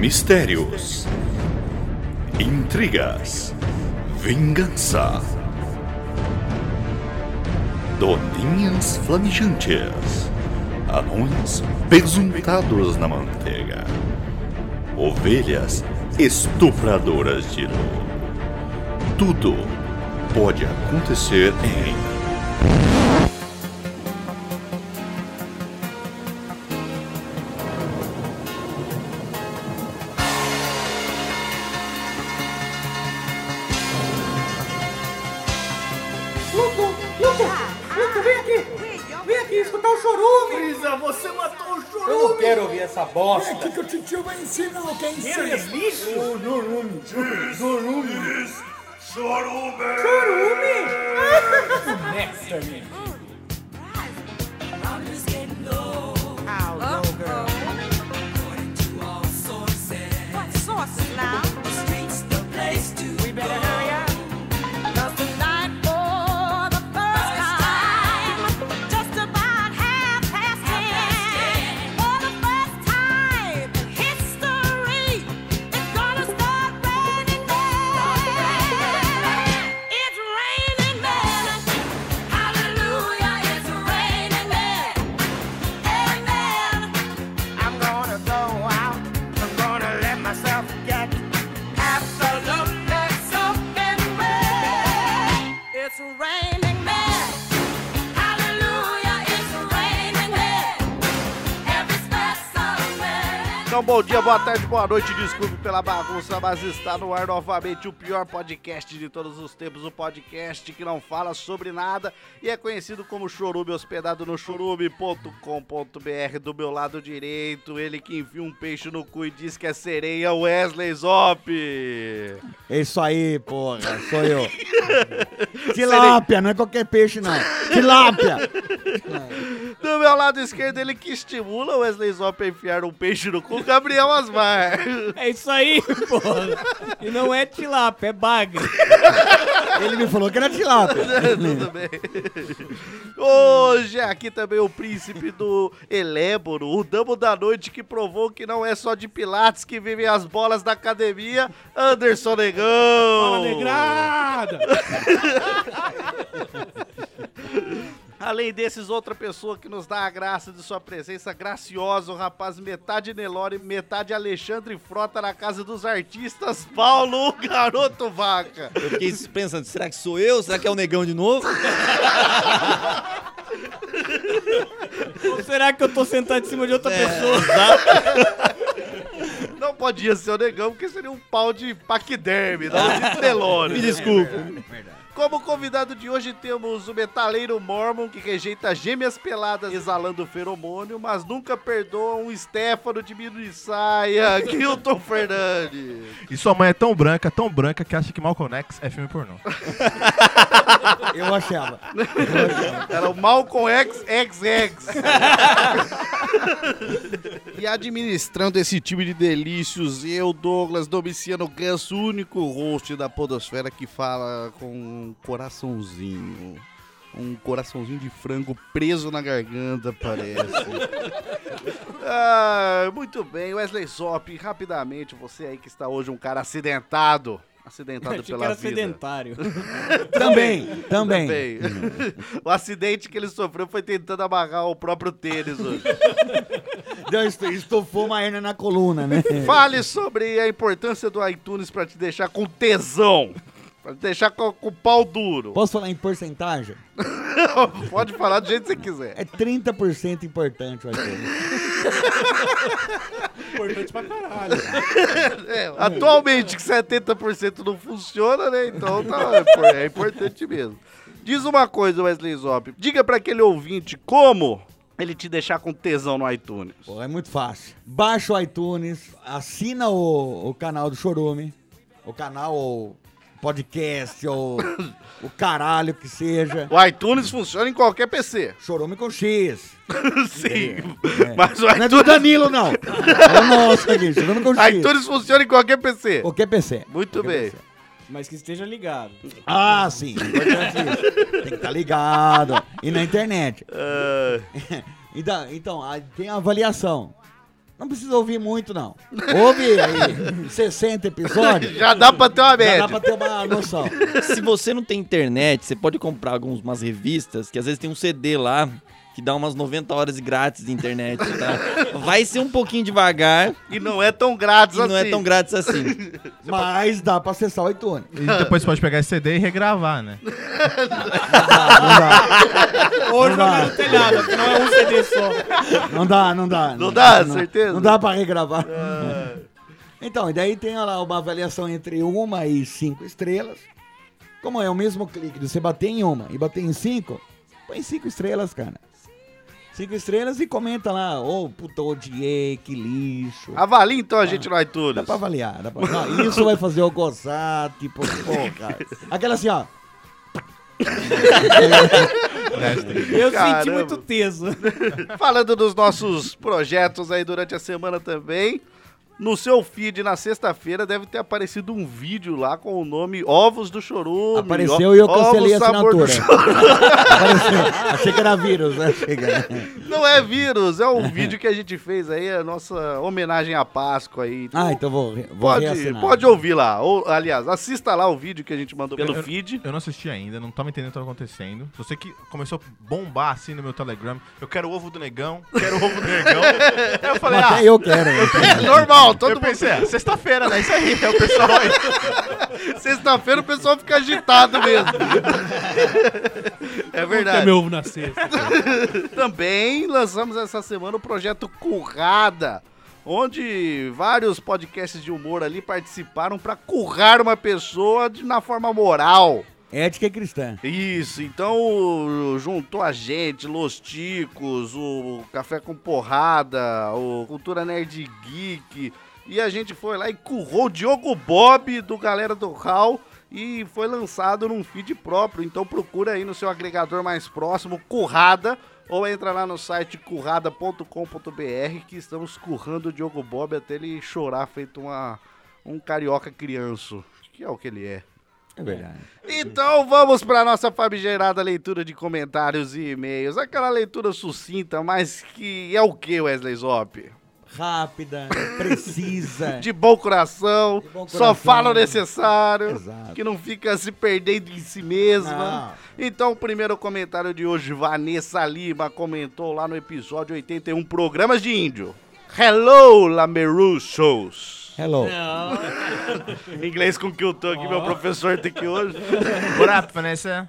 Mistérios, intrigas, vingança, doninhas flamejantes, anões pesuntados na manteiga, ovelhas estupradoras de lobo. Tudo pode acontecer em essa bosta. É aqui que o titio vai ensinar o que é ensino. Lixo? Chorume. Chorume! Nectar-me. What sources now? We better hurry up. 'Cause tonight, for the first time, just about 10:30, for the first time in history, it's gonna start raining men. It's raining men. Hallelujah, it's raining men. Amen. I'm gonna go out. I'm gonna let myself get absolutely soaking wet. It's raining men. Hallelujah, it's raining men. Every specimen. Então, bom dia, boa tarde, boa noite, desculpe pela bagunça, mas está no ar novamente o pior podcast de todos os tempos, o podcast que não fala sobre nada e é conhecido como Chorume, hospedado no chorume.com.br. Do meu lado direito, ele que enfia um peixe no cu e diz que é sereia, Wesley Zop. É isso aí, porra, sou eu. Tilápia, não é qualquer peixe, não. Tilápia. Do meu lado esquerdo, ele que estimula o Wesley Zop a enfiar um peixe no cu, Gabriel Asmar. É isso aí, porra. E não é tilápia, é bagre. Ele me falou que era tilápia. Tudo bem. Hoje aqui também o príncipe do Eléboro, o damo da noite que provou que não é só de pilates que vivem as bolas da academia, Anderson Negão. Fala, negrada. Além desses, outra pessoa que nos dá a graça de sua presença graciosa, o rapaz metade Nelore, metade Alexandre Frota na casa dos artistas, Paulo, o garoto vaca. Eu fiquei pensando, será que sou eu? Será que é o Negão de novo? Ou será que eu tô sentado em cima de outra pessoa? Não podia ser o Negão, porque seria um pau de paquiderme, não de Nelore. Me desculpe. Como convidado de hoje temos o metaleiro Mormon, que rejeita gêmeas peladas exalando feromônio, mas nunca perdoa um Stefano de mino e saia, Kilton Fernandes. E sua mãe é tão branca que acha que Malcolm X é filme pornô. Eu achava. Era o Malcolm XX. E administrando esse time de delícios, eu, Douglas Domiciano Ganso, o único host da podosfera que fala com um coraçãozinho de frango preso na garganta, parece. Muito bem, Wesley Zop, rapidamente, você aí que está hoje um cara acidentado pela que era vida. sedentário. Também. O acidente que ele sofreu foi tentando amarrar o próprio tênis hoje. Estofou uma hernia na coluna, né? Fale sobre a importância do iTunes pra te deixar com tesão. Pra te deixar com o pau duro. Posso falar em porcentagem? Pode falar do jeito que você quiser. É 30% importante o iTunes. Importante pra caralho. Atualmente que 70% não funciona, né? Então é importante mesmo. Diz uma coisa, Wesley Zop. Diga pra aquele ouvinte como ele te deixar com tesão no iTunes. Pô, é muito fácil. Baixa o iTunes, assina o canal do Chorume, o canal ou podcast ou o caralho que seja. O iTunes funciona em qualquer PC. Chorume com X. Sim. É. Mas o Não é do Danilo, não. É o nosso aqui, Chorume com X. iTunes funciona em qualquer PC. Qualquer PC. Muito bem. PC. Mas que esteja ligado. Ah, sim. Importante isso. Tem que estar ligado. E na internet. Então, tem a avaliação. Não precisa ouvir muito, não. Ouve aí 60 episódios. Já dá pra ter uma Já média. dá pra ter uma noção. Se você não tem internet, você pode comprar umas revistas, que às vezes tem um CD lá, que dá umas 90 horas grátis de internet, tá? Vai ser um pouquinho devagar E não é tão grátis e assim. não é tão grátis assim. Mas dá pra acessar o iTunes. E depois você pode pegar esse CD e regravar, né? Ou jogar no telhado, afinal é um CD só. Não dá. Não dá, certeza? Não dá pra regravar. Então, e daí tem lá uma avaliação entre 1 e 5 estrelas. Como é o mesmo clique de você bater em 1 e bater em 5, põe 5 estrelas, cara. 5 estrelas e comenta lá, puta, odiei, que lixo. Avalie então a gente no Dá iTunes. pra avaliar. Não, isso vai fazer eu gozar, tipo, pô, cara. Aquela assim, ó. Eu Caramba. senti muito teso. Falando dos nossos projetos aí durante a semana também, no seu feed na sexta-feira deve ter aparecido um vídeo lá com o nome Ovos do Chorume. Apareceu e eu cancelei a Ovos sabor do assinatura. chorume. Apareceu. Achei que era vírus, né? Não é vírus, é um vídeo que a gente fez aí, a nossa homenagem à Páscoa aí. Então, Ah, então vou pode, reassinar. pode ouvir lá. Ou, aliás, assista lá o vídeo que a gente mandou pelo feed. Eu não assisti ainda, não tava entendendo o que tava acontecendo. Só sei que começou a bombar assim no meu Telegram. Eu quero o ovo do negão, quero o ovo do negão. Aí eu falei, Até eu quero. É normal, todo eu mundo. pensei, sexta-feira, né? Isso aí, é o pessoal aí. Sexta-feira o pessoal fica agitado mesmo. É Quer verdade. meu ovo na sexta. Também lançamos essa semana o projeto Currada, onde vários podcasts de humor ali participaram para currar uma pessoa na forma moral. Ética cristã. Isso, então juntou a gente, Los Ticos, o Café com Porrada, o Cultura Nerd Geek, e a gente foi lá e currou o Diogo Bob do Galera do Hall e foi lançado num feed próprio, então procura aí no seu agregador mais próximo, Currada, ou entra lá no site currada.com.br que estamos currando o Diogo Bob até ele chorar feito um carioca criança, que é o que ele é. É verdade. Então vamos para nossa famigerada leitura de comentários e e-mails. Aquela leitura sucinta, mas que é o que, Wesley Zop? Rápida, precisa. De bom coração, De bom só coração. fala o necessário, Exato. que não fica se perdendo em si mesma. Não. Então o primeiro comentário de hoje, Vanessa Lima comentou lá no episódio 81, Programas de Índio. Hello, Lameru Shows. Hello. Inglês com que eu tô aqui, meu professor tem que hoje. What up, Vanessa?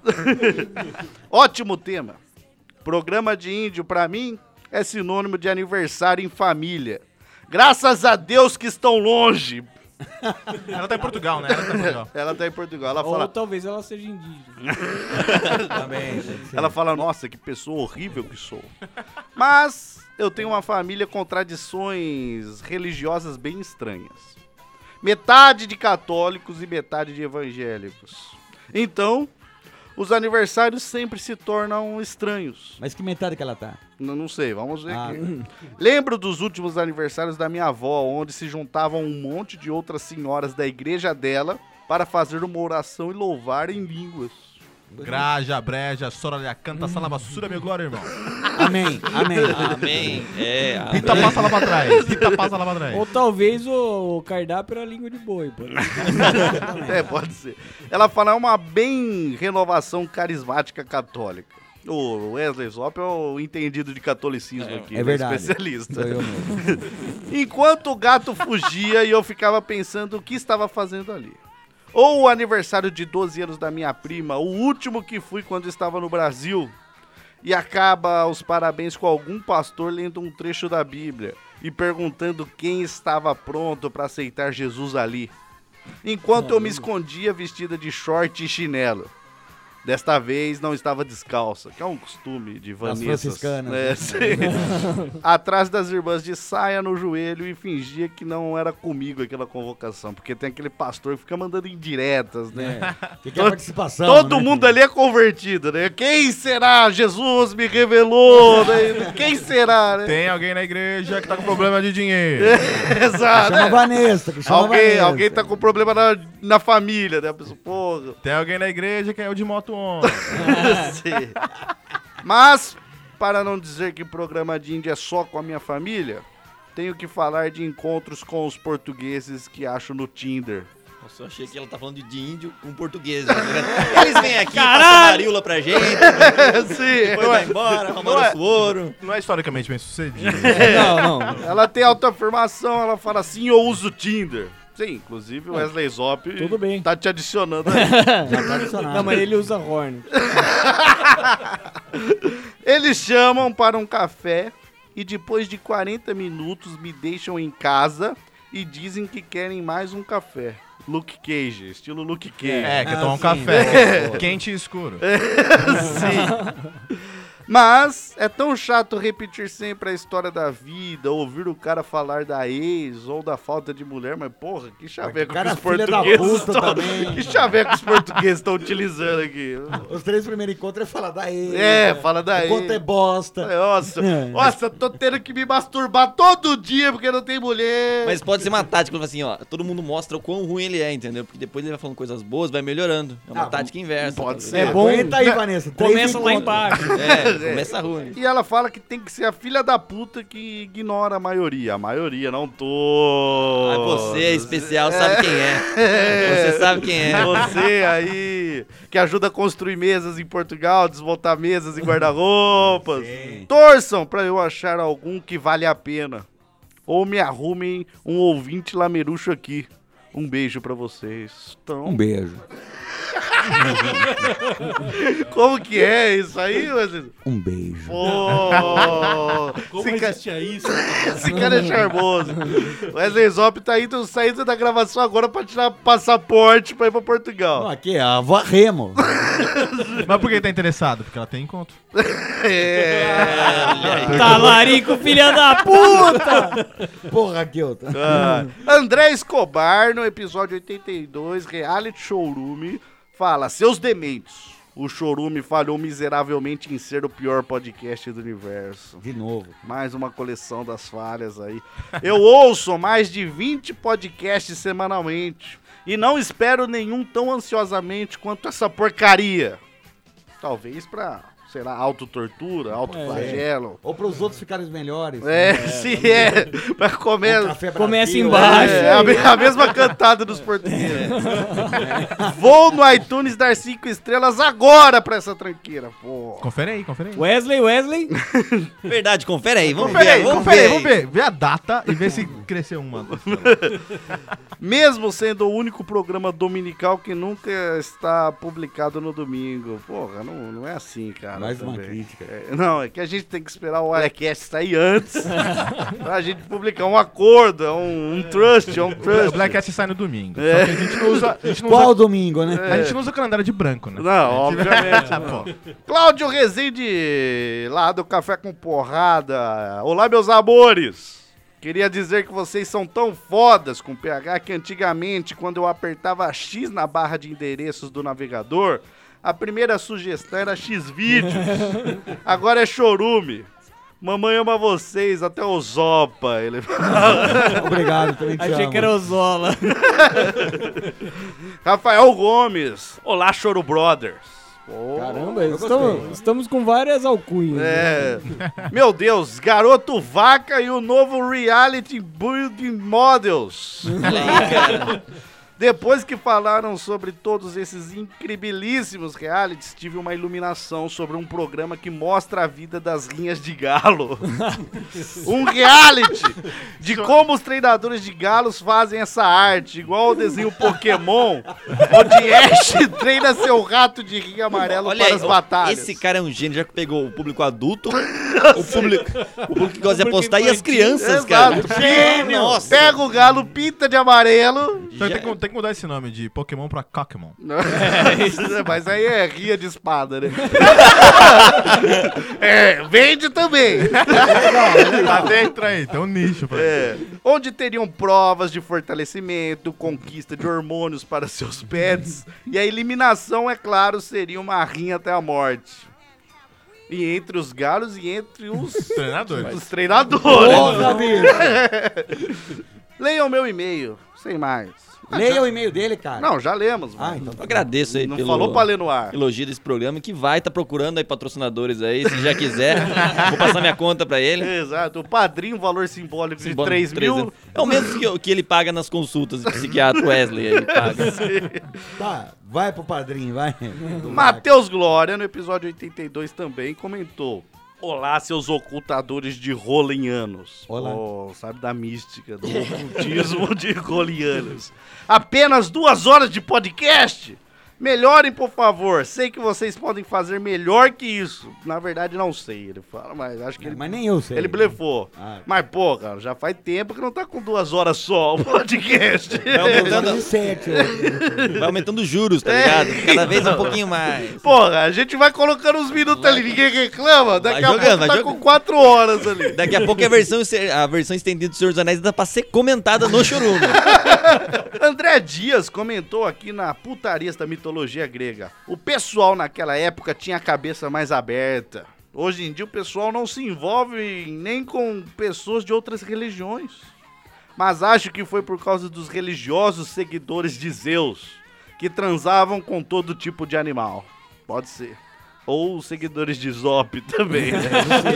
Ótimo tema. Programa de índio, pra mim, é sinônimo de aniversário em família. Graças a Deus que estão longe. Ela tá em Portugal, né? Ela tá em Portugal. Ela tá em Portugal. Ela Ou fala, talvez ela seja indígena. Também. ela fala, nossa, que pessoa horrível que sou. Mas eu tenho uma família com tradições religiosas bem estranhas. Metade de católicos e metade de evangélicos. Então, os aniversários sempre se tornam estranhos. Mas que metade que ela tá? Não sei, vamos ver Ah. aqui. Lembro dos últimos aniversários da minha avó, onde se juntavam um monte de outras senhoras da igreja dela para fazer uma oração e louvar em línguas. Graja, breja, soralha, canta, salabassura, meu glória, irmão. Amém, amém. Amém. É, Rita passa lá pra trás. Rita passa lá pra trás. Ou talvez o cardápio era língua de boi. Pô. É, pode ser. Ela fala, é uma bem renovação carismática católica. O Wesley Zop é o entendido de catolicismo aqui, É ele verdade. especialista. Sou eu mesmo. Enquanto o gato fugia e eu ficava pensando o que estava fazendo ali. Ou o aniversário de 12 anos da minha prima, o último que fui quando estava no Brasil. E acaba os parabéns com algum pastor lendo um trecho da Bíblia e perguntando quem estava pronto para aceitar Jesus ali. Enquanto eu me escondia vestida de short e chinelo. Desta vez não estava descalça, que é um costume de Vanessa. franciscanas. É, sim. Atrás das irmãs de saia no joelho e fingia que não era comigo aquela convocação. Porque tem aquele pastor que fica mandando indiretas, né? Que quer participação. Todo né? mundo ali é convertido, né? Quem será? Jesus me revelou, né? Quem será, né? Tem alguém na igreja que tá com problema de dinheiro. Exato. Chama Vanessa, que chama Vanessa. Alguém tá com problema na família, né? A pessoa, porra. Tem alguém na igreja que é o de moto on. Sim. Mas, para não dizer que programa de índia é só com a minha família, tenho que falar de encontros com os portugueses que acho no Tinder. Nossa, eu achei que ela tá falando de índio com português. Né? Eles vêm aqui, passam varíola pra gente, depois vai embora, arrumando o ouro. Não é historicamente bem sucedido. Não. Ela tem autoafirmação, ela fala assim, eu uso Tinder. Sim, inclusive o Wesley Zop Tudo bem. tá te adicionando aí. Já tá adicionado. Não, mas ele usa horn. Eles chamam para um café e depois de 40 minutos me deixam em casa e dizem que querem mais um café. Luke Cage, estilo Luke Cage. É, quer tomar um sim. café quente e escuro. Sim. Mas é tão chato repetir sempre a história da vida, ouvir o cara falar da ex ou da falta de mulher, mas porra, que chaveco que Cara, os filha da portugueses puta estão... também. Que chaveco os portugueses estão utilizando aqui. Os 3 primeiros encontros é falar da ex. É, fala da ex. O conto é bosta. Nossa, tô tendo que me masturbar todo dia porque não tem mulher. Mas pode ser uma tática, assim, ó, todo mundo mostra o quão ruim ele é, entendeu? Porque depois ele vai falando coisas boas, vai melhorando. É uma tática inversa. pode talvez. ser. É bom. Aguenta aí, Vanessa. 3 Começa lá encontros. embaixo. Começa ruim. E ela fala que tem que ser a filha da puta que ignora a maioria. A maioria, não tô. Ah, você é especial, sabe quem é. Você sabe quem é. Você aí, que ajuda a construir mesas em Portugal, desmontar mesas em guarda-roupas. Torçam pra eu achar algum que vale a pena. Ou me arrumem um ouvinte lameruxo aqui. Um beijo pra vocês. Então, Um beijo. como que é isso aí, Wesley? Um beijo. Pô, Como esse, existia isso? esse cara é charmoso. O Wesley Zop tá saindo da gravação agora pra tirar passaporte pra ir pra Portugal. Não, aqui é a avó Remo. Mas por que tá interessado? Porque ela tem encontro. Talarico, filha da puta! Porra, aqui, outra. André Escobar, no episódio 82, Reality Showroom, fala: seus dementes, o Chorume falhou miseravelmente em ser o pior podcast do universo. De novo. Mais uma coleção das falhas aí. Eu ouço mais de 20 podcasts semanalmente e não espero nenhum tão ansiosamente quanto essa porcaria. Talvez pra, sei lá, autotortura, autoflagelo. Ou pros outros ficarem melhores. Se é. Mas começa. Café Começa Brasil, embaixo. É, a mesma cantada dos portugueses. Vou no iTunes dar 5 estrelas agora pra essa tranqueira, pô. Confere aí. Wesley. Verdade, confere aí. Vamos Confere aí, ver, vamos ver. Vê a data e vê se cresceu uma. Mesmo sendo o único programa dominical que nunca está publicado no domingo. Porra, não é assim, cara. Mais uma também. crítica. Não, é que a gente tem que esperar o Wirecast sair antes pra gente publicar um acordo, é um trust, é um O trust. Black Cat sai no domingo. Só que a gente não usa. Qual domingo, né? A gente não usa calendário de branco, né? Não, obviamente não. Cláudio Rezende, lá do Café com Porrada. Olá, meus amores. Queria dizer que vocês são tão fodas com PH que antigamente, quando eu apertava X na barra de endereços do navegador, a primeira sugestão era Xvideos. Agora é Chorume. Mamãe ama vocês, até o Zopa. Ele fala. Obrigado, também te Achei amo. que era o Zola. Rafael Gomes. Olá, Choro Brothers. Pô, Caramba, eu gostei. estamos com várias alcunhas. É. Meu Deus, Garoto Vaca e o novo Reality Building Models. Olha aí, cara. Depois que falaram sobre todos esses incribilíssimos realities, tive uma iluminação sobre um programa que mostra a vida das rinhas de galo. Um reality de como os treinadores de galos fazem essa arte, igual o desenho Pokémon, onde Ash treina seu rato de rinha amarelo Olha para aí, as batalhas. esse cara é um gênio, já que pegou o público adulto, o público que gosta de apostar e as crianças, cara. Exato, gênio! Nossa. Pega o galo, pinta de amarelo. Então tem que mudar esse nome de Pokémon pra Cockmon. Mas aí é ria de espada, né? Vende também. Tá dentro aí, tem um nicho pra Onde teriam provas de fortalecimento, conquista de hormônios para seus pets. E a eliminação, é claro, seria uma rinha até a morte. E entre os galos e entre os treinadores. os treinadores. Porra, bicho. Leiam meu e-mail, sem mais. Leia o e-mail dele, cara. Não, já lemos. Ah, mano. então Eu agradeço aí Não pelo falou pra ler no ar. elogio desse programa, que vai estar procurando aí patrocinadores aí, se já quiser. Vou passar minha conta pra ele. Exato. O padrinho, valor simbólico de Simbólico, 3 mil. É o mesmo que ele paga nas consultas do psiquiatra Wesley. Aí, paga. Tá, vai pro padrinho, vai. Matheus Glória, no episódio 82, também comentou. Olá, seus ocultadores de rolianos. Olá. Oh, sabe da mística, do ocultismo de rolianos. Apenas 2 horas de podcast? Melhorem, por favor. Sei que vocês podem fazer melhor que isso. Na verdade, não sei, ele fala, mas acho que ele... Mas nem eu sei. Ele blefou. Ah. Mas, pô, cara, já faz tempo que não tá com 2 horas só o podcast. Vai aumentando, De 7. vai aumentando os juros, tá ligado? Cada vez um pouquinho mais. Porra, a gente vai colocando uns minutos ali, ninguém reclama. Daqui a jogando, pouco vai tá jogando. com 4 horas ali. Daqui a pouco a versão estendida do Senhor dos Anéis dá pra ser comentada no Chorume. André Dias comentou aqui na Putarias da Mitologia Grega. O pessoal naquela época tinha a cabeça mais aberta. Hoje em dia o pessoal não se envolve nem com pessoas de outras religiões. Mas acho que foi por causa dos religiosos seguidores de Zeus, que transavam com todo tipo de animal. Pode ser. Ou os seguidores de Zop também. né?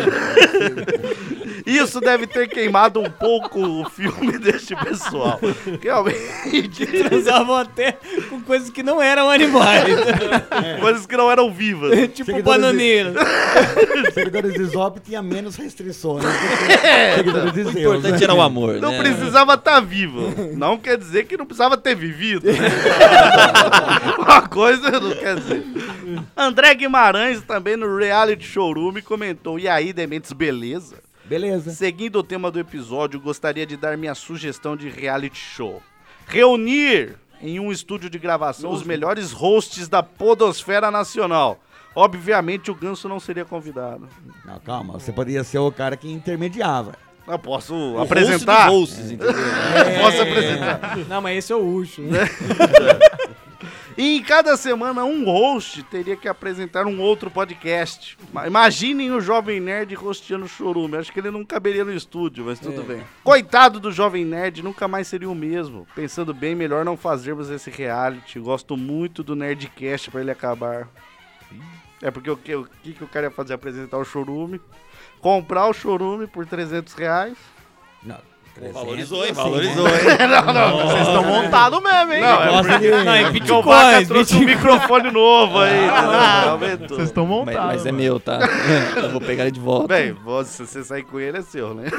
Isso deve ter queimado um pouco o filme deste pessoal. Realmente, Transavam até com coisas que não eram animais. coisas que não eram vivas. Tipo Seguidores bananeira. Seguidores de Zop tinha menos restrições do que seguidores de O Zeus. importante era o amor, Não né? precisava estar vivo. Não quer dizer que não precisava ter vivido. né? Uma coisa não quer dizer. André Guimarães, também no Reality Showroom, comentou: e aí, dementes, beleza? Beleza. Seguindo o tema do episódio, gostaria de dar minha sugestão de reality show. Reunir em um estúdio de gravação os melhores hosts da podosfera nacional. Obviamente o Ganso não seria convidado. Não, calma, você poderia ser o cara que intermediava. Eu posso O apresentar? host dos hosts, entendeu? Eu posso apresentar. Não, mas esse é o Ucho, né? E em cada semana, um host teria que apresentar um outro podcast. Imaginem o Jovem Nerd hosteando o Chorume. Acho que ele não caberia no estúdio, mas tudo bem. Coitado do Jovem Nerd, nunca mais seria o mesmo. Pensando bem, melhor não fazermos esse reality. Gosto muito do Nerdcast pra ele acabar. É porque o que o cara ia fazer? Apresentar o Chorume, comprar o Chorume por R$300. Não, Valorizou, hein? assim, Valorizou, né? hein? Vocês estão montados mesmo, hein? Não, é Gosta de... Não, é porque o Vaca bitcoins, trouxe um microfone novo aí. Aumentou. Vocês estão Mas, montados. mas é meu, tá? Eu vou pegar ele de volta. Bem, se você sair com ele é seu, né?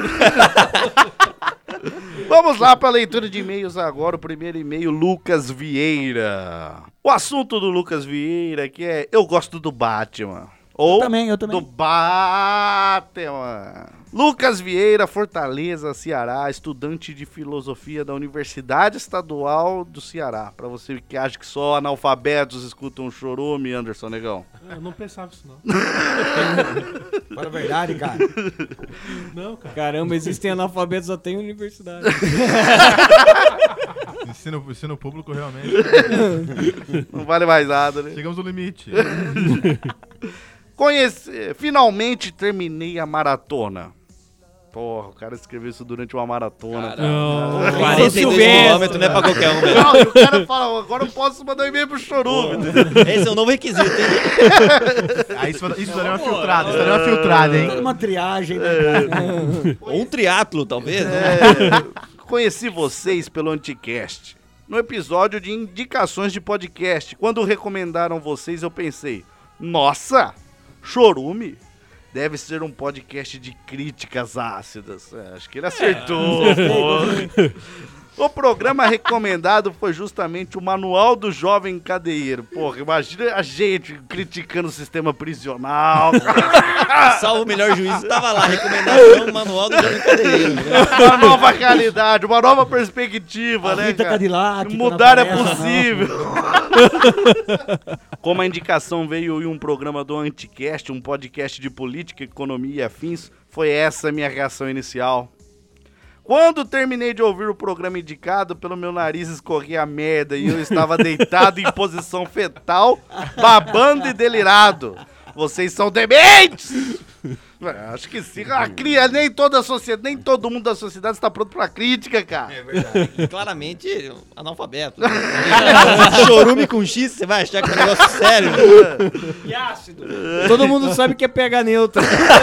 Vamos lá para a leitura de e-mails agora. O primeiro e-mail, Lucas Vieira. O assunto do Lucas Vieira que é: eu gosto do Batman. Ou Eu também. do Batman. Lucas Vieira, Fortaleza, Ceará, estudante de filosofia da Universidade Estadual do Ceará. Pra você que acha que só analfabetos escutam um Chorume, Anderson Negão. Eu não pensava isso, não. Fala a verdade, cara. Não, cara. Caramba, existem analfabetos até em universidade. Ensino público, realmente. Não vale mais nada, né? Chegamos no limite. Finalmente terminei a maratona. Porra, o cara escreveu isso durante uma maratona. Não. 42 Silvestre. quilômetros não é pra qualquer um, velho. Não, e o cara fala: agora eu posso mandar um e-mail pro Chorume. Esse é o novo requisito, hein? Isso daria uma filtrada, isso daria uma filtrada, hein? Toda uma triagem, né, cara? Ou um triatlo, talvez. né? Conheci vocês pelo Anticast. No episódio de indicações de podcast, quando recomendaram vocês, eu pensei: nossa, Chorume deve ser um podcast de críticas ácidas. Acho que ele acertou. Pô. O programa recomendado foi justamente o Manual do Jovem Cadeieiro. Porra, imagina a gente criticando o sistema prisional. Salvo o melhor juízo, tava lá, recomendação manual do Jovem Cadeieiro. Uma nova realidade, uma nova perspectiva, A né, Rita cara? Cadillac, que Mudar não é aparece, possível. Como a indicação veio em um programa do Anticast, um podcast de política, economia e afins, foi essa a minha reação inicial. Quando terminei de ouvir o programa indicado, pelo meu nariz escorria merda e eu estava deitado em posição fetal, babando e delirado. Vocês são dementes! Acho que sim. Nem todo mundo da sociedade está pronto pra crítica, cara. É verdade. Claramente, analfabeto. Chorume com X, você vai achar que é um negócio sério. E ácido. Todo mundo sabe que é pH neutro.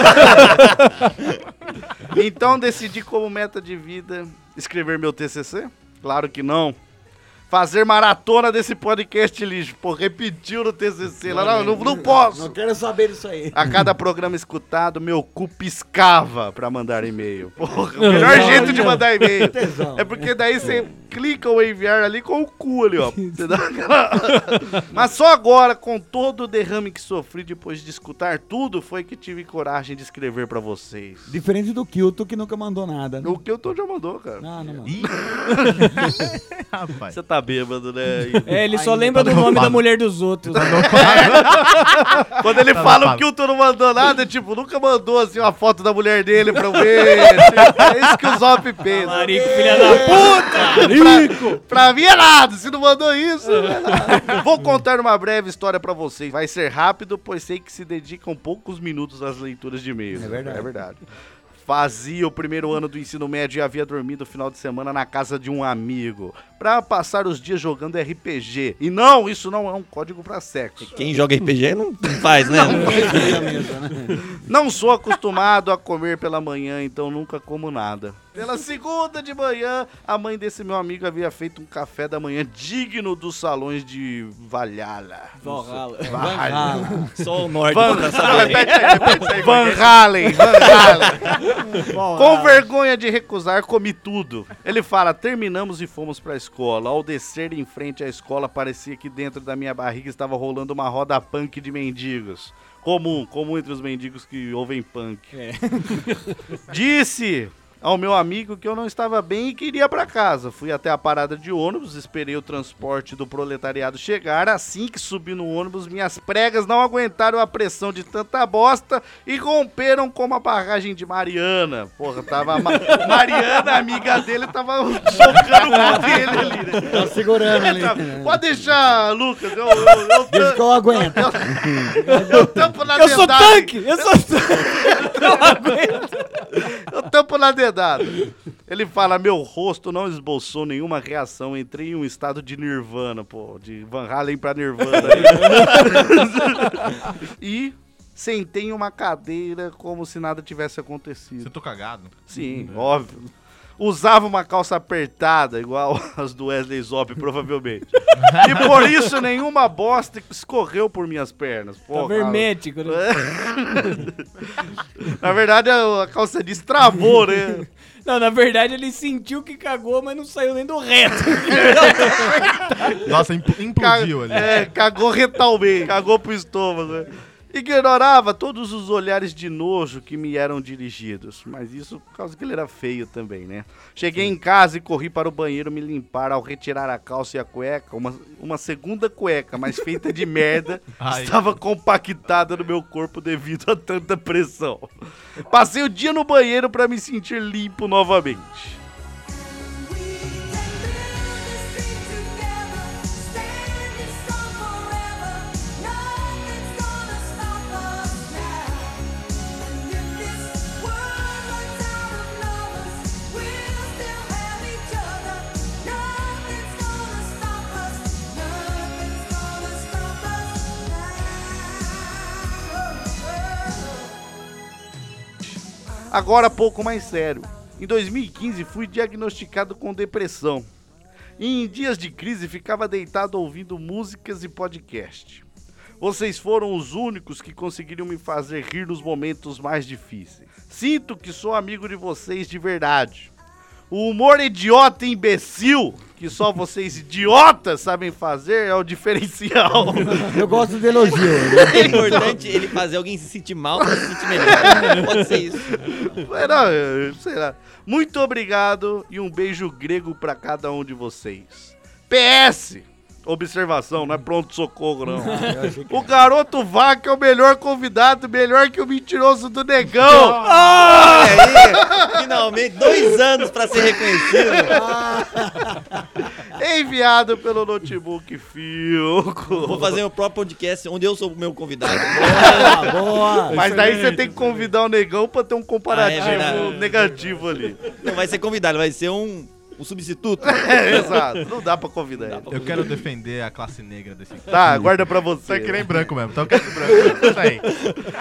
Então decidi como meta de vida escrever meu TCC? Claro que não. Fazer maratona desse podcast lixo. Pô, repetiu no TCC lá. Não posso. Não quero saber disso aí. A cada programa escutado, meu cu piscava pra mandar e-mail. Porra, o melhor jeito de mandar e-mail. Tesão. É porque daí você clica o enviar ali com o cu ali, ó. Você dá aquela... Mas só agora, com todo o derrame que sofri depois de escutar tudo, foi que tive coragem de escrever pra vocês. Diferente do Kilton, que nunca mandou nada. Né? O que eu tô já mandou, cara. Não mandou. Ih, rapaz. Você tá bêbado, né? É, ele só lembra do nome da mulher dos outros. Quando ele fala o Kilton não mandou nada, tipo, nunca mandou assim uma foto da mulher dele pra eu ver. É isso que o Zop pensa. Marico, filha da puta! Pra mim é nada, se não mandou isso, não é nada. Vou contar uma breve história pra vocês. Vai ser rápido, pois sei que se dedicam poucos minutos às leituras de e-mails. É verdade. Fazia o primeiro ano do ensino médio e havia dormido o final de semana na casa de um amigo pra passar os dias jogando RPG. E não, isso não é um código pra sexo. Quem joga RPG não faz, né? Não sou acostumado a comer pela manhã, então nunca como nada. Pela segunda de manhã, a mãe desse meu amigo havia feito um café da manhã digno dos salões de Valhalla. Valhalla. Só o norte pra saber. Van Halen. Com vergonha de recusar, comi tudo. Ele fala, terminamos e fomos pra escola. Ao descer em frente à escola, parecia que dentro da minha barriga estava rolando uma roda punk de mendigos. Comum entre os mendigos que ouvem punk. Disse ao meu amigo que eu não estava bem e que iria pra casa. Fui até a parada de ônibus, esperei o transporte do proletariado chegar. Assim que subi no ônibus, minhas pregas não aguentaram a pressão de tanta bosta e romperam como a barragem de Mariana. Porra, tava Mariana, amiga dele, tava socando o cu dele ali, né? Tá segurando ali. Pode deixar, Lucas. Diz que eu aguento. Eu tampo na Eu sou dedada. tanque! Eu sou tanque! Não aguento! Eu tampo na dedada. Ele fala, meu rosto não esboçou nenhuma reação. Entrei em um estado de nirvana, pô. De Van Halen pra nirvana. E sentei em uma cadeira como se nada tivesse acontecido. Você tô cagado? Sim, óbvio. Usava uma calça apertada, igual as do Wesley Zop, provavelmente. E por isso nenhuma bosta escorreu por minhas pernas. Pô, Tá vermético, né? Na verdade, a calça jeans travou, né? Não, na verdade ele sentiu que cagou, mas não saiu nem do reto. Nossa, implodiu ali. Cagou retalmente, cagou pro estômago, né? Ignorava todos os olhares de nojo que me eram dirigidos. Mas isso por causa que ele era feio também, né? Cheguei em casa e corri para o banheiro me limpar. Ao retirar a calça e a cueca, uma segunda cueca, mas feita de merda, estava compactada no meu corpo devido a tanta pressão. Passei o dia no banheiro para me sentir limpo novamente. Agora pouco mais sério. Em 2015 fui diagnosticado com depressão. E em dias de crise ficava deitado ouvindo músicas e podcast. Vocês foram os únicos que conseguiram me fazer rir nos momentos mais difíceis. Sinto que sou amigo de vocês de verdade. O humor idiota e imbecil, que só vocês idiotas sabem fazer, é o diferencial. Eu gosto de elogio. É importante ele fazer alguém se sentir mal pra se sentir melhor. Pode ser isso. Não, sei lá. Muito obrigado e um beijo grego pra cada um de vocês. PS! Observação, não é pronto-socorro, não. O garoto Vaca é o melhor convidado, melhor que o mentiroso do Negão. Aí, finalmente, 2 anos pra ser reconhecido. enviado pelo notebook Filco. Vou fazer meu próprio podcast onde eu sou o meu convidado. Boa! Mas daí você tem que convidar o negão pra ter um comparativo verdade. negativo ali. Não vai ser convidado, vai ser um substituto. Exato. Não dá pra convidar ele. Eu quero defender a classe negra desse cara. Tá, guarda pra você. Tá que nem branco mesmo, tá que nem branco. Tá aí.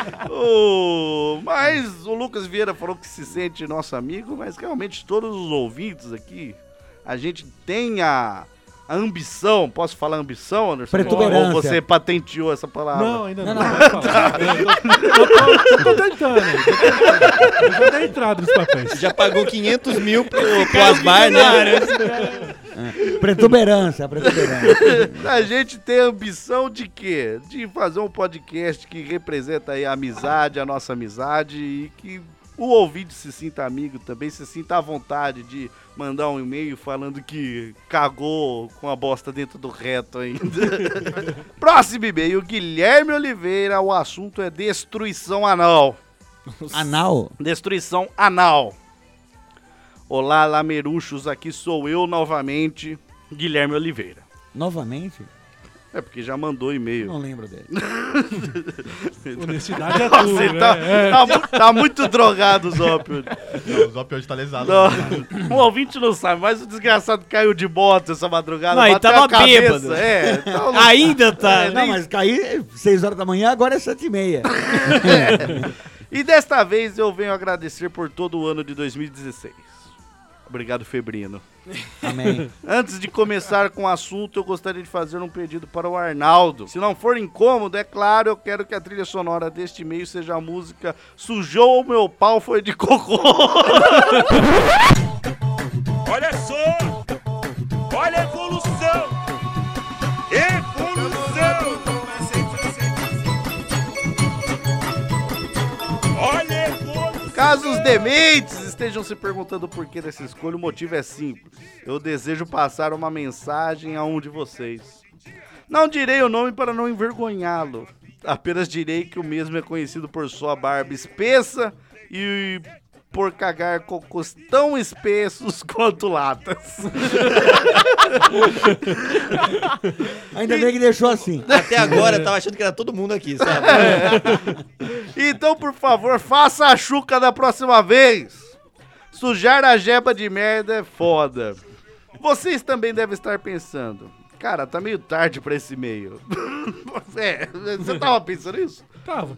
Mas o Lucas Vieira falou que se sente nosso amigo, mas realmente todos os ouvintes aqui, a gente tem a ambição, posso falar ambição, Anderson? Protuberância. Ou você patenteou essa palavra? Não, ainda não. Não, Pode falar. Eu tô tentando. Eu já dei entrada nos papéis. Já pagou 500 mil pro Asmar, né? Protuberância. A gente tem a ambição de quê? De fazer um podcast que representa aí a amizade, a nossa amizade, e que o ouvinte se sinta amigo também, se sinta à vontade de mandar um e-mail falando que cagou com a bosta dentro do reto ainda. Próximo e-mail, Guilherme Oliveira, o assunto é destruição anal. Anal? Destruição anal. Olá, lameruchos, aqui sou eu novamente, Guilherme Oliveira. Novamente? É porque já mandou e-mail. Não lembro dele. Honestidade é Nossa, tudo, ele né? tá muito drogado, Zópio. Não, o Zop hoje tá lesado. O ouvinte não sabe, mas o desgraçado caiu de moto essa madrugada. Não, ele bateu tava a cabeça. bêbado. É, então não- Ainda tá. Não, mas caí 6 horas da manhã, agora é 7h30. E desta vez eu venho agradecer por todo o ano de 2016. Obrigado, Febrino. Amém. Antes de começar com o assunto, eu gostaria de fazer um pedido para o Arnaldo. Se não for incômodo, é claro, eu quero que a trilha sonora deste e-mail seja a música Sujou o Meu Pau Foi de Cocô. Olha só! Olha a evolução! Evolução! Olha a evolução! Caso os dementes estejam se perguntando o porquê dessa escolha, o motivo é simples. Eu desejo passar uma mensagem a um de vocês. Não direi o nome para não envergonhá-lo. Apenas direi que o mesmo é conhecido por sua barba espessa e por cagar cocôs tão espessos quanto latas. Ainda bem que deixou assim. Até agora eu tava achando que era todo mundo aqui, sabe? Então, por favor, faça a chuca da próxima vez. Sujar a jeba de merda é foda. Vocês também devem estar pensando, cara, tá meio tarde pra esse e-mail. Você tava pensando isso? Tava.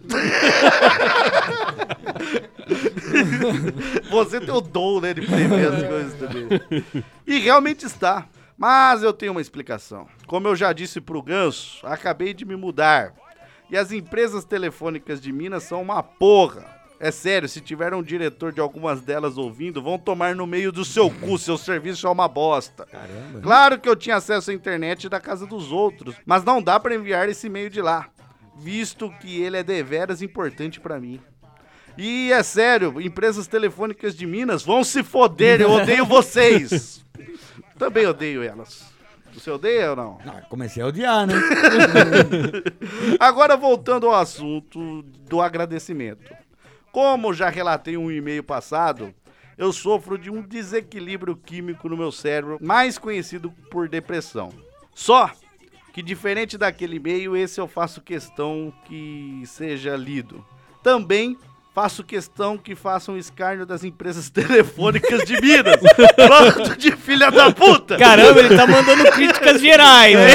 Você tem o dom, né, de prever as coisas também. E realmente está. Mas eu tenho uma explicação. Como eu já disse pro Ganso, acabei de me mudar. E as empresas telefônicas de Minas são uma porra. É sério, se tiver um diretor de algumas delas ouvindo, vão tomar no meio do seu cu, seu serviço é uma bosta. Caramba. Claro que eu tinha acesso à internet da casa dos outros, mas não dá pra enviar esse e-mail de lá, visto que ele é deveras importante pra mim. E é sério, empresas telefônicas de Minas vão se foder, eu odeio vocês. Também odeio elas. Você odeia ou não? Não, comecei a odiar, né? Agora voltando ao assunto do agradecimento. Como já relatei um e-mail passado, eu sofro de um desequilíbrio químico no meu cérebro, mais conhecido por depressão. Só que diferente daquele e-mail, esse eu faço questão que seja lido. Também faço questão que façam escárnio das empresas telefônicas de Minas. Bando de filha da puta! Caramba, ele tá mandando críticas gerais, né?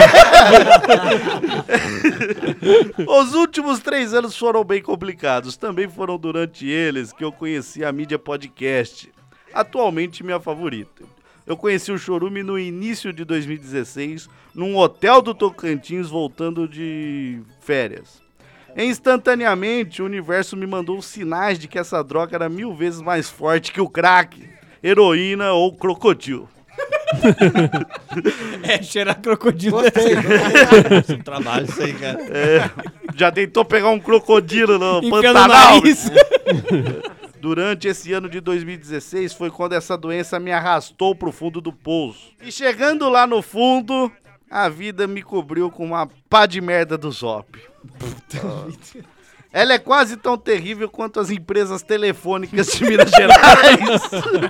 Os últimos 3 anos foram bem complicados. Também foram durante eles que eu conheci a mídia podcast. Atualmente minha favorita. Eu conheci o Chorume no início de 2016, num hotel do Tocantins, voltando de férias. Instantaneamente, o universo me mandou sinais de que essa droga era 1000 vezes mais forte que o crack, heroína ou crocodilo. É, cheirar crocodilo. Gostei. Trabalho isso aí, cara. Já tentou pegar um crocodilo no Enfiando no Pantanal? nariz. Durante esse ano de 2016 foi quando essa doença me arrastou pro fundo do poço. E chegando lá no fundo, a vida me cobriu com uma pá de merda do Zop. Ela é quase tão terrível quanto as empresas telefônicas de Minas Gerais.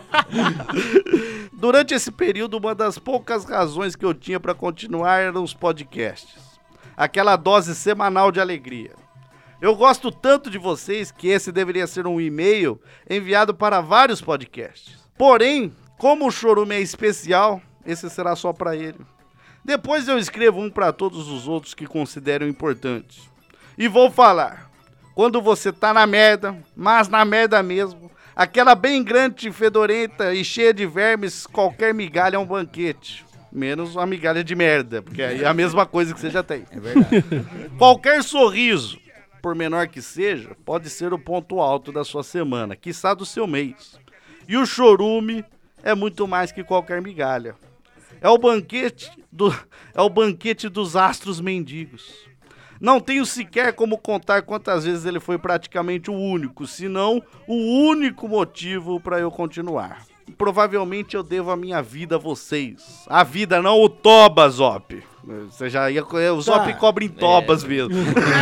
Durante esse período, uma das poucas razões que eu tinha para continuar eram os podcasts. Aquela dose semanal de alegria. Eu gosto tanto de vocês que esse deveria ser um e-mail enviado para vários podcasts. Porém, como o Chorume é especial, esse será só para ele. Depois eu escrevo um para todos os outros que considero importantes. E vou falar. Quando você tá na merda, mas na merda mesmo, aquela bem grande, fedorenta e cheia de vermes, qualquer migalha é um banquete. Menos uma migalha de merda, porque aí é a mesma coisa que você já tem. É verdade. Qualquer sorriso, por menor que seja, pode ser o ponto alto da sua semana, quiçá do seu mês. E o chorume é muito mais que qualquer migalha. É o banquete dos astros mendigos. Não tenho sequer como contar quantas vezes ele foi praticamente o único, se não o único motivo para eu continuar. Provavelmente eu devo a minha vida a vocês. A vida, não o toba, Zop. Você já ia... O Zop cobra em tobas mesmo.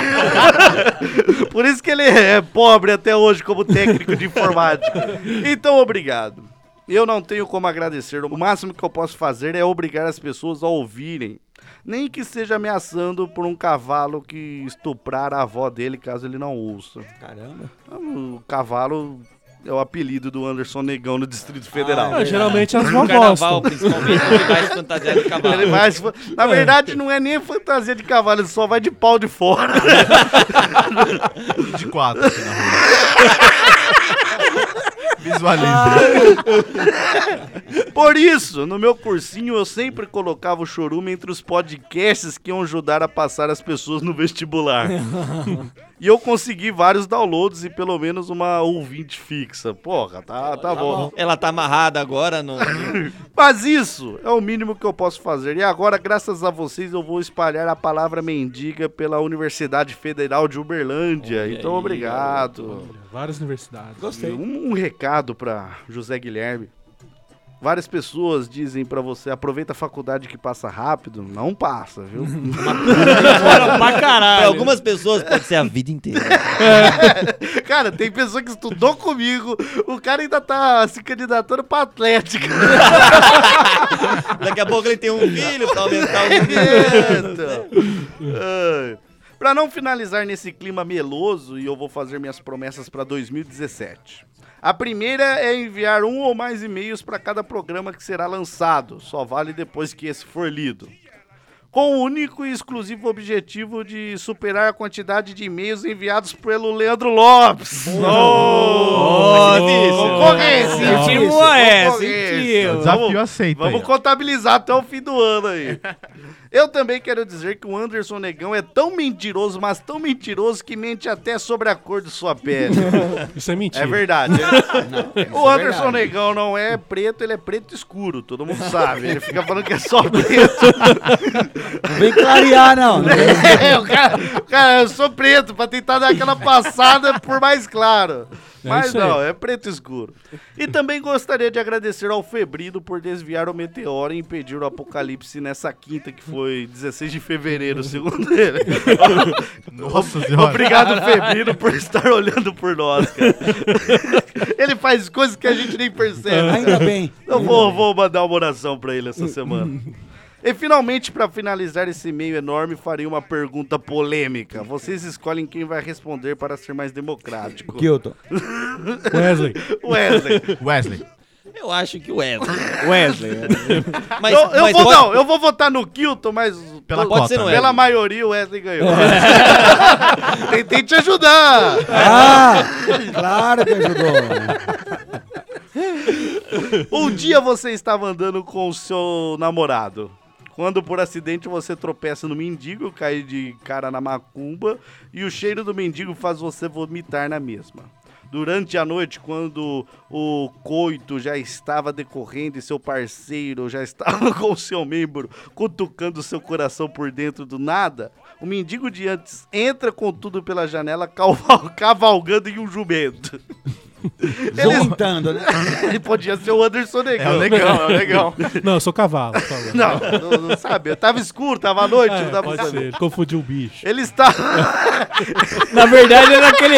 Por isso que ele é pobre até hoje como técnico de informática. Então, obrigado. Eu não tenho como agradecer. O máximo que eu posso fazer é obrigar as pessoas a ouvirem. Nem que seja ameaçando por um cavalo que estuprar a avó dele, caso ele não ouça. Caramba. O cavalo é o apelido do Anderson Negão no Distrito Federal. Geralmente as No vó carnaval, gostam. principalmente, ele vai se fantasiar de cavalo. Ele vai, na verdade, não é nem fantasia de cavalo, ele só vai de pau de fora. De 4 aqui na rua. Visualize. Por isso, no meu cursinho, eu sempre colocava o chorume entre os podcasts que iam ajudar a passar as pessoas no vestibular. E eu consegui vários downloads e pelo menos uma ouvinte fixa. Porra, tá bom. Ela tá amarrada agora no... Mas isso é o mínimo que eu posso fazer. E agora, graças a vocês, eu vou espalhar a palavra mendiga pela Universidade Federal de Uberlândia. Então, obrigado. Várias universidades. Gostei. Um recado pra José Guilherme. Várias pessoas dizem pra você, aproveita a faculdade que passa rápido. Não passa, viu? Pra caralho. Pra algumas pessoas pode ser a vida inteira. Cara, tem pessoa que estudou comigo, o cara ainda tá se candidatando pra Atlética. Daqui a pouco ele tem um filho pra aumentar o rendimento. Pra não finalizar nesse clima meloso, e eu vou fazer minhas promessas pra 2017. A primeira é enviar um ou mais e-mails para cada programa que será lançado. Só vale depois que esse for lido. Com o único e exclusivo objetivo de superar a quantidade de e-mails enviados pelo Leandro Lopes. Concorrência. Sentimos sentiu. Desafio aceito aí. Vamos contabilizar até o fim do ano aí. Eu também quero dizer que o Anderson Negão é tão mentiroso, mas tão mentiroso que mente até sobre a cor de sua pele. Isso é mentira. É verdade. O Anderson Negão não é preto, ele é preto escuro, todo mundo sabe. Ele fica falando que é só preto. Não vem clarear, não. O cara, eu sou preto, pra tentar dar aquela passada por mais claro. Mas isso aí. não, é preto escuro. E também gostaria de agradecer ao Febrino por desviar o meteoro e impedir o apocalipse nessa quinta, que foi 16 de fevereiro, segundo ele. Nossa senhora. Obrigado, Febrino, por estar olhando por nós, cara. Ele faz coisas que a gente nem percebe. Ainda bem. Eu vou mandar uma oração pra ele essa semana. E finalmente, pra finalizar esse e-mail enorme, farei uma pergunta polêmica. Vocês escolhem quem vai responder para ser mais democrático. Kilton. Wesley. Eu acho que o Wesley. Mas, Eu vou votar no Kilton, mas pode ser no Wesley. pela maioria o Wesley ganhou. Tentei te ajudar. Ah, claro que ajudou. Um dia você estava andando com o seu namorado, quando por acidente você tropeça no mendigo, cai de cara na macumba e o cheiro do mendigo faz você vomitar na mesma. Durante a noite, quando o coito já estava decorrendo e seu parceiro já estava com o seu membro cutucando seu coração por dentro do nada, o mendigo de antes entra com tudo pela janela cavalgando em um jumento. Vomitando, né? Ele podia ser o Anderson É o Negão. negão, é o negão. Não, eu sou cavalo. Por favor. Não sabe. Tava escuro, tava à noite, não É, dava pra pode saber. ser. Ele confundiu o bicho. Ele está... Na verdade era aquele.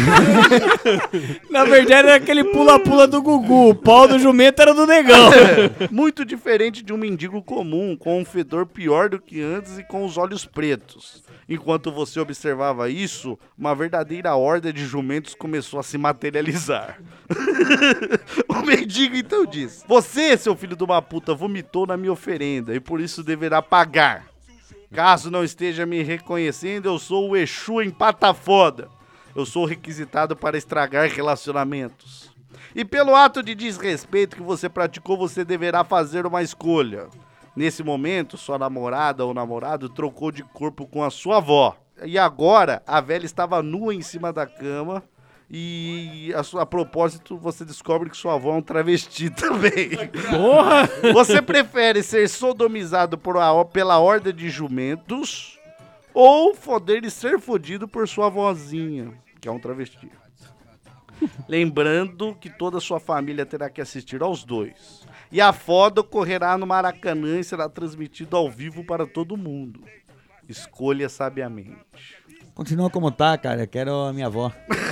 Na verdade era aquele pula-pula do Gugu. O pau do jumento era do negão. muito diferente de um mendigo comum, com um fedor pior do que antes e com os olhos pretos. Enquanto você observava isso, uma verdadeira horda de jumentos começou a se materializar. O mendigo então diz: você, seu filho de uma puta, vomitou na minha oferenda e por isso deverá pagar. Caso não esteja me reconhecendo, eu sou o Exu empata foda. Eu sou requisitado para estragar relacionamentos. E pelo ato de desrespeito que você praticou, você deverá fazer uma escolha. Nesse momento, sua namorada ou namorado trocou de corpo com a sua avó. E agora, a velha estava nua em cima da cama. E a propósito, você descobre que sua avó é um travesti também. Porra! Você prefere ser sodomizado pela horda de jumentos ou foder e ser fodido por sua avózinha, que é um travesti? Lembrando que toda a sua família terá que assistir aos dois. E a foda ocorrerá no Maracanã e será transmitido ao vivo para todo mundo. Escolha sabiamente. Continua como tá, cara. Quero a minha avó.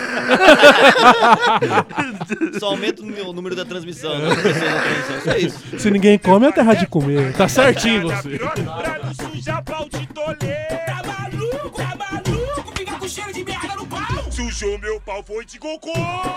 Só aumenta o número da transmissão. Né? Só isso. Se ninguém come, é terra de comer. Tá certinho você. Pra não sujar pau de toleiro. Tá maluco, fica com cheiro de merda no pau. Sujou meu pau, foi de cocô.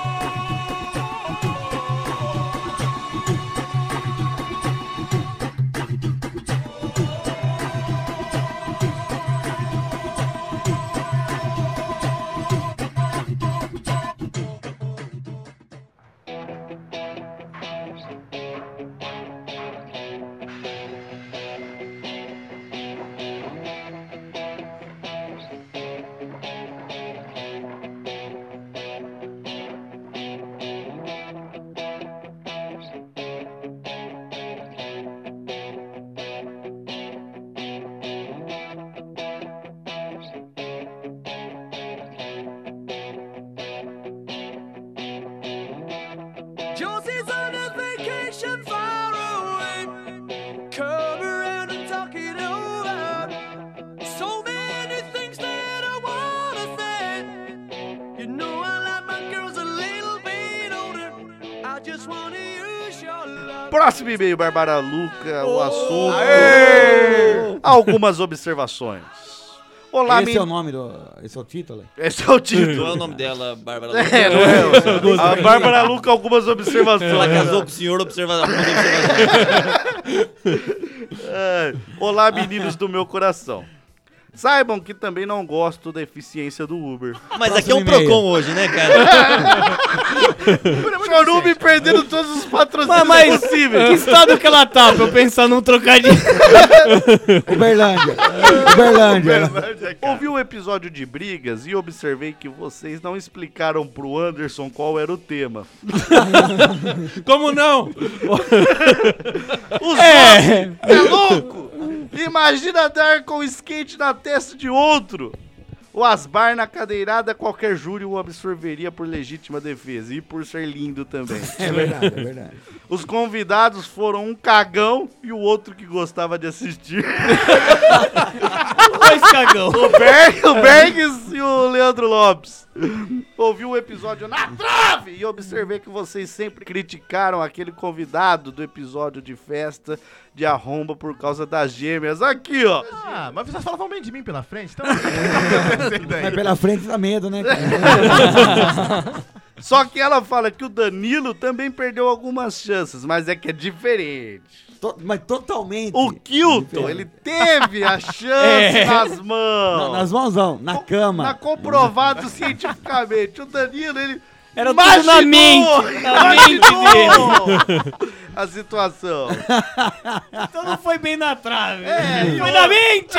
Josie's on a vacation far away. Come around and talk it over. So many things that I wanna say. You know I like my girls a little bit older. I just wanna use your love. Próximo e-mail, Bárbara Luca, o assunto. Algumas observações. Olá, Esse é o nome do... Esse é o título? Esse é o título. Não é o nome dela, Bárbara Luca. É, não é? A Bárbara Luca, algumas observações. Ela casou com o senhor observador. Olá, meninos do meu coração. Saibam que também não gosto da eficiência do Uber. Mas Próximo aqui é um e-mail. Procon hoje, né, cara? Chorume perdendo todos os patrocínios Mas possíveis. que estado que ela tá pra eu pensar num trocadilho? Uberlândia. Uberlândia. Ouvi o episódio de brigas e observei que vocês não explicaram pro Anderson qual era o tema. Como não? Os é louco? Imagina dar com skate na testa de outro. O Asbar na cadeirada, qualquer júri o absorveria por legítima defesa e por ser lindo também. É verdade, é verdade. Os convidados foram um cagão e o outro que gostava de assistir. Dois cagão. O Bergs e o Leandro Lopes. Ouvi o episódio na trave e observei que vocês sempre criticaram aquele convidado do episódio de festa de arromba por causa das gêmeas. Aqui, ó. Ah, mas vocês falavam bem de mim pela frente, então... Mas pela frente dá medo, né, cara? Só que ela fala que o Danilo também perdeu algumas chances, mas é que é diferente. Mas totalmente. O Kilton, ele teve a chance nas mãos. Não, nas mãos não, na cama. Tá comprovado cientificamente. O Danilo, ele Era tudo na mente. Na mente dele. a situação. Então não foi bem na trave. É, Foi na mente.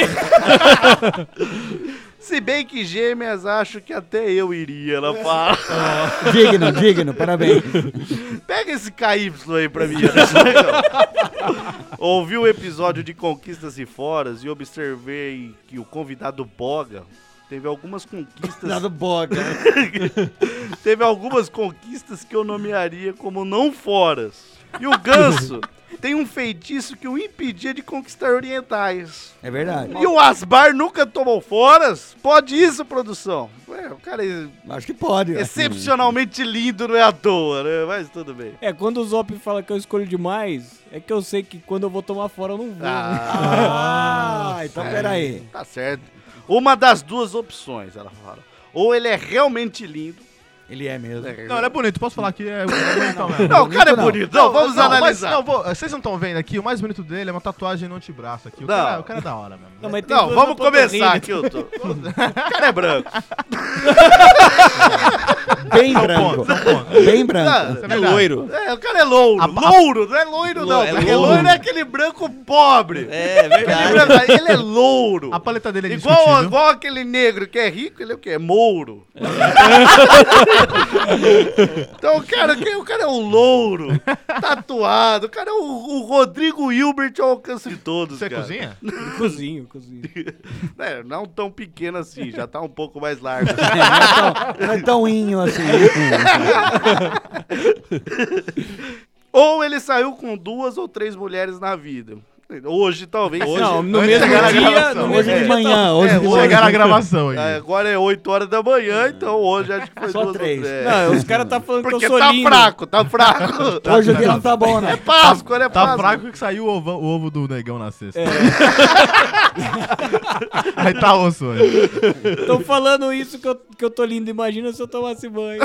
Se bem que gêmeas, acho que até eu iria, ela fala. Digno, parabéns. Pega esse KY aí pra mim, Anderson. Ouvi o episódio de Conquistas e Foras e observei que o convidado Boga teve algumas conquistas. Dado boca. Teve algumas conquistas que eu nomearia como não foras. E o Ganso tem um feitiço que o impedia de conquistar orientais. É verdade. E o Asbar nunca tomou foras? Pode isso, produção? Ué, o cara é Acho que pode. né? excepcionalmente lindo, não é à toa, né? Mas tudo bem. Quando o Zop fala que eu escolho demais, é que eu sei que quando eu vou tomar fora eu não vou. Então peraí. Tá certo. Uma das duas opções, ela fala. Ou ele é realmente lindo. Ele é mesmo. Não, ele é bonito. Posso falar que é bonitão mesmo. Não, o cara é não. bonito. Não, vamos analisar. Vocês não estão vendo aqui, o mais bonito dele é uma tatuagem no antebraço aqui. O Não. cara é da hora mesmo. Não, mas tem Não, duas vamos na começar panturrilha. aqui, o cara é branco. Bem branco. Bem branco. Ah, É loiro. o cara é louro. Louro, não é loiro não. É Porque louro. loiro é aquele branco pobre. É Aquele verdade. branco, ele é louro. A paleta dele é Igual, discutível. igual aquele negro que é rico, ele é o quê? É mouro. Então, o cara é um louro, tatuado. O cara é o Rodrigo Hilbert ao alcance de todos, Você cara. cozinha? Cozinho. É, não tão pequeno assim, já tá um pouco mais largo. Não é tão inho assim. Ou ele saiu com 2 ou 3 mulheres na vida. Hoje, talvez. Não, no Antes mesmo de chegar na dia... gravação. No mesmo Hoje de dia manhã, hoje de hoje- manhã. Chegar na gravação aí. Agora é 8 horas da manhã, então hoje acho que foi Só 2 ou 3. 3. Não, os caras tá falando Porque que eu sou tá lindo. fraco, tá fraco. Hoje o dia não tá bom, É né? Páscoa, né? Tá Páscoa. fraco que saiu o ovo do negão na sexta. Aí tá osso hoje. Tô falando isso que eu tô lindo. Imagina se eu tomasse banho.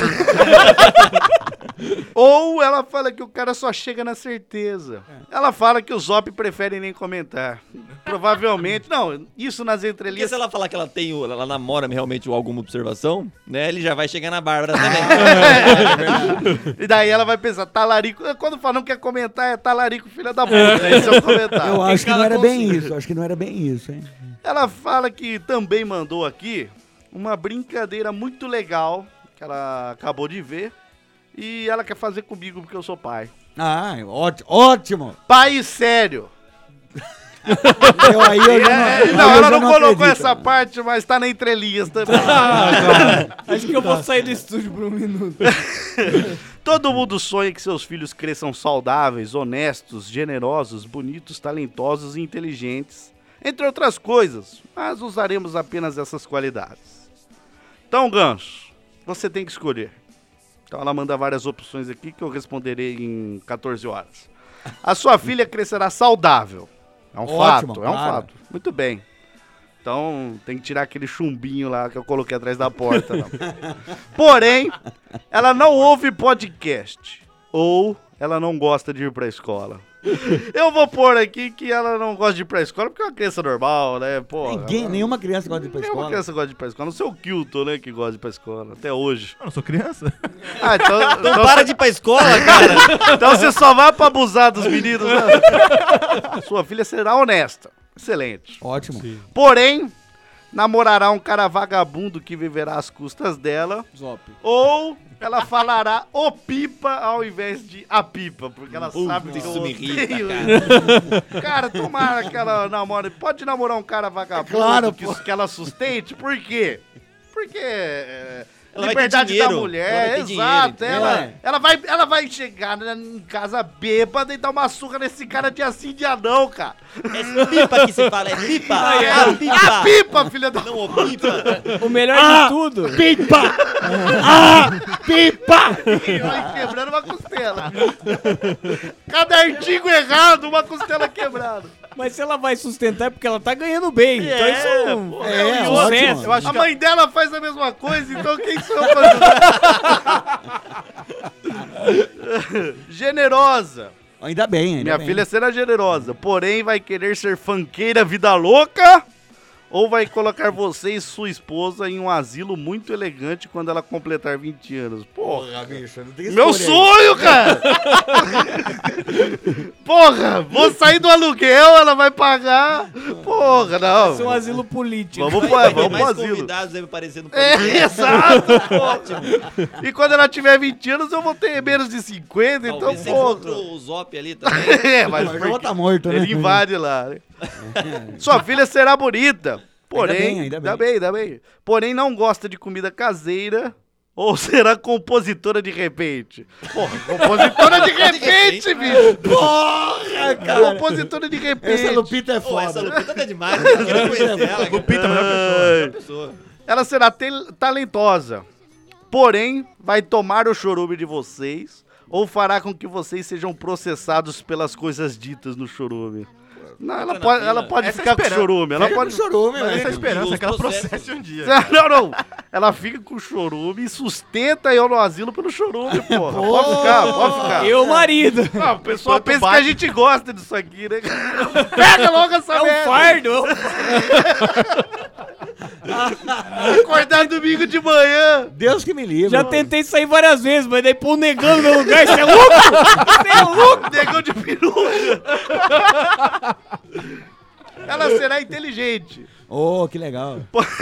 Ou ela fala que o cara só chega na certeza. Ela fala que o Zop prefere nem comentar. Provavelmente. Não, isso nas Porque entrelinhas. se ela falar que ela namora realmente alguma observação, né? Ele já vai chegar na Bárbara também. E daí ela vai pensar, talarico. Quando fala não quer comentar, é talarico, filha da puta. Esse é o comentário. Eu acho que não cala era a bem consciência. isso. Acho que não era bem isso, hein? Ela fala que também mandou aqui uma brincadeira muito legal que ela acabou de ver. E ela quer fazer comigo porque eu sou pai. Ah, ótimo. Pai sério. Eu aí eu já não, aí Não, eu ela já não colocou acredito. essa parte, mas tá na entrelinhas também. Acho que eu vou sair do estúdio por um minuto. Todo mundo sonha que seus filhos cresçam saudáveis, honestos, generosos, bonitos, talentosos e inteligentes, entre outras coisas, mas usaremos apenas essas qualidades. Então, Ganso, você tem que escolher. Então ela manda várias opções aqui que eu responderei em 14 horas. A sua filha crescerá saudável. É um Ótimo, fato, é um claro. fato. Muito bem. Então tem que tirar aquele chumbinho lá que eu coloquei atrás da porta. Não. Porém, ela não ouve podcast. Ou ela não gosta de ir pra escola. Eu vou pôr aqui que ela não gosta de ir pra escola porque é uma criança normal, né? Pô, Nenhuma criança gosta de ir pra Nenhuma escola. criança gosta de ir pra escola. Não sei o Kilton, né, que gosta de ir pra escola. Até hoje. Eu não sou criança. Ah, então Para de ir pra escola, cara. então você só vai pra abusar dos meninos, né? Sua filha será honesta. Excelente. Ótimo. Porém, namorará um cara vagabundo que viverá às custas dela. Zop. Ou ela falará o pipa ao invés de a pipa, porque ela sabe que isso eu me irrita, odeio cara. isso. Cara, tomara que ela namore. Pode namorar um cara vagabundo Claro, que ela sustente. Por quê? Porque Ela vai ter liberdade da dinheiro. mulher, Ela vai ter exato. dinheiro, Ela vai chegar em casa bêbada e dar uma surra nesse cara dia sim, dia não, cara. É pipa que se fala, é pipa. A pipa. pipa, filha da... Não, ô pipa. O melhor de tudo. Pipa! Pipa! E vai quebrando uma costela. Cada artigo errado, uma costela quebrada. Mas se ela vai sustentar é porque ela tá ganhando bem. Então isso é um ótimo. sucesso. Eu acho A que mãe dela faz a mesma coisa, então quem sou eu pra ajudar? Generosa. Ainda bem, ainda Minha bem. filha será generosa, porém vai querer ser funkeira vida louca ou vai colocar você e sua esposa em um asilo muito elegante quando ela completar 20 anos. Porra, bicho, não tem meu escolha aí. sonho, cara! Porra, vou sair do aluguel, ela vai pagar. Porra, não. Isso é um asilo político. Vamos Vai ter pro mais asilo. convidados deve aparecer no É, podcast. exato, pô. E quando ela tiver 20 anos, eu vou ter menos de 50, então, Talvez você porra. encontrou o Zop ali também. É, mas Mas porque ela tá morto, né? ele invade lá, né? Sua filha será bonita, Porém, Ainda ainda bem. Porém, não gosta de comida caseira ou será compositora de repente. Porra, compositora de repente, bicho. Porra, cara. Compositora de repente. Essa Lupita é Pô, essa foda. Lupita tá demais, eu queria conhecer ela. Lupita, melhor pessoa. Ela será talentosa, porém vai tomar o chorume de vocês ou fará com que vocês sejam processados pelas coisas ditas no chorume. Não, ela pode Essa é ficar com o esperança. chorume. Ela pode... chorume, Mas essa é a velho. esperança, Os que ela processos. processe um dia. Não. Ela fica com o chorume e sustenta eu no asilo pelo chorume, porra. Pode ficar. E o marido. Ah, o pessoal Enquanto pensa bate. que a gente gosta disso aqui, né? Pega logo essa É um merda. fardo. Acordar domingo de manhã. Deus que me livre. Já mano. tentei sair várias vezes, mas daí pôr um negão no meu lugar, você é louco? Você é louco? Negão de peruca. Ela será inteligente. Oh, que legal.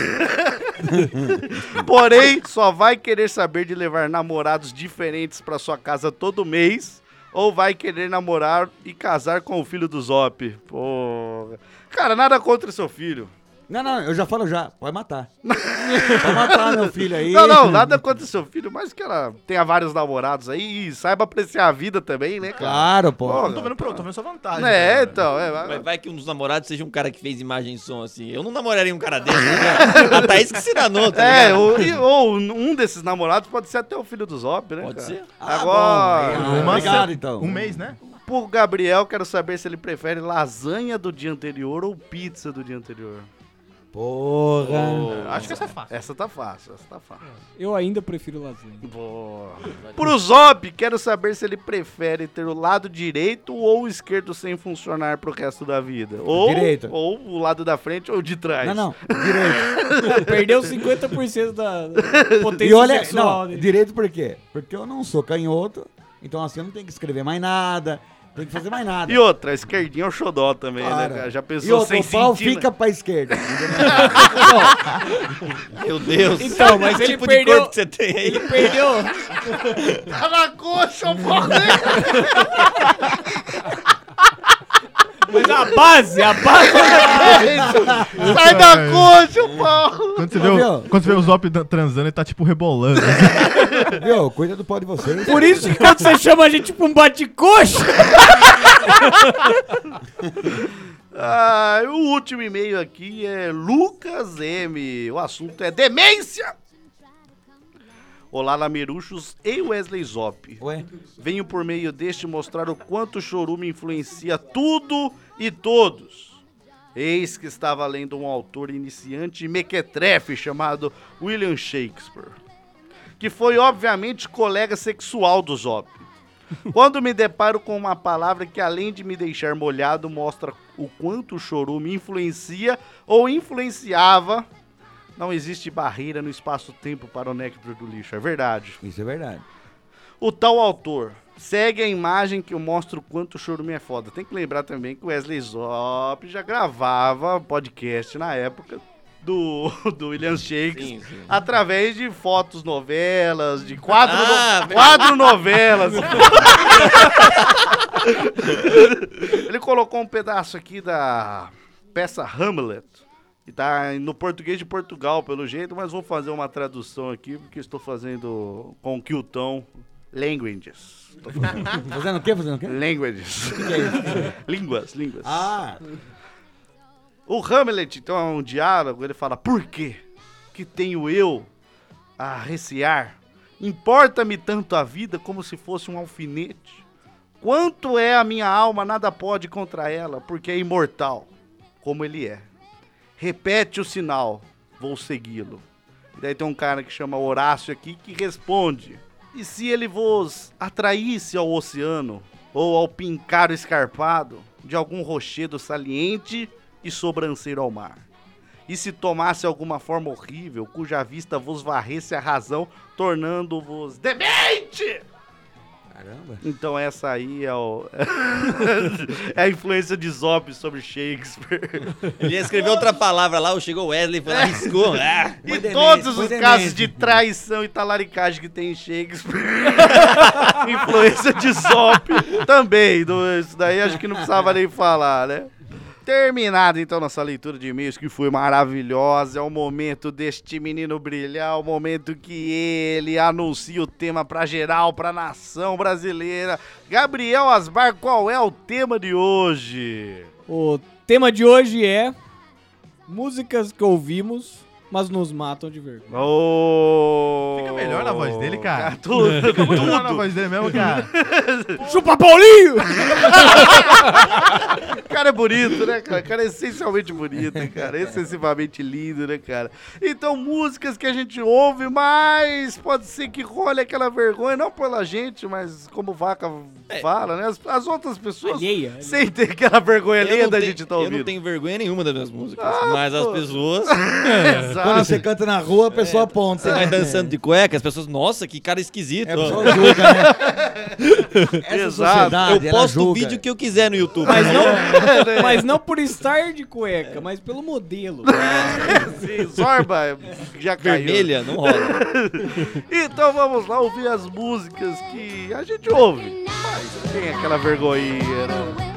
Porém, só vai querer saber de levar namorados diferentes pra sua casa todo mês. Ou vai querer namorar e casar com o filho do Zop. Pô. Cara, nada contra seu filho. Não, eu já falo já. Pode matar. Pode matar meu filho aí. Não, nada contra seu filho, mas que ela tenha vários namorados aí e saiba apreciar a vida também, né, cara? Claro, pô. Porra. Tô vendo sua vantagem. É, cara. então. Mas vai que um dos namorados seja um cara que fez imagem e som assim. Eu não namoraria um cara desse. Né? A Thaís que se danou, tá ligado? Ou um desses namorados pode ser até o filho do Zop, né, Pode cara? ser. Agora, bom, obrigado, então. Um mês, né? por Gabriel, quero saber se ele prefere lasanha do dia anterior ou pizza do dia anterior. Porra. Acho que essa é fácil. Essa tá fácil. Eu ainda prefiro lasanha. Boa. Pro Zop, quero saber se ele prefere ter o lado direito ou o esquerdo sem funcionar pro resto da vida. Ou, Direito. ou o lado da frente ou de trás. Não, direito. Perdeu 50% da potência E olha, sexual não, dele. direito por quê? Porque eu não sou canhoto, então assim eu não tenho que escrever mais nada, tem que fazer mais nada. E outra, a esquerdinha é o xodó também, Cara. né, cara? Já E pensou outro, sem o pau sentir, fica pra esquerda. Meu Deus. Então, mas Que ele tipo perdeu- de corpo que você tem aí? Ele perdeu. Tá na coxa, pô! Mas a base. Sai da coxa, pau! Quando você vê o Zop transando, ele tá tipo rebolando. Viu? Cuida do pau de vocês. Por isso que quando você chama a gente pra um bate-coxa. O último e-mail aqui é Lucas M. O assunto é demência! Olá, Lameruxos e Wesley Zop. Ué? Venho por meio deste mostrar o quanto o chorume influencia tudo e todos. Eis que estava lendo um autor iniciante mequetrefe chamado William Shakespeare, que foi obviamente colega sexual do Zop. Quando me deparo com uma palavra que além de me deixar molhado, mostra o quanto o chorume influencia ou influenciava. Não existe barreira no espaço-tempo para o néctar do lixo, é verdade. Isso é verdade. O tal autor segue a imagem que mostra o quanto o chorume é foda. Tem que lembrar também que o Wesley Zop já gravava podcast na época do William Shakespeare, Sim, sim. através de fotos novelas, de quadro Ah, novelas. Ele colocou um pedaço aqui da peça Hamlet. E tá no português de Portugal, pelo jeito, mas vou fazer uma tradução aqui, porque estou fazendo com o Quiltão Languages. Fazendo o quê? Fazendo o quê? Languages. Que é isso? Línguas. Ah, O Hamlet, então, é um diálogo, ele fala, por quê que tenho eu a recear? Importa-me tanto a vida como se fosse um alfinete? Quanto é a minha alma, nada pode contra ela, porque é imortal, como ele é. Repete o sinal, vou segui-lo. E daí tem um cara que chama Horácio aqui que responde, e se ele vos atraísse ao oceano, ou ao pincaro escarpado, de algum rochedo saliente e sobranceiro ao mar? E se tomasse alguma forma horrível, cuja vista vos varresse a razão, tornando-vos demente? caramba. Então essa aí é, é a influência de Zop sobre Shakespeare. Ele ia escrever outra palavra lá, chegou o Wesley, foi lá, riscou. Ah. E Foi todos demente, foi os demente. casos de traição e talaricagem que tem em Shakespeare, influência de Zop também. Isso daí acho que não precisava nem falar, né? Terminada então nossa leitura de e-mails, que foi maravilhosa. É o momento deste menino brilhar, o momento que ele anuncia o tema pra geral, pra nação brasileira. Gabriel Asbar, qual é o tema de hoje? O tema de hoje é músicas que ouvimos, mas nos matam de vergonha. Fica melhor na voz dele, cara. Tudo. Fica muito melhor na voz dele mesmo, cara. Chupa Paulinho! O cara é bonito, né, cara? O cara é essencialmente bonito, cara. Excessivamente lindo, né, cara? Então, músicas que a gente ouve, mas pode ser que role aquela vergonha, não pela gente, mas como Vaca fala, né? As outras pessoas Alheia. sentem aquela vergonha alheia da gente tá Eu ouvindo. não tenho vergonha nenhuma das minhas músicas, mas as pessoas... Exato. Quando você canta na rua, a pessoa aponta. Você vai dançando de cueca, as pessoas, nossa, que cara esquisito. É, a ó. pessoa julga, né? Essa Exato. sociedade, Eu ela posto o julga. vídeo que eu quiser no YouTube. Mas não por estar de cueca, mas pelo modelo. Sim, Zorba já caiu. Vermelha, não rola. Então vamos lá ouvir as músicas que a gente ouve, mas tem aquela vergonhinha, né?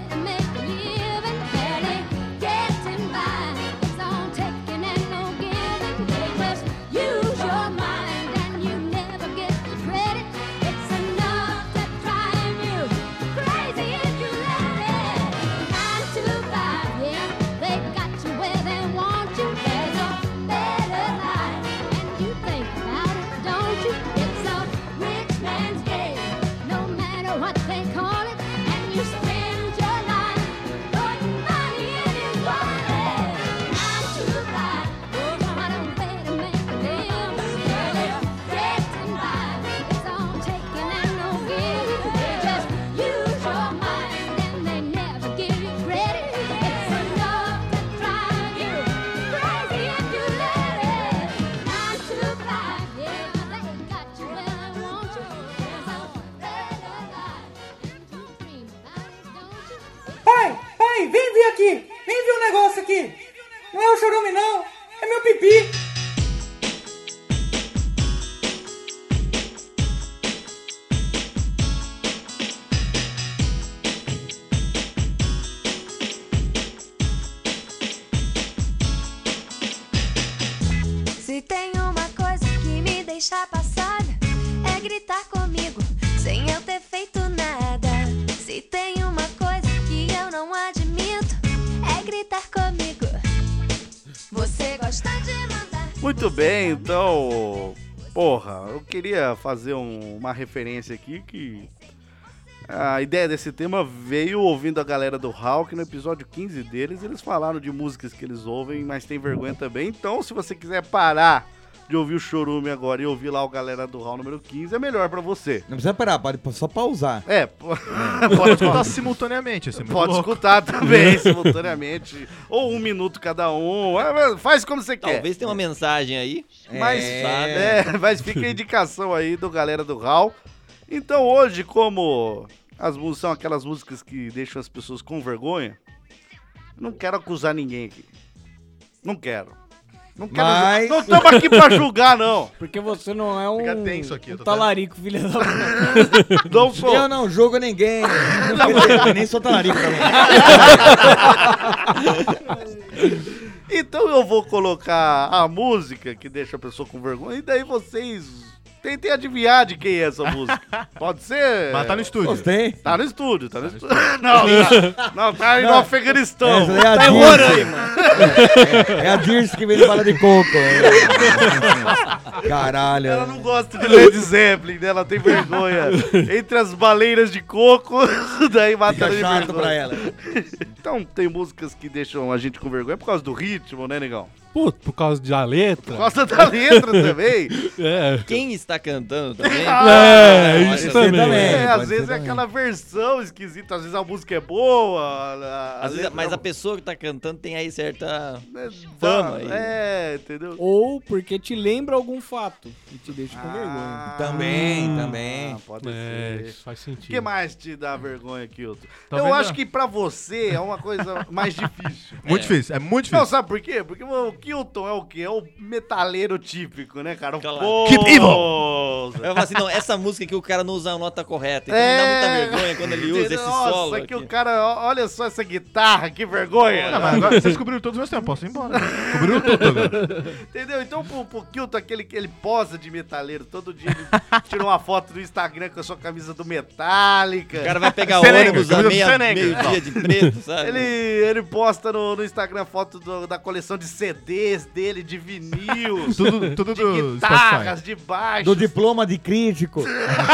Pai, vem ver aqui! Vem ver um negócio aqui! Não é o chorume, não! É meu pipi! Se tem uma coisa que me deixa passada, é gritar comigo sem eu ter feito nada. Se tem uma coisa que eu não admito, é gritar comigo. Você gosta de mandar. Muito bem, então, porra, eu queria fazer uma referência aqui que a ideia desse tema veio ouvindo a galera do Hulk no episódio 15 deles. Eles falaram de músicas que eles ouvem, mas tem vergonha também. Então, se você quiser parar de ouvir o Chorume agora e ouvir lá o galera do Hulk número 15, é melhor pra você. Não precisa parar, pode só pausar. Pode escutar simultaneamente. Assim, pode escutar também simultaneamente. Ou 1 minuto cada um. Faz como você quer. Talvez tenha uma mensagem aí. Mas fica a indicação aí do galera do Hulk. Então hoje, como as músicas são aquelas músicas que deixam as pessoas com vergonha, não quero acusar ninguém aqui. Não quero. Não estamos aqui pra julgar, não. Porque você não é um, Fica tenso aqui, um talarico, filha da... Não sou. Eu não julgo ninguém. Nem sou talarico também. Então eu vou colocar a música que deixa a pessoa com vergonha e daí vocês tentem adivinhar de quem é essa música. Pode ser? Mas tá no estúdio. Gostei. Tá no estúdio, tá no estúdio. Não, tá aí no Afeganistão. Essa é a Tá em Dirce. Roraima. É a Dirce que vem de bala de coco. Caralho. Ela não gosta de Led Zeppelin, né? Ela tem vergonha. Entre as baleiras de coco, daí mata Fica ela de chato vergonha. pra ela. Então tem músicas que deixam a gente com vergonha por causa do ritmo, né, negão? Putz, por causa da letra. Por causa da letra também. É. Quem está cantando também? Isso também. Às vezes é aquela versão esquisita, às vezes a música é boa. Às vezes, mas a pessoa que tá cantando tem aí certa é, fama. aí. entendeu? Ou porque te lembra algum fato e te deixa com vergonha. Também. Pode É, ser. isso faz O sentido. que mais te dá vergonha, Kilton? Tá Eu vendo? acho que pra você é uma coisa mais difícil. Muito difícil, é muito Não, difícil. sabe por quê? Porque Kilton é o quê? É o metaleiro típico, né, cara? O Claro. Keep Eu falo assim, não, essa música que o cara não usa a nota correta. Então me dá muita vergonha quando ele usa esse Nossa, solo. que aqui. o cara... Olha só essa guitarra, que vergonha. Não, mas agora vocês descobriram todos os meus tempos, posso ir embora. Descobriram tudo agora. Entendeu? Então, pro Kilton, ele posa de metaleiro. Todo dia ele tirou uma foto do Instagram com a sua camisa do Metallica. O cara vai pegar Senenga, ônibus a camisa do meio-dia de preto, sabe? Ele posta no Instagram foto da coleção de CDs dele, de vinil, Tudo de do guitarras, Spotify. de baixo. Do diploma de crítico.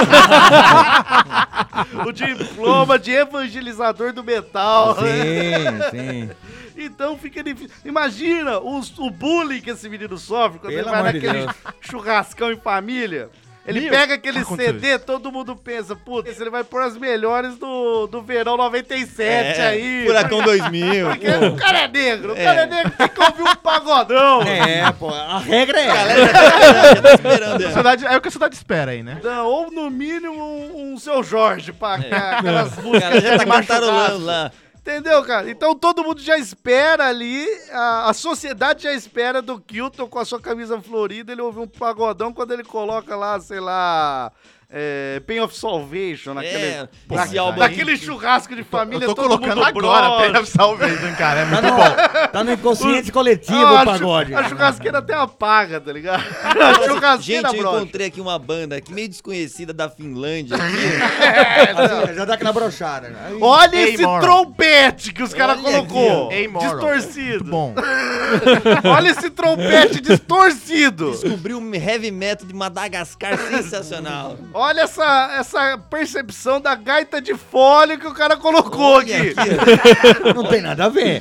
O diploma de evangelizador do metal. Sim. Então fica difícil. Imagina o bullying que esse menino sofre quando Pelo ele vai amor de naquele Deus. churrascão em família. Ele Meu, pega aquele aconteceu CD, todo mundo pensa, putz, ele vai pôr as melhores do verão 97 aí. Furacão 2000. Porque o cara é negro, tem que ouvir um pagodão. Pô, a regra é A essa. galera já tá esperando. É o que a cidade espera aí, né? Não, ou no mínimo um Seu Jorge, pra aquelas O músicas cara já tá de macho cantarolando gato. lá. Entendeu, cara? Então todo mundo já espera ali, a sociedade já espera do Kilton com a sua camisa florida, ele ouve um pagodão quando ele coloca lá, sei lá, Pain of Salvation, esse álbum naquele aí. churrasco de família, Eu tô todo colocando mundo agora, bronze. Pain of Salvation, cara, é muito bom. Tá no inconsciente coletivo Ah, o pagode. A churrasqueira até apaga, tá ligado? A churrasqueira, Gente, eu brother. encontrei aqui uma banda aqui meio desconhecida da Finlândia. Aqui. Já dá aquela brochada. Né? Aí- Olha esse Amoral. trompete que os caras Olha aqui, colocou. ó. Amoral. Distorcido. Muito bom. Olha esse trompete distorcido. Descobri um heavy metal de Madagascar sensacional. Olha essa percepção da gaita de fole que o cara colocou Olha aqui. aqui, Não tem nada a ver.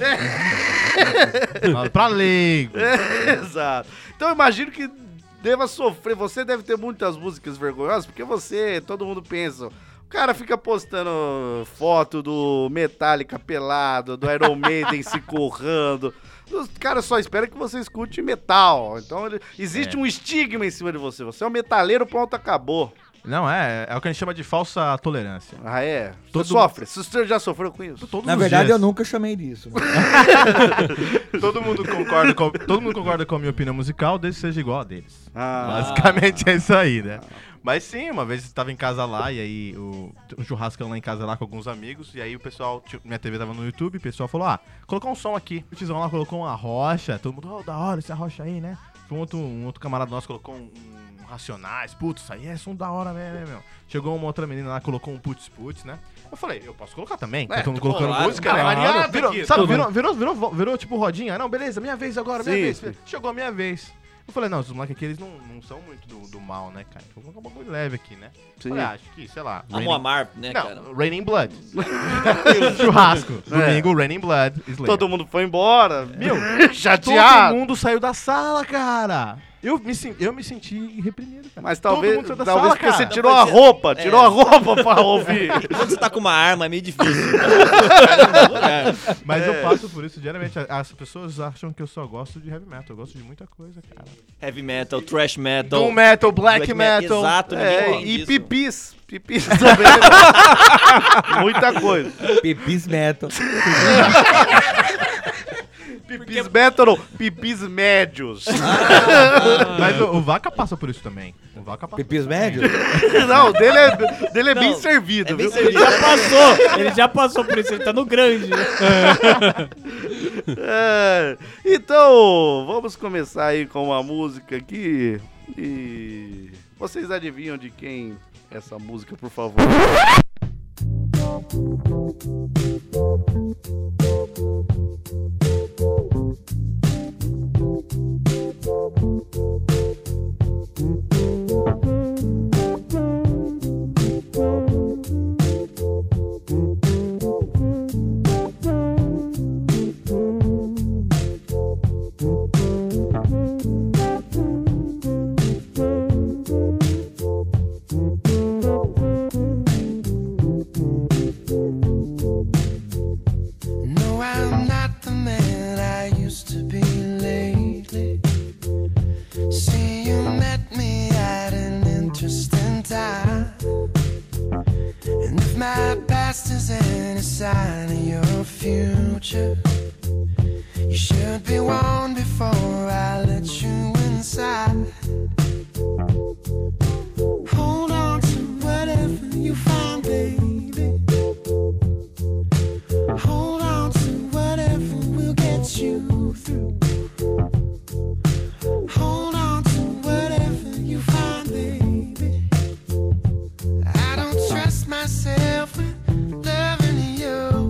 Pra leigo. Exato. Então eu imagino que deva sofrer. Você deve ter muitas músicas vergonhosas, porque todo mundo pensa. O cara fica postando foto do Metallica pelado, do Iron Maiden se currando. Os caras só esperam que você escute metal. Então existe um estigma em cima de você. Você é um metaleiro, pronto, acabou. Não, é o que a gente chama de falsa tolerância. Ah, é? Todo Você sofre? Você já sofreu com isso? Todos Na os verdade, dias. eu nunca chamei disso. Todo mundo concorda com a minha opinião musical, desde que seja igual a deles. Basicamente é isso aí, né? Mas sim, uma vez eu tava em casa lá, e aí um churrascão lá em casa lá com alguns amigos, e aí o pessoal, minha TV tava no YouTube, o pessoal falou, colocou um som aqui. O tizão lá colocou uma rocha, todo mundo, da hora essa rocha aí, né? Um outro camarada nosso colocou um Racionais, putz, isso aí é som da hora mesmo, meu. Chegou uma outra menina lá, colocou um putz, né? Eu falei, eu posso colocar também, todo mundo colocando claro, música, né? variado Virou, aqui, sabe, tudo. virou tipo rodinha. Não, beleza, minha vez agora, minha Sim, vez. sim. Chegou a minha vez. Eu falei, não, os moleques aqui, eles não são muito do mal, né, cara? Vou colocar um bagulho leve aqui, né? Sim. Falei, acho que, sei lá. Amor Amar, né, cara? Não, Raining Blood. Churrasco. Domingo, Raining Blood. Slayer. Todo mundo foi embora. Meu, chateado. todo mundo saiu da sala, cara. Eu me senti reprimido, cara. Mas Todo talvez mundo saiu da porque sala, você cara. tirou a roupa, tirou a roupa pra ouvir. Quando você tá com uma arma, é meio difícil. Mas eu passo por isso diariamente. As pessoas acham que eu só gosto de heavy metal. Eu gosto de muita coisa, cara. Heavy metal, thrash metal. Doom metal, black metal. Exato, ninguém tem E disso. pipis. Pipis também. Muita coisa. Pipis metal. Pipis metal, não. Pipis médios. Mas o Vaca passa por isso também. O Vaca passa Pipis médio? Não, dele é bem servido, bem viu? servido. Ele já passou por isso, ele tá no grande. Então, vamos começar aí com uma música aqui. E vocês adivinham de quem é essa música, por favor? No, I'm not the man I used to be lately. See, you met me at an interesting time. And if my past is any sign of your future, You should be warned before I let you inside. Hold on to whatever you find, baby. Hold on to whatever will get you through. Hold on to whatever you find, baby. I don't trust myself with loving you.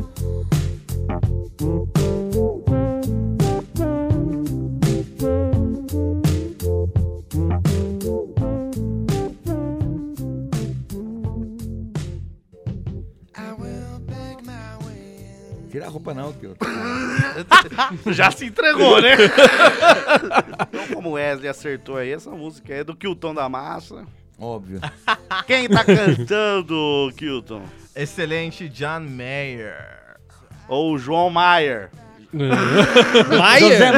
Tira a roupa não, que eu... Já se entregou, né? Então, como o Wesley acertou aí, essa música é do Kilton da Massa. Óbvio. Quem tá cantando, Kilton? Excelente John Mayer. Ou João Maier. José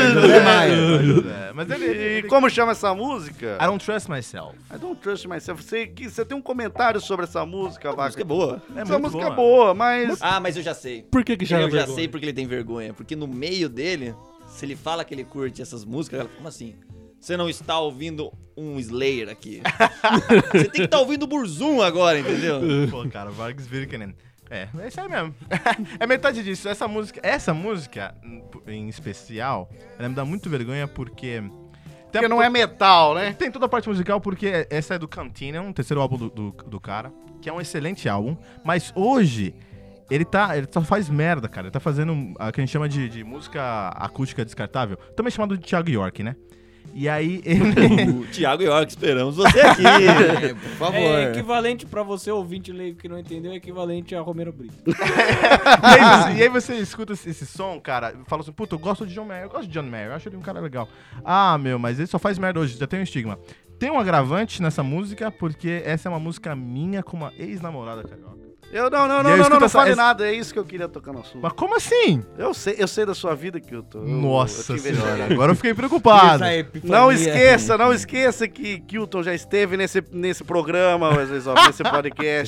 Maia. Mas E como chama essa música? I Don't Trust Myself. I Don't Trust Myself. Você tem um comentário sobre essa música, Vaca? música é boa. Essa música é boa, mas... Ah, mas eu já sei. Por que já Eu é já vergonha? sei porque ele tem vergonha. Porque no meio dele, se ele fala que ele curte essas músicas, ela fica como assim? Você não está ouvindo um Slayer aqui. Você tem que estar ouvindo o Burzum agora, entendeu? Pô, cara, Vargas Virkinen. É isso aí mesmo. É metade disso. Essa música, em especial, ela me dá muito vergonha porque... Porque não é metal, né? Tem toda a parte musical, porque essa é do Cantina, um terceiro álbum do cara, que é um excelente álbum, mas hoje ele só faz merda, cara. Ele tá fazendo o que a gente chama de música acústica descartável, também chamado de Thiago York, né? E aí ele... Thiago York, esperamos você aqui. Por favor. É equivalente pra você, ouvinte leigo que não entendeu, é equivalente a Romero Brito. E aí você escuta esse som, cara, e fala assim, puta, eu gosto de John Mayer, eu acho ele um cara legal. Ah, meu, mas ele só faz merda hoje, já tem um estigma. Tem um agravante nessa música, porque essa é uma música minha com uma ex-namorada carioca. Não fale nada, é isso que eu queria tocar no assunto. Mas como assim? Eu sei da sua vida, Kilton. Nossa senhora, agora eu fiquei preocupado. Não esqueça que Kilton já esteve nesse programa, nesse podcast.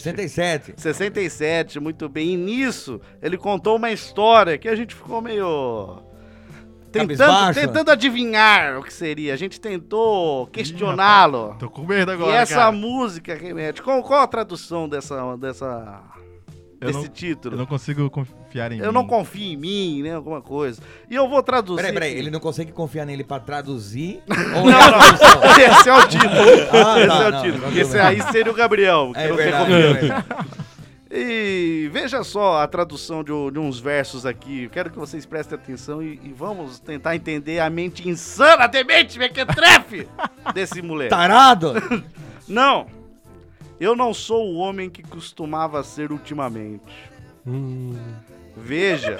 67, muito bem. E nisso, ele contou uma história que a gente ficou meio... Tentando adivinhar o que seria. A gente tentou questioná-lo. Tô com medo agora, E essa cara. música remete. Qual a tradução desse título? Eu não consigo confiar em mim. Eu não confio em mim, né? Alguma coisa. E eu vou traduzir. Peraí, ele não consegue confiar nele pra traduzir? Não. Esse é o título. Esse é o título. Não, Esse aí seria o Gabriel, que não tem confiança. É. E veja só a tradução de uns versos aqui. Eu quero que vocês prestem atenção e vamos tentar entender a mente insana, demente, mequetrefe desse moleque. Tarado! Não. Eu não sou o homem que costumava ser ultimamente. Veja.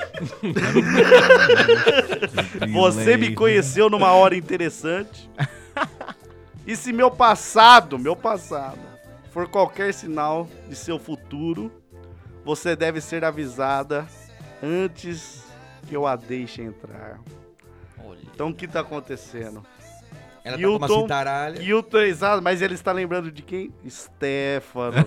Você me conheceu numa hora interessante. E se meu passado for qualquer sinal de seu futuro, você deve ser avisada antes que eu a deixe entrar. Então o que tá acontecendo? Ela tá com uma cintaralha. Kilton, exato, mas ele está lembrando de quem? Stefano,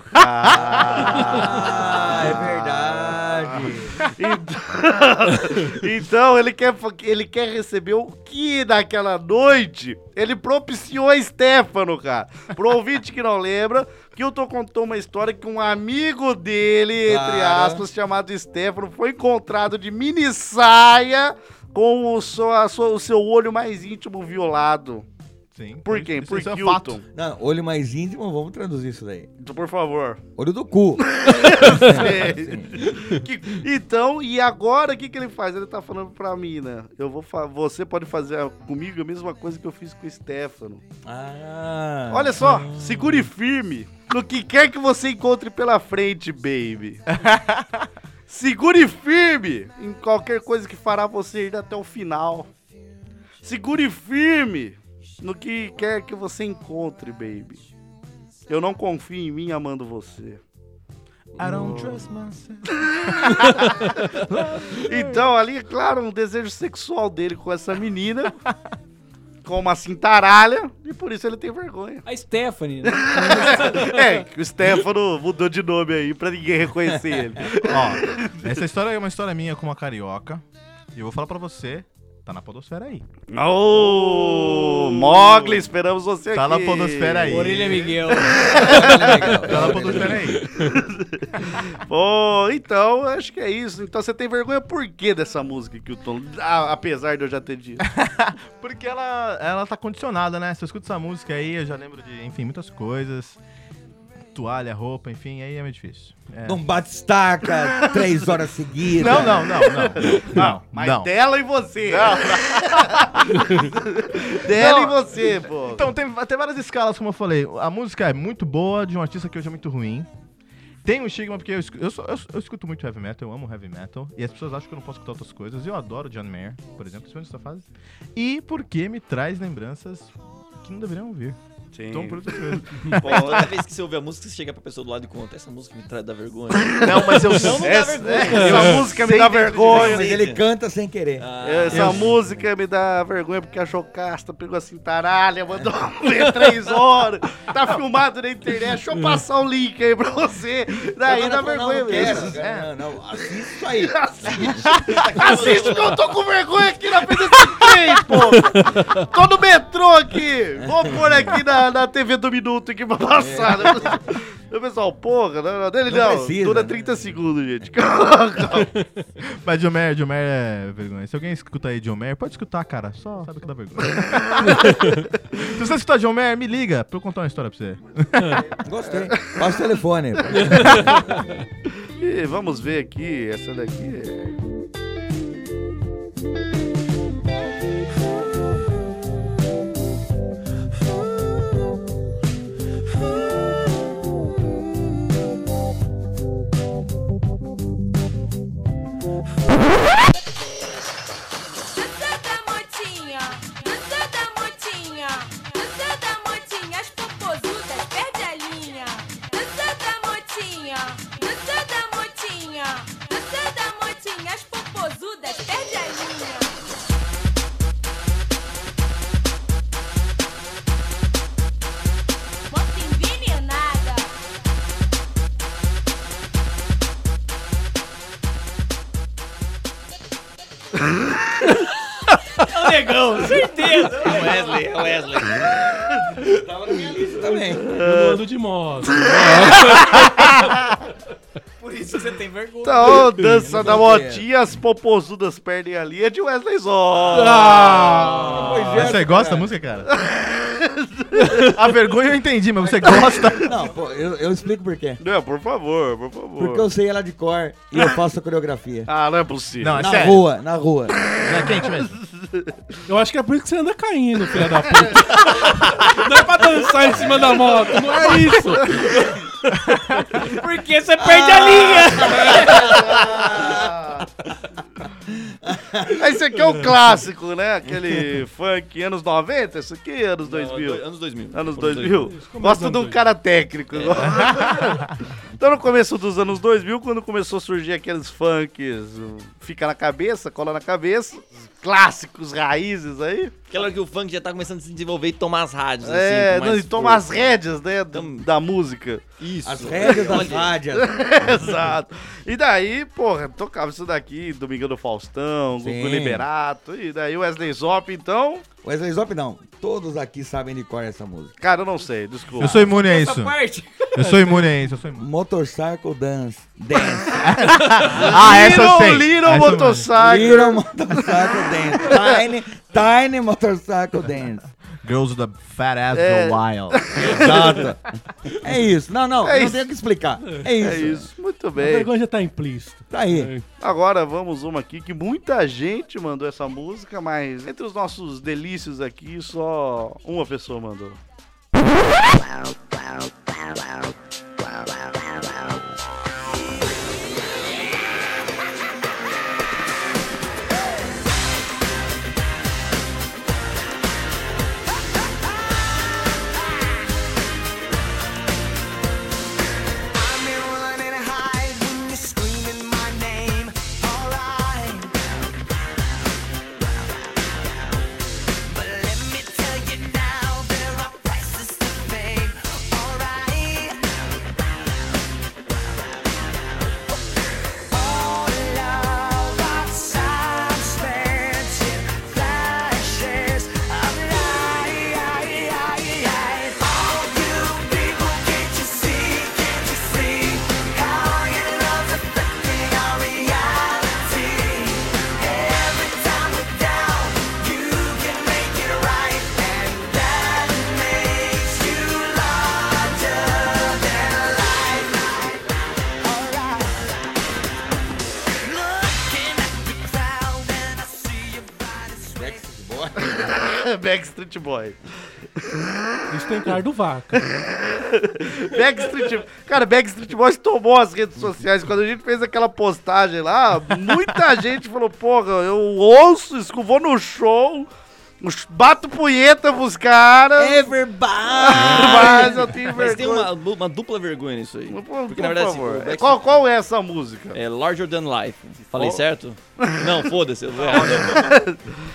cara. É verdade. Então ele quer receber o que naquela noite ele propiciou a Stefano, cara. Pro ouvinte que não lembra, Kilton contou uma história que um amigo dele, entre aspas, chamado Stefano, foi encontrado de mini saia com o seu olho mais íntimo violado. Sim. Por quem? Por Isso é Kilton. fato. Não, olho mais íntimo, vamos traduzir isso daí. Por favor. Olho do cu. Então, e agora o que ele faz? Ele tá falando pra mim, né? Você pode fazer comigo a mesma coisa que eu fiz com o Stefano. Olha só, segure firme no que quer que você encontre pela frente, baby. Segure firme em qualquer coisa que fará você ir até o final. Segure firme no que quer que você encontre, baby. Eu não confio em mim amando você. I don't trust myself. Então, ali, é claro, um desejo sexual dele com essa menina, com uma cintaralha, e por isso ele tem vergonha. A Stephanie, né? Que o Stefano mudou de nome aí pra ninguém reconhecer ele. Ó, essa história é uma história minha com uma carioca, e eu vou falar pra você tá na podosfera aí. Ô, Mogli, esperamos você Tá aqui. na podosfera aí. Orelha Miguel. Tá na podosfera aí. Pô, então, acho que é isso. Então você tem vergonha por quê dessa música que o Tom... apesar de eu já ter dito. Porque ela tá condicionada, né? Se eu escuto essa música aí, eu já lembro de, enfim, muitas coisas. Toalha, roupa, enfim, aí é meio difícil. É. Não bate estaca 3 horas seguidas. Não. Mas dela e você. Dela e você, pô. Então, tem várias escalas, como eu falei. A música é muito boa, de um artista que hoje é muito ruim. Tem um estigma, porque eu escuto muito heavy metal, eu amo heavy metal. E as pessoas acham que eu não posso escutar outras coisas. Eu adoro John Mayer, por exemplo, principalmente nessa fase. E porque me traz lembranças que não deveriam ouvir. Sim. Então, por isso mesmo. Toda vez que você ouve a música, você chega pra pessoa do lado e conta, essa música me traz da vergonha. Não, mas eu... Não dá vergonha. Essa música me dá vergonha. Mas ele canta sem querer. Essa música me dá vergonha porque a Jocasta pegou a cintaralha, mandou ver 3 horas. Tá filmado na internet. Deixa eu passar o link aí pra você. Daí dá vergonha mesmo. Não, assiste isso aí. Assiste que eu tô com vergonha aqui na frente desse trem, pô. Tô no metrô aqui. Vou pôr aqui na TV do Minuto aqui pra passar. O pessoal, porra, não, dele não. Precisa, Dura né? 30 segundos, gente. Calma. Mas John Mayer é vergonha. Se alguém escuta aí John Mayer, pode escutar, cara. Só sabe que dá vergonha. Se você escutar John Mayer, me liga pra eu contar uma história pra você. Gostei. Passa o telefone. E vamos ver aqui, essa daqui é... É o Negão, certeza. É o Wesley. Tava na minha lista também. Eu ando de moto. Por isso você tem vergonha. Então, dança da motinha, as popozudas perdem a linha de Wesley Zó. Você gosta da música, cara? A vergonha eu entendi, mas você gosta? Não, pô, eu explico por quê. Não, por favor, por favor. Porque eu sei ela de cor e eu faço a coreografia. Ah, não é possível. Não, é Na sério. rua, na rua. Não é quente mesmo? Eu acho que é por isso que você anda caindo, filha da puta. Não é pra dançar em cima da moto, não é isso. Porque você perde a linha. Esse aqui é o clássico, né? Aquele funk anos 90, isso aqui anos 2000. Anos 2000. Anos 2000. Gosto de um cara técnico. Então no começo dos anos 2000, quando começou a surgir aqueles funks, fica na cabeça, cola na cabeça, clássicos, raízes aí. Aquela hora que o funk já tá começando a se desenvolver e tomar as rádios, É, assim. com mais e toma as força. rédeas, né, da música. Isso. As rédeas das Olha, rádias. Exato. E daí, porra, tocava isso daqui, Domingão do Faustão, Sim. Gugu Liberato, e daí o Wesley Zop, então... Wesley Zop não. Todos aqui sabem de cor essa música. Cara, eu não sei, desculpa. Eu sou imune a Essa isso. parte. Eu sou imune a isso. Motorcycle Dance. Ah, essa eu sei. Little Essa eu Motorcycle. Little Motorcycle Dance. Tiny Motorcycle Dance. Girls with a fat ass É. go wild. Exato. É isso. Não, É não isso. tenho que explicar. É isso. É isso, muito A bem. vergonha já tá implícita. Tá aí. Agora vamos uma aqui que muita gente mandou essa música, mas entre os nossos delícios aqui, só uma pessoa mandou. I'm in running high when you're screaming my name. Alright. But let me tell you now, there are prices to pay. Alright. Backstreet Boy. Backstreet Boy. Isso tem cara do Vaca. Backstreet Boys tomou as redes sociais. Quando a gente fez aquela postagem lá, muita gente falou, porra, eu ouço, vou no show, bato punheta pros caras. Everybody! Mas eu tenho vergonha. Mas tem uma dupla vergonha nisso aí. Porque, na verdade, favor. assim, o Backstreet- Qual é essa música? É Larger Than Life. Falei Oh. certo? Não, foda-se. Eu vou errar.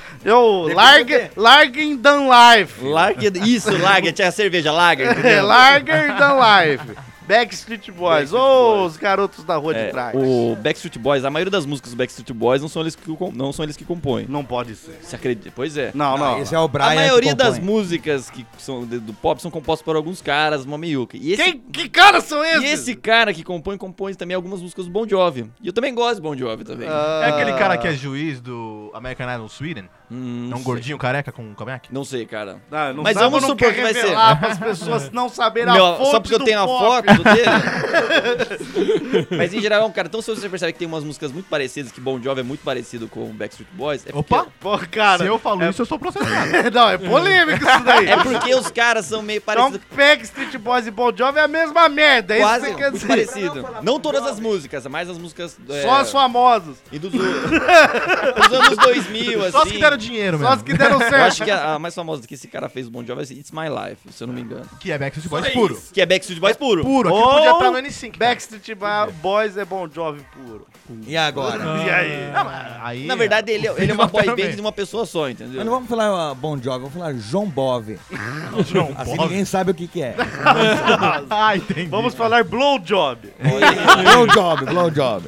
Larging Than Life. Isso, Lager. Tinha a cerveja, Lager. Larger Than Life. Backstreet Boys. Os garotos da rua de trás. O Backstreet Boys, a maioria das músicas do Backstreet Boys não são eles que compõem. Não pode ser. Você acredita? Pois é. Não. Esse é o Brian A maioria que das compõe. músicas que são do pop são compostas por alguns caras, uma meiuca. E esse, Que caras são esses? e esse cara que compõe também algumas músicas do Bon Jovi. E eu também gosto de Bon Jovi também. É aquele cara que é juiz do American Idol Sweden? É um gordinho careca com cavanhaque? Não sei, cara. Não Mas sabe, vamos não supor quer que vai ser. revelar pras pessoas não saberem a fonte Só porque eu do tenho a pop. foto dele. Mas em geral é um cara. Então se você percebe que tem umas músicas muito parecidas, que Bon Jovi é muito parecido com o Backstreet Boys. É porque, Opa! Pô, cara. Se eu falo isso, eu sou processado. Não, é polêmico isso daí. é porque os caras são meio Então, parecidos. Backstreet Boys e Bon Jovi é a mesma merda. É isso que Quase você quer muito dizer. parecido. Não todas as músicas, mas as músicas. Só as famosas. E dos anos 2000, assim. Só os que deram dinheiro Só mesmo. as que deram certo. Eu acho que a mais famosa que esse cara fez o Bon Jovi é It's My Life, se eu não me engano. Que é Backstreet Boys puro. Que é Backstreet Boys puro. Puro, aqui Ou podia estar no N5. Backstreet Boys é Bon Jovi puro. E agora? E aí? Aí, Na verdade, ele é uma boy band também. de uma pessoa só, entendeu? Mas não vamos falar Bon Jovi, vamos falar João Bove. João Assim Bob. ninguém sabe o que é. Ah, entendi. Vamos falar Blowjob. Blow job.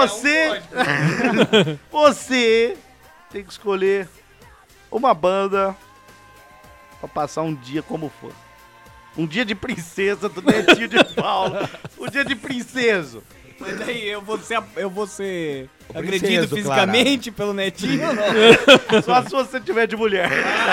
Você tem que escolher uma banda pra passar um dia como for. Um dia de princesa do Netinho de Paula. Um dia de princeso. Mas aí eu vou ser O agredido princeso, fisicamente pelo Netinho? Só se você tiver de mulher.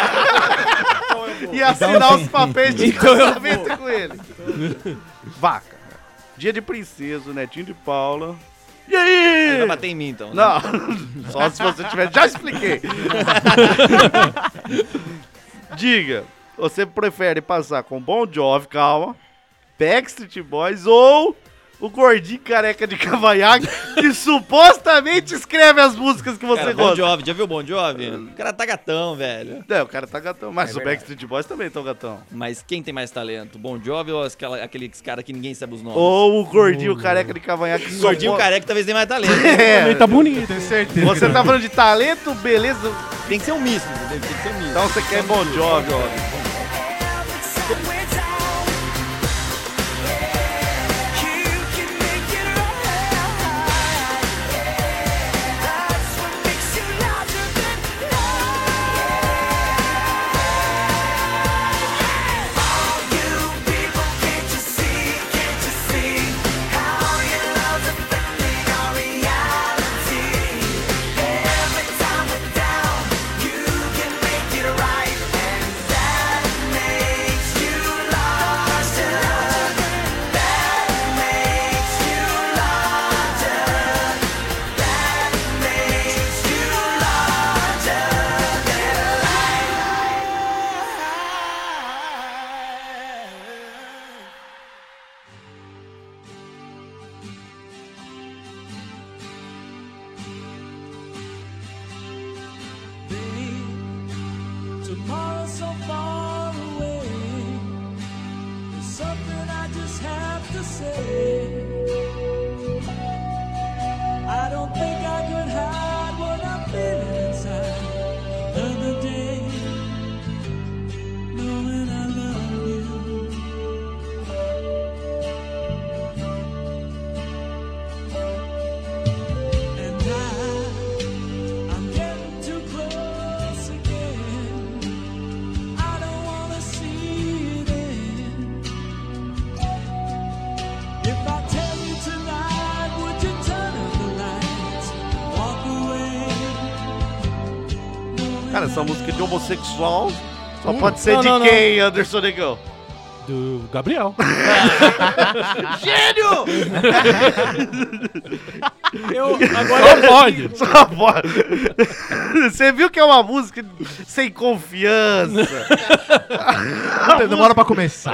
E assinar sim. os papéis de Então eu casamento com ele. Vaca. Dia de princesa, Netinho de Paula. E aí? Vai bater em mim, então. Né? Não, só se você tiver. Já expliquei. Diga, você prefere passar com Bon Jovi, calma, Backstreet Boys ou o gordinho careca de cavanhaque que supostamente escreve as músicas que você Cara, Bon gosta? Jovi, já viu o Bon Jovi? O cara tá gatão, velho. Não, o cara tá gatão, mas o Backstreet Boys também tão gatão. Mas quem tem mais talento? Bon Jovi ou aqueles cara que ninguém sabe os nomes? Ou o gordinho careca de cavanhaque que O gordinho supo- careca talvez tenha mais talento. É, Também tá bonito. Tenho certeza. você tá falando de talento, beleza? Tem que ser um misto, entendeu? Tem que ser um misto. Então você quer Bon Jovi, ó. Tomorrow's so far away. There's something I just have to say. I don't think I could hide what I'm feeling inside. Another day, knowing I love you. And I'm getting too close again. I don't wanna see it end. If I tell you tonight, would you turn out the lights, walk away? Cara, essa música de homossexual só pode ser Não, de não, não. quem, Anderson Negão? Do Gabriel. Gênio! Agora só pode. Só pode. Você viu que é uma música sem confiança. Demora pra começar.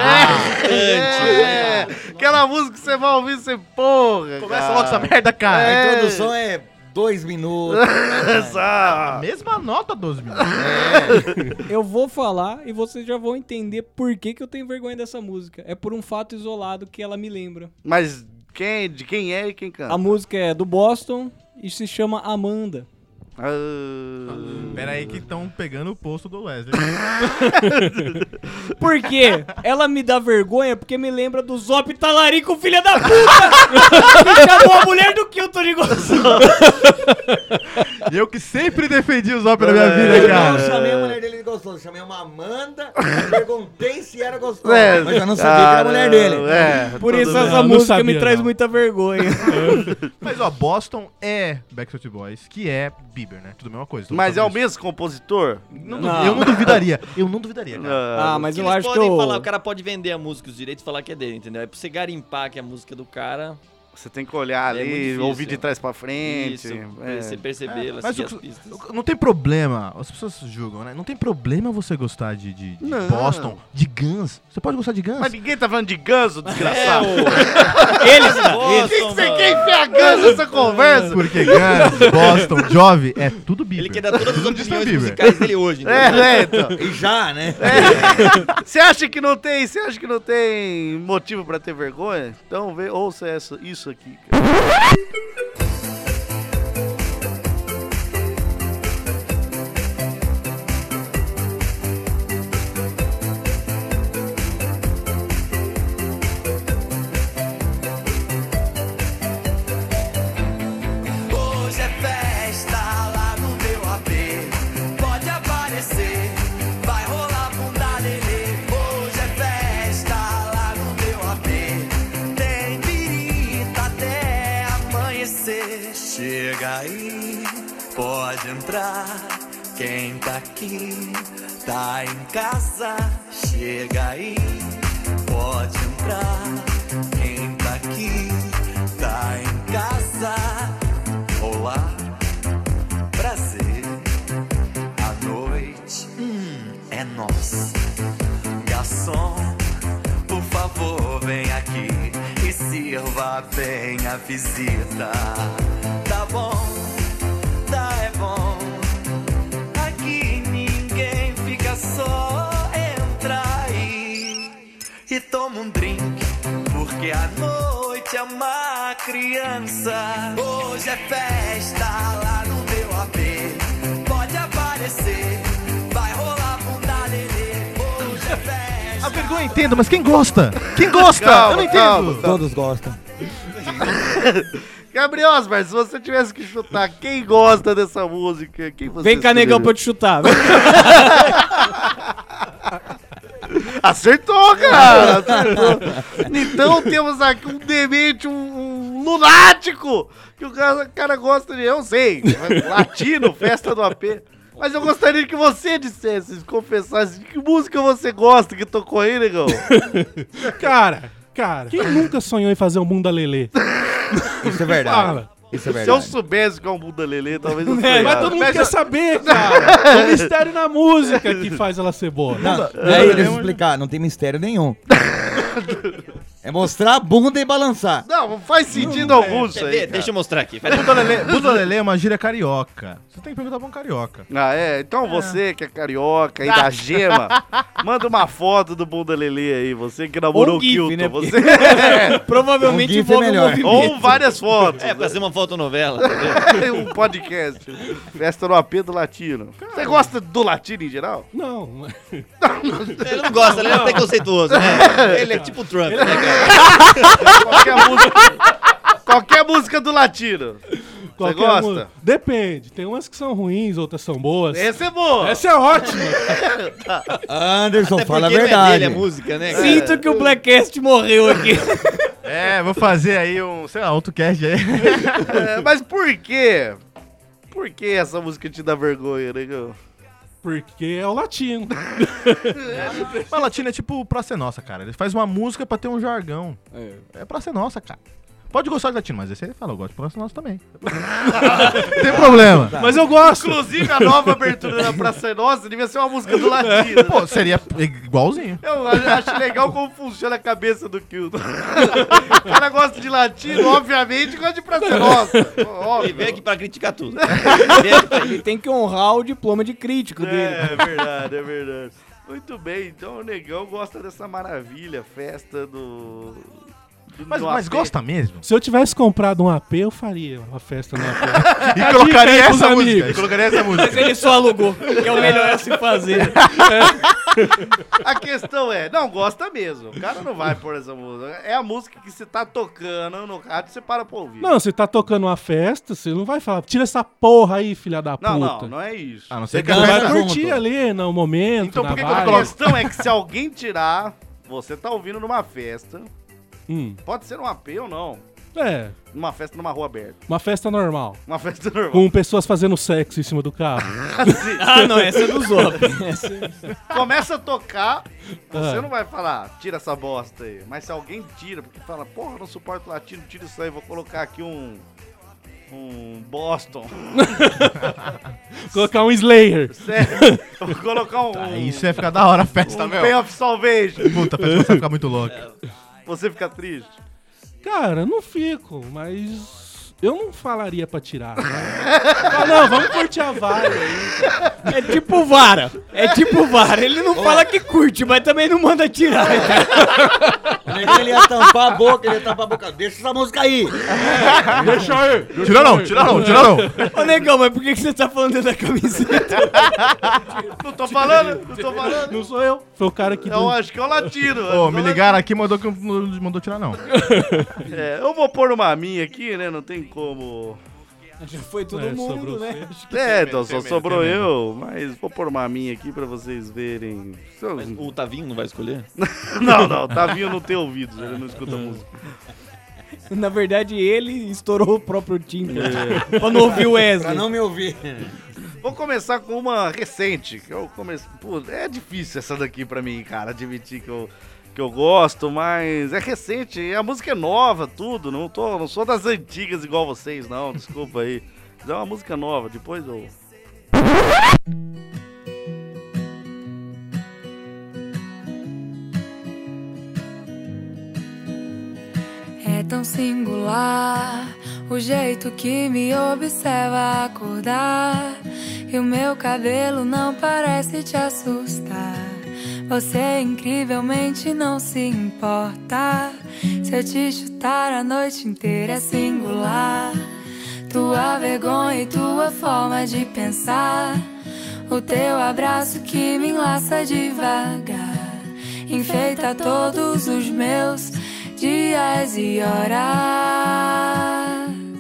Aquela música que você vai ouvir, você porra. Começa logo essa merda, cara. A introdução é 2 minutos. A mesma nota, 12 minutos. Eu vou falar e vocês já vão entender por que eu tenho vergonha dessa música. É por um fato isolado que ela me lembra. Mas de quem é e quem canta? A música é do Boston e se chama Amanda. Pera aí que estão pegando o posto do Wesley. Por quê? Ela me dá vergonha porque me lembra do Zop Talarico, filha da puta! Que chamou a mulher do Kilton de gostoso. E eu que sempre defendi os Zop na minha vida, cara. Eu não chamei a mulher dele de gostoso, chamei uma Amanda, perguntei se era gostosa, mas eu não sabia que era a mulher dele. Por isso essa música me traz muita vergonha. Mas ó, Boston é Backstreet Boys, que é Bieber, né? Tudo a mesma coisa. Mas é o mesmo compositor? Eu não duvidaria. Eu não duvidaria, cara. Mas eu Eles acho que podem falar, o cara pode vender a música, os direitos, e falar que é dele, entendeu? É pra você garimpar que é a música do cara. Você tem que olhar muito ali, difícil. ouvir de trás pra frente. Isso, você perceber, Mas seguir as pistas. não tem problema, as pessoas julgam, né? Não tem problema você gostar de Boston, de Guns. Você pode gostar de Guns. Mas ninguém tá falando de Guns, o desgraçado. Eles Por que você quer enfiar Guns nessa conversa? Porque Guns, Boston, Jovem, é tudo Bieber. Ele quer dar todas as Tudo está opiniões Bieber. musicais dele hoje, entendeu? Então. E já, né? Você acha que não tem motivo pra ter vergonha? Então ouça isso aqui, cara. Hoje é festa lá no meu AP. Pode aparecer, vai rolar bunda lelê. Hoje é festa lá no meu AP. Tem birita até amanhecer. Chega aí, pode entrar. Quem tá aqui tá em casa. Chega aí, pode entrar. Quem tá aqui tá em casa. Olá, prazer, a noite é nossa. Garçom, por favor, vem aqui e sirva bem a visita. Tá bom, é bom. Aqui ninguém fica só. Entra aí e toma um drink, porque a noite é uma criança. Hoje é festa lá no meu AP. Pode aparecer, vai rolar bunda lelê. Hoje é festa. A vergonha eu entendo, mas quem gosta? Quem gosta? Calma, eu não entendo. calma. Todos gostam. Gabriel Osmar, se você tivesse que chutar quem gosta dessa música, quem você Vem cá, negão, pra eu escolheria? te chutar. Acertou, cara! Acertou. Então temos aqui um demente, um lunático, que o cara gosta de, eu sei, latino, festa do AP. Mas eu gostaria que você dissesse, confessasse, que música você gosta que tocou aí, negão? Cara, quem nunca sonhou em fazer um bunda lelê? Isso é verdade. Fala. Isso é Se eu verdade. soubesse que é um bunda lelê, talvez eu Mas soubesse. todo mundo quer saber, cara. É o mistério na música que faz ela ser boa. Não, deixa eu explicar, não tem mistério nenhum. É mostrar a bunda e balançar. Não faz sentido algum isso Quer aí, ver? cara. Deixa eu mostrar aqui. Bunda lelê é uma gíria carioca. Você tem que perguntar pra um carioca. Ah, é? Então você que é carioca e da gema, manda uma foto do bunda lelê aí. Você que namorou Ou o GIF, Kilton. né? Você... Provavelmente Um GIF é envolve um melhor. movimento. Ou várias fotos. É, fazer uma fotonovela, entendeu? Um podcast. Festa no AP do Latino. Você gosta do Latino em geral? Não. Ele não gosta, ele é preconceituoso, né? Ele é tipo o Trump, né, cara? Qualquer música do Latino. Você gosta? Depende. Tem umas que são ruins, outras são boas. Essa é boa. Essa é ótima. Anderson, Até fala a porque não é verdade. dele a música, né, cara? Sinto que o Blackcast morreu aqui. É, vou fazer aí um, sei lá, outro cast aí. Mas por quê? Por que essa música te dá vergonha, negão? Porque é o latino. Mas latino é tipo Praça é Nossa, cara. Ele faz uma música pra ter um jargão. É Praça é Nossa, cara. Pode gostar de latino, mas esse aí fala, eu gosto de Praça é Nossa também. Não tem problema. Mas eu gosto. Inclusive, a nova abertura da Praça é Nossa devia ser uma música do latino. Pô, seria igualzinho. Eu acho legal como funciona a cabeça do Kilton. O cara gosta de latino, obviamente, gosta de Praça é Nossa. Ele vem aqui pra criticar tudo. Ele tem que honrar o diploma de crítico dele. É verdade, é verdade. Muito bem, então o Negão gosta dessa maravilha, festa do Mas gosta mesmo? Se eu tivesse comprado um AP, eu faria uma festa no AP. E colocaria essa música. E colocaria essa música. Mas ele só alugou, que é o melhor a se fazer. A questão é, não gosta mesmo. O cara não vai pôr essa música. É a música que você tá tocando no rádio, você para pra ouvir. Não, você tá tocando uma festa, você não vai falar, tira essa porra aí, filha da puta. Não é isso. A não ser Você que a vai festa curtir junto. ali no momento, Então por que na que eu vibe. A questão é que se alguém tirar, você tá ouvindo numa festa, pode ser um AP ou não, É, numa festa numa rua aberta. uma festa normal. Uma festa normal. Com pessoas fazendo sexo em cima do carro. Ah, não, essa é do Zop. Começa a tocar, você Ah. não vai falar, tira essa bosta aí. Mas se alguém tira, porque fala, porra, não suporto latino, tira isso aí, vou colocar aqui um Boston. Colocar um Slayer. Sério, vou colocar um... Aí isso ia ficar da hora a festa, um meu. Pain of Salvation. Puta, a festa vai ficar muito louca. Você fica triste? Cara, não fico, mas eu não falaria pra tirar. Né? Ah, não, vamos curtir a vibe aí. É tipo vara. É tipo vara. Ele não fala que curte, mas também não manda tirar. Ele ia tampar a boca, deixa essa música aí. Deixa aí. Tira não. Ô, Negão, mas por que você tá falando dentro da camiseta? Não tô falando. Não sou eu. Foi o cara que... Eu acho que é o latino. Ô, me ligaram aqui, mandou tirar não. É, eu vou pôr uma minha aqui, né? Não tem como... Já foi todo É, mundo, sobrou né? Então só sobrou eu, mas vou pôr uma minha aqui pra vocês verem. Mas o Tavinho não vai escolher? Não, Tavinho não tem ouvidos, ele não escuta música. Na verdade, ele estourou o próprio timbre. Pra não ouvir o Wesley. Pra não me ouvir. Vou começar com uma recente, que eu comecei... Pô, é difícil essa daqui pra mim, cara, admitir que eu gosto, mas é recente, a música é nova, tudo, não sou das antigas igual vocês, não, desculpa aí. Mas é uma música nova, depois eu... É tão singular o jeito que me observa acordar, e o meu cabelo não parece te assustar. Você incrivelmente não se importa se eu te chutar a noite inteira. É singular tua vergonha e tua forma de pensar, o teu abraço que me enlaça devagar, enfeita todos os meus dias e horas.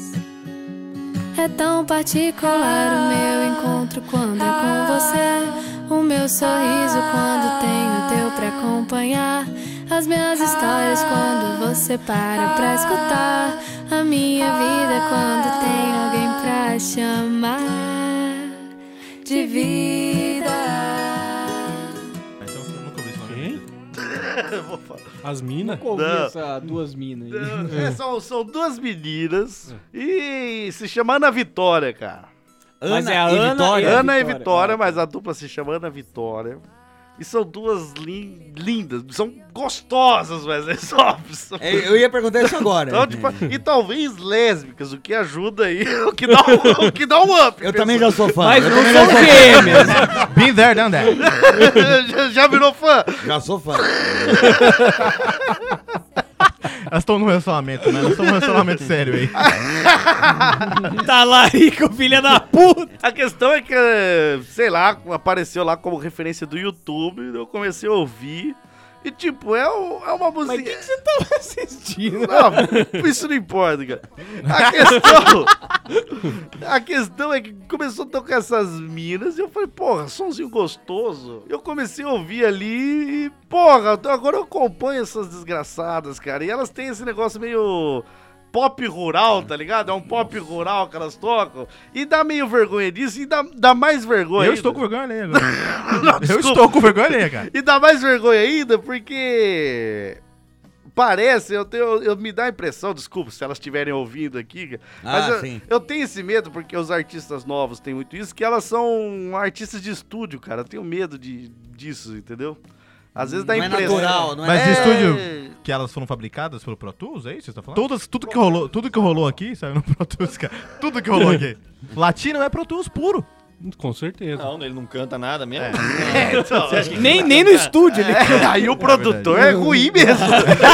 É tão particular o meu encontro quando é com você, o meu sorriso quando tenho teu pra acompanhar, as minhas histórias quando você para pra escutar, a minha vida quando tem alguém pra chamar de vida. Então eu nunca ouvi isso. Quem? Vou falar. As minas? Nunca ouvi essas duas minas aí. São duas meninas e se chama Ana Vitória, cara. Mas é a Ana e Vitória, mas a dupla se chama Ana Vitória. E são duas lindas, são gostosas, Wesley Sofs. Eu ia perguntar isso agora. Então, tipo, e talvez lésbicas, o que ajuda aí, o que dá um up. Eu também já sou fã. Mas eu não também já são sou gêmeas. Been there, done that. já virou fã? Já sou fã. Elas estão num relacionamento, né? Elas estão num relacionamento sério aí. Talarico, filha da puta. A questão é que, sei lá, apareceu lá como referência do YouTube, eu comecei a ouvir. E, tipo, é uma música... Mas o que você tava assistindo? Não, isso não importa, cara. A questão é que começou a tocar essas minas e eu falei, porra, somzinho gostoso. Eu comecei a ouvir ali e, porra, agora eu acompanho essas desgraçadas, cara. E elas têm esse negócio meio pop rural, tá ligado? É um pop rural que elas tocam. E dá meio vergonha disso e dá mais vergonha. Eu ainda. estou com vergonha alheia agora. Não, Eu desculpa. estou com vergonha alheia, cara. E dá mais vergonha ainda porque... Parece, eu me dá a impressão, desculpa se elas estiverem ouvindo aqui, mas sim. eu tenho esse medo, porque os artistas novos têm muito isso, que elas são artistas de estúdio, cara. Eu tenho medo disso, entendeu? Às vezes dá Não é impressão. natural, não é Mas de natural. estúdio que elas foram fabricadas pelo Pro Tools, é isso que você tá falando? Tudo que rolou aqui saiu no Pro Tools, cara. Tudo que rolou aqui. Latino é Pro Tools puro. Com certeza. Não, ele não canta nada mesmo. Então, Você acha que Nem no estúdio ele aí o produtor é ruim mesmo.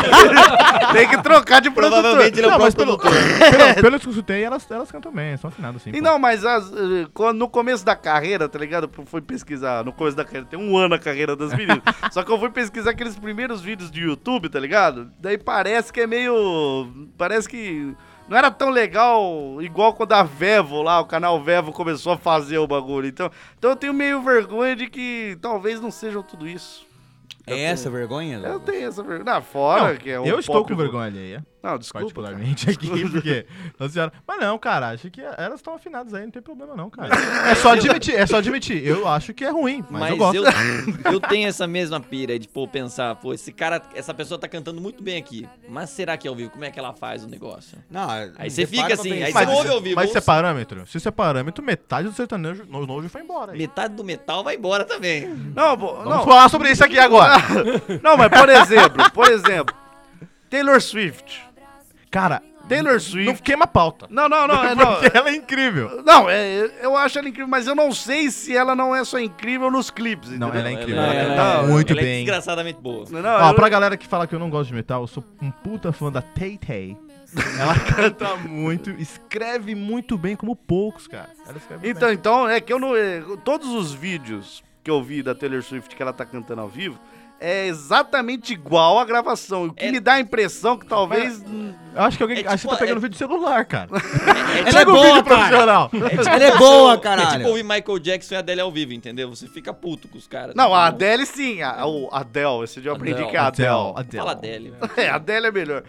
Tem que trocar de produtor. Provavelmente ele é o próprio produtor. Pelo que eu escutei, elas cantam bem, são afinadas assim. E não, mas no começo da carreira, tá ligado? Eu fui pesquisar, no começo da carreira, tem 1 ano a carreira das meninas. Só que eu fui pesquisar aqueles primeiros vídeos do YouTube, tá ligado? Daí parece que é meio... Parece que não era tão legal igual quando a Vevo lá, o canal Vevo começou a fazer o bagulho. Então eu tenho meio vergonha de que talvez não sejam tudo isso. É essa vergonha? Eu tenho essa vergonha. Não, fora Não, que é um eu estou pop- com vergonha alheia. Não, desculpa. Particularmente aqui, porque... Nossa senhora. Mas não, cara, acho que elas estão afinadas aí, não tem problema não, cara. É só admitir. Eu acho que é ruim, mas eu gosto. Eu tenho essa mesma pira de, pensar, essa pessoa tá cantando muito bem aqui, mas será que é ao vivo? Como é que ela faz o negócio? Não, Aí você fica assim, aí Mas você não ouve ao vivo. Mas isso é parâmetro? Se isso é parâmetro, metade do sertanejo novo foi embora. Aí. Metade do metal vai embora também. Vamos falar sobre isso aqui agora. Não, mas por exemplo, Taylor Swift. Cara, Taylor Swift... não queima a pauta. Não. Porque ela é incrível. Não, eu acho ela incrível, mas eu não sei se ela não é só incrível nos clipes, entendeu? Não, ela é incrível. Ela Ela canta muito ela é bem. desgraçadamente boa. Não, Pra galera que fala que eu não gosto de metal, eu sou um puta fã da Tay-Tay. Ela canta muito, escreve muito bem, como poucos, cara. Ela escreve bem. Então, é que eu não... todos os vídeos que eu vi da Taylor Swift que ela tá cantando ao vivo, é exatamente igual a gravação. O que me dá a impressão que talvez... Eu acho que alguém. Acho que você tá pegando vídeo de celular, cara. Ela é boa, profissional. Ela é boa, caralho. É tipo ouvir Michael Jackson e Adele ao vivo, entendeu? Você fica puto com os caras. Não, a Adele sim. O Adele, esse dia eu aprendi que é a Adele. Fala Adele. É, a Adele é melhor.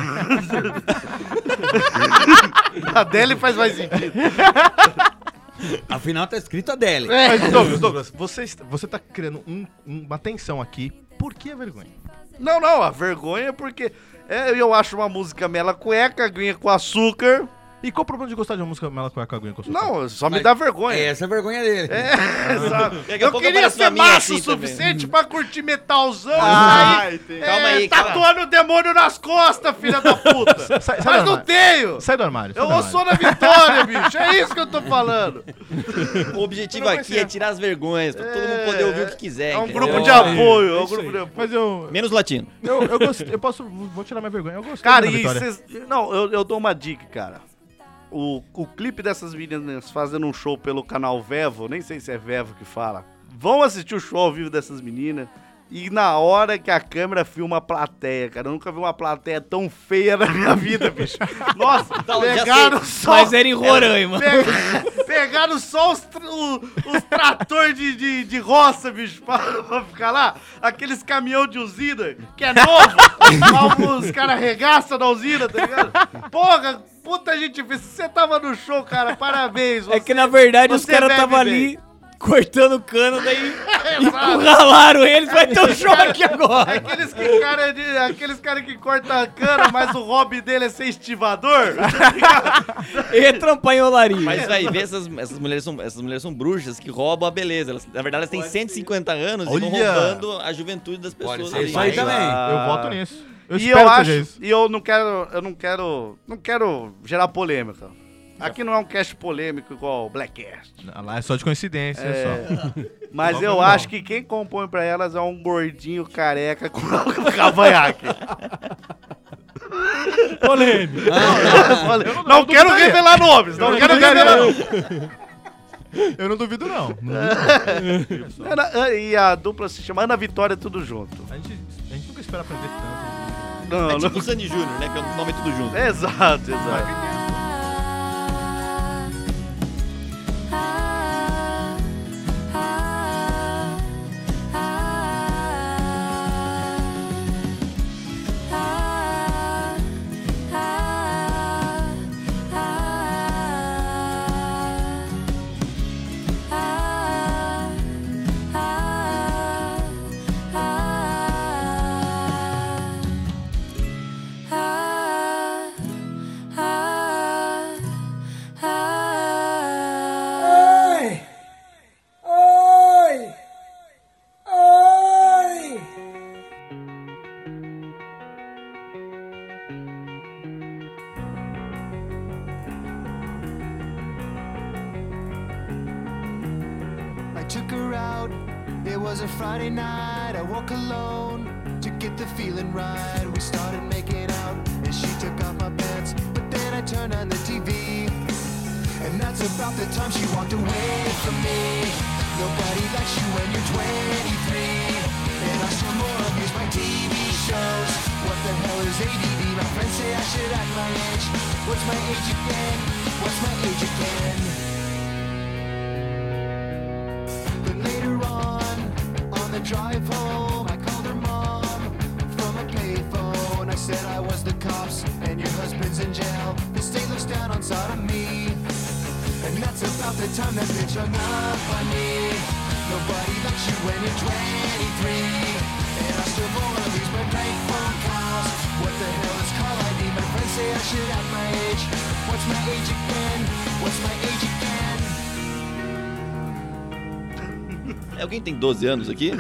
A Adele faz mais sentido. Afinal, tá escrito Adele. Mas, Douglas, você tá criando uma tensão aqui. Por que a vergonha? Não, a vergonha é porque eu acho uma música mela cueca, aguinha com açúcar. E qual o problema de gostar de uma música mela cueca, aguinha com açúcar? Não, só me dá vergonha. Essa é a vergonha dele. Exato. Daqui a Eu pouco queria aparece ser uma minha macho o assim também. suficiente pra curtir metalzão. Calma aí, tatuando o demônio nas costas, filha da puta. Sai do Mas não armário. tenho. Sai do armário. Eu sou na vitória, bicho. É isso que eu tô falando. O objetivo aqui é tirar as vergonhas, pra todo mundo poder ouvir o que quiser. É um entendeu? grupo de apoio. É um grupo de apoio. Mas eu Menos latino. gostei. Vou tirar minha vergonha. Eu gostei Cara, da e Vitória. vocês... Não, eu dou uma dica, cara. O clipe dessas meninas fazendo um show pelo canal Vevo, nem sei se é Vevo que fala. Vão assistir o show ao vivo dessas meninas. E na hora que a câmera filma a plateia, cara, eu nunca vi uma plateia tão feia na minha vida, bicho. Nossa, Então, pegaram só... Mas era em Roraima. Pegaram só os trator de roça, bicho, pra ficar lá. Aqueles caminhão de usina, que é novo. Os caras arregaçam na usina, tá ligado? Porra, puta gente, se você tava no show, cara, parabéns. É que na verdade os você caras bebe estavam bem. ali cortando cano, daí Exato. encurralaram eles, vai ter um show aqui agora. Aqueles cara que cortam a cana, mas o hobby dele é ser estivador. E trampanholaria. Mas vai ver, essas mulheres são bruxas que roubam a beleza. Na verdade, elas têm 150 anos e vão Olha. roubando a juventude das pessoas. Pode ser ali. isso aí também. Eu voto nisso. Eu E espero eu que acho, seja isso. e eu não quero gerar polêmica. Aqui não é um cast polêmico igual o Blackcast. Lá é só de coincidência, só. Mas Não, eu não. acho que quem compõe pra elas é um gordinho careca com cavanhaque. Polêmico. Não quero revelar nomes, não quero revelar nomes. Eu não duvido, não. E a dupla se chama Ana Vitória Tudo Junto. A gente nunca espera aprender tanto. Não, É tipo o Sandy Júnior, né? Que é o nome tudo junto. Exato. took her out. It was a Friday night, I woke alone to get the feeling right. We started making out and she took off my pants, but then I turned on the TV. And that's about the time she walked away from me. Nobody likes you when you're 23. And I still more abuse my TV shows. What the hell is ADD? My friends say I should act my age. What's my age again? What's my age again? But later on the drive home, I called her mom from a payphone. I said I was the cops and your husband's in jail. The state looks down on sodomy. And that's about the time that bitch hung up on me. Nobody likes you when you're 23. And I still wanna lose my bank phone calls. What the hell is call ID? My friends say I should act my age. What's my age again? What's my age again? Alguém tem 12 anos aqui?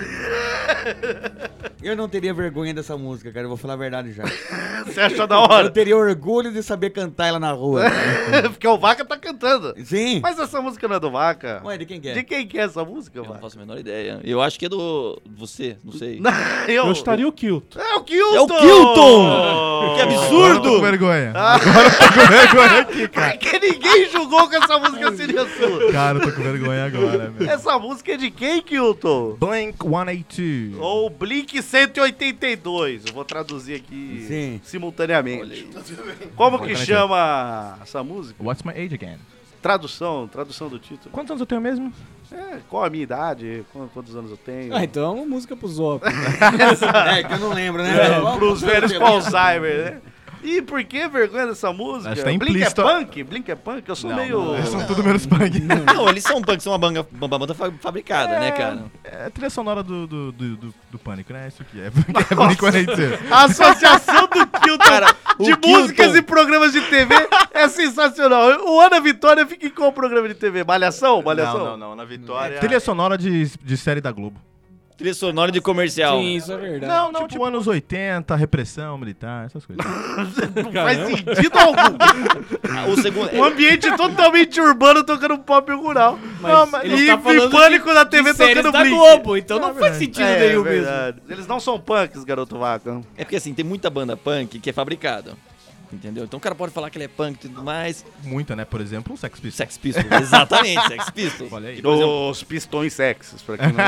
Eu não teria vergonha dessa música, cara. Eu vou falar a verdade já. Você achou da hora? Eu teria orgulho de saber cantar ela na rua. Porque o Vaca tá cantando. Sim. Mas essa música não é do Vaca. Ué, de quem que é? De quem que é essa música, Eu não Vaca? faço a menor ideia. Eu acho que é do... você, não sei. Eu estaria o Kilton. É o Kilton! É o Kilton! Que absurdo! Agora eu tô com vergonha. Agora eu tô com vergonha aqui, cara. Porque ninguém julgou que essa música seria sua. Cara, eu tô com vergonha agora, meu. Essa música é de quem, Kilton? Blink 182. Ou Blink 182. Eu vou traduzir aqui Sim. simultaneamente. Como que chama essa música? What's my age again? Tradução do título. Quantos anos eu tenho mesmo? Qual a minha idade? Quantos anos eu tenho? Ah, então é uma música pro Zop. É, que eu não lembro, né? Pros velhos com Alzheimer, né? E por que vergonha dessa música? Acho que tá Blink é implícito. punk? Blink é punk? Eu sou meio... Eles são tudo menos punk. Não, eles são punk, são uma banda fabricada, né, cara? É a trilha sonora do Pânico, né? Isso aqui é Blink 182. A associação do Kilton Cara, de o músicas Kilton- e programas de TV é sensacional. O Ana Vitória fica em qual programa de TV? Malhação? Malhação? Não, na Vitória. Trilha sonora de série da Globo. Trilha sonora de comercial. Sim, isso é verdade. Não, tipo anos 80, repressão militar, essas coisas. Não faz sentido algum. O segundo... Um ambiente totalmente urbano tocando pop rural. Mas ele tá falando Pânico na TV de séries tocando da Blink. Globo, então não faz sentido É nenhum mesmo. verdade. Eles não são punks, garoto Vaca. É porque assim, tem muita banda punk que é fabricada. Entendeu? Então o cara pode falar que ele é punk e tudo mais. Muita, né? Por exemplo, o Sex Pistols. Sex Pistols, exatamente, Sex Pistols. Olha aí. Que, por exemplo, Os pistões sexos, pra quem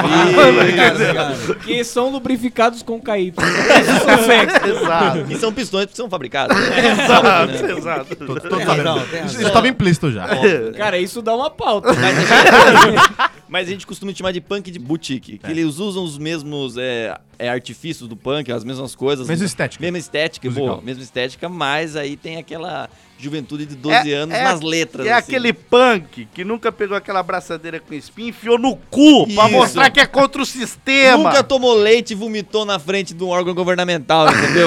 não Que são lubrificados com KY. Esses são sexy. Exato. e são pistões que são fabricados. Né? Exato, exato. Todos sabendo. razão, tem razão. Isso estava implícito já. Cara, isso dá uma pauta. Mas a gente costuma chamar de punk de boutique. Que eles usam os mesmos artifícios do punk, as mesmas coisas. Mesma estética. Mesma estética, Musical. boa, mesma estética, mas aí tem aquela juventude de 12 anos nas letras. É assim. aquele punk que nunca pegou aquela abraçadeira com espinho e enfiou no cu pra Isso. mostrar que é contra o sistema. Nunca tomou leite e vomitou na frente de um órgão governamental, entendeu?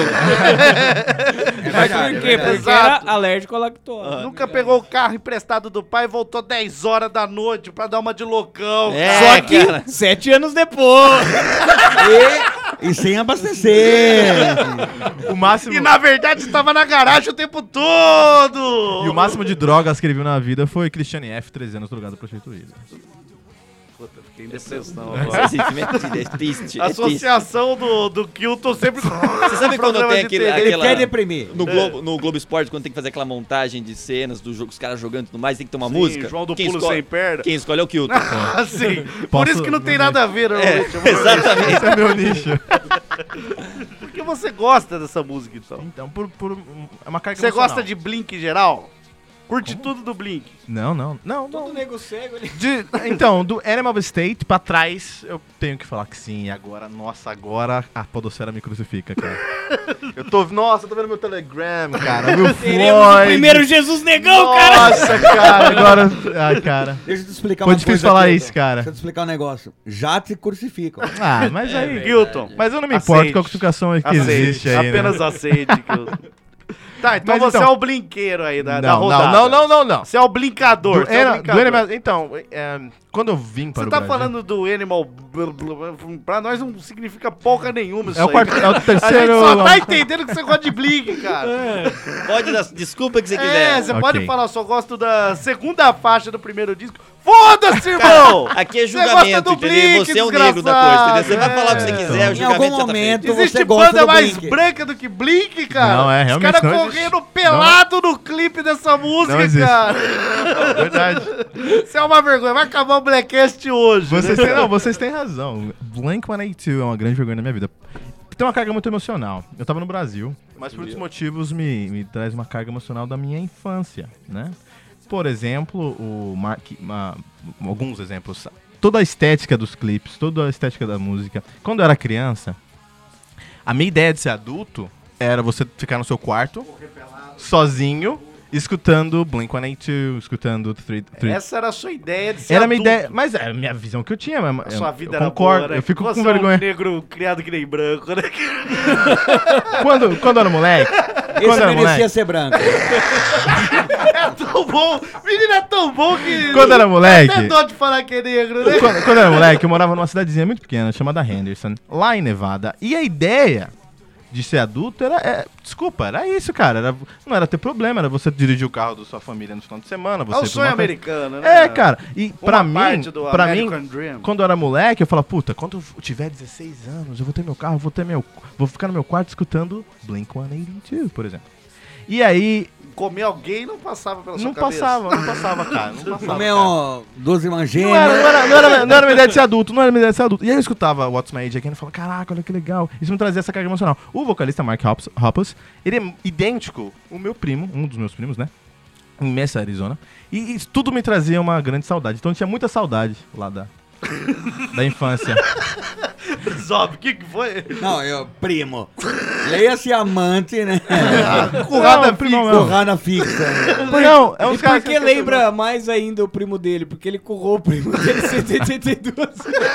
Mas por quê? Porque Exato. era alérgico à lactose. Nunca pegou o carro emprestado do pai e voltou 10 horas da noite pra dar uma de loucão. É, Só que cara. 7 anos depois. E sem abastecer. O máximo... E na verdade estava na garagem o tempo todo. E o máximo de drogas que ele viu na vida foi Christiane F., 13 anos drogado prostituída. Puta, fiquei em depressão Esse filme é triste, é triste. A associação do Kilton sempre com Você sabe quando programa tem de aquele, TV. Ele aquela... quer deprimir. No Globo Esporte, quando tem que fazer aquela montagem de cenas dos jogos, os caras jogando e tudo mais, tem que ter uma Sim, música. João do Quem Pulo escolhe- Sem Perna. Quem escolhe é o Kilton. Ah, sim. Por Posso- isso que não tem nada a ver, normalmente. Exatamente. Esse é meu nicho. Porque você gosta dessa música, então. Então, é uma carga Você emocional. gosta de Blink em geral? Curte tudo do Blink. Não. Todo nego cego ali. Então, do Animal State pra trás, eu tenho que falar que sim. Agora, nossa, agora a podosfera me crucifica, cara. eu tô vendo meu Telegram, cara. Meu Teremos o Floyd. primeiro Jesus negão, cara. Nossa, cara, agora... Ai, cara. Deixa eu te explicar Foi uma difícil coisa falar aqui, isso, cara. Deixa eu te explicar um negócio. Já te crucificam. Ah, mas aí... Kilton. Mas eu não me Aceite. importo com a crucificação que Aceite. existe aí, Apenas né? aceite, Kilton. Tá, então Mas você então- é o blinqueiro aí da rodada. Não. Você é o blincador. Do você é o Ana- do blincador. Animal- então, quando eu vim para Você o tá Brasil... falando do Animal... Pra nós não significa porra nenhuma isso É o, aí, é o terceiro... A gente só tá entendendo que você gosta de Blink, cara. Pode dar desculpa que você quiser. Você pode falar, eu só gosto da segunda faixa do primeiro disco. Foda-se, irmão! Aqui é Você gosta julgamento, do entendeu? Blink, Você é o negro da coisa, entendeu? Você vai falar o que você então. quiser, o Em julgamento algum já tá momento feito. Existe você gosta banda do mais Blink. branca do que Blink, cara? Não, Os realmente caras não correndo existe. pelado no clipe dessa Não música, existe. cara. Verdade. Isso é uma vergonha. Vai acabar o Blackcast hoje. Vocês têm razão. Blink-182 é uma grande vergonha na minha vida. Tem uma carga muito emocional. Eu tava no Brasil, mas por outros motivos me traz uma carga emocional da minha infância, né? Por exemplo, alguns exemplos. Toda a estética dos clipes, toda a estética da música. Quando eu era criança, a minha ideia de ser adulto era você ficar no seu quarto, sozinho, escutando Blink-182, escutando Essa era a sua ideia de ser Era a minha adulto. ideia, mas é a minha visão que eu tinha. A sua vida eu era concordo, boa, né? eu fico Você com vergonha. é um negro criado que nem branco, né? Quando eu era moleque... Esse merecia ser branco. É tão bom. Menino, é tão bom que... Quando era moleque... Até dó de falar que é negro, né? Quando eu era moleque, eu morava numa cidadezinha muito pequena, chamada Henderson, lá em Nevada. E a ideia de ser adulto era... desculpa, era isso, cara. Não era ter problema, era você dirigir o carro da sua família no final de semana. Você É o ir pra sonho uma americano, né? É, cara. E pra mim, parte do American Dream. quando eu era moleque, eu falava, puta, quando eu tiver 16 anos, eu vou ter meu carro, vou ficar no meu quarto escutando Blink-182, por exemplo. E aí... Comer alguém não passava pela sua Não cabeça. passava, cara. Não passava, Comer cara. 12 manjeiras. Não era minha ideia de ser adulto, não era minha ideia de ser adulto. E aí eu escutava What's My Age Again e falava, caraca, olha que legal. Isso me trazia essa carga emocional. O vocalista Mark Hoppus, ele é idêntico ao meu primo, um dos meus primos, né? Em Mesa, Arizona. E isso tudo me trazia uma grande saudade. Então eu tinha muita saudade lá da infância. Zob, o que foi? Não, primo. Leia-se amante, né? Currada fixa. Não, é uns E caras por que lembra mais ainda o primo dele? Porque ele currou o primo dele em 72.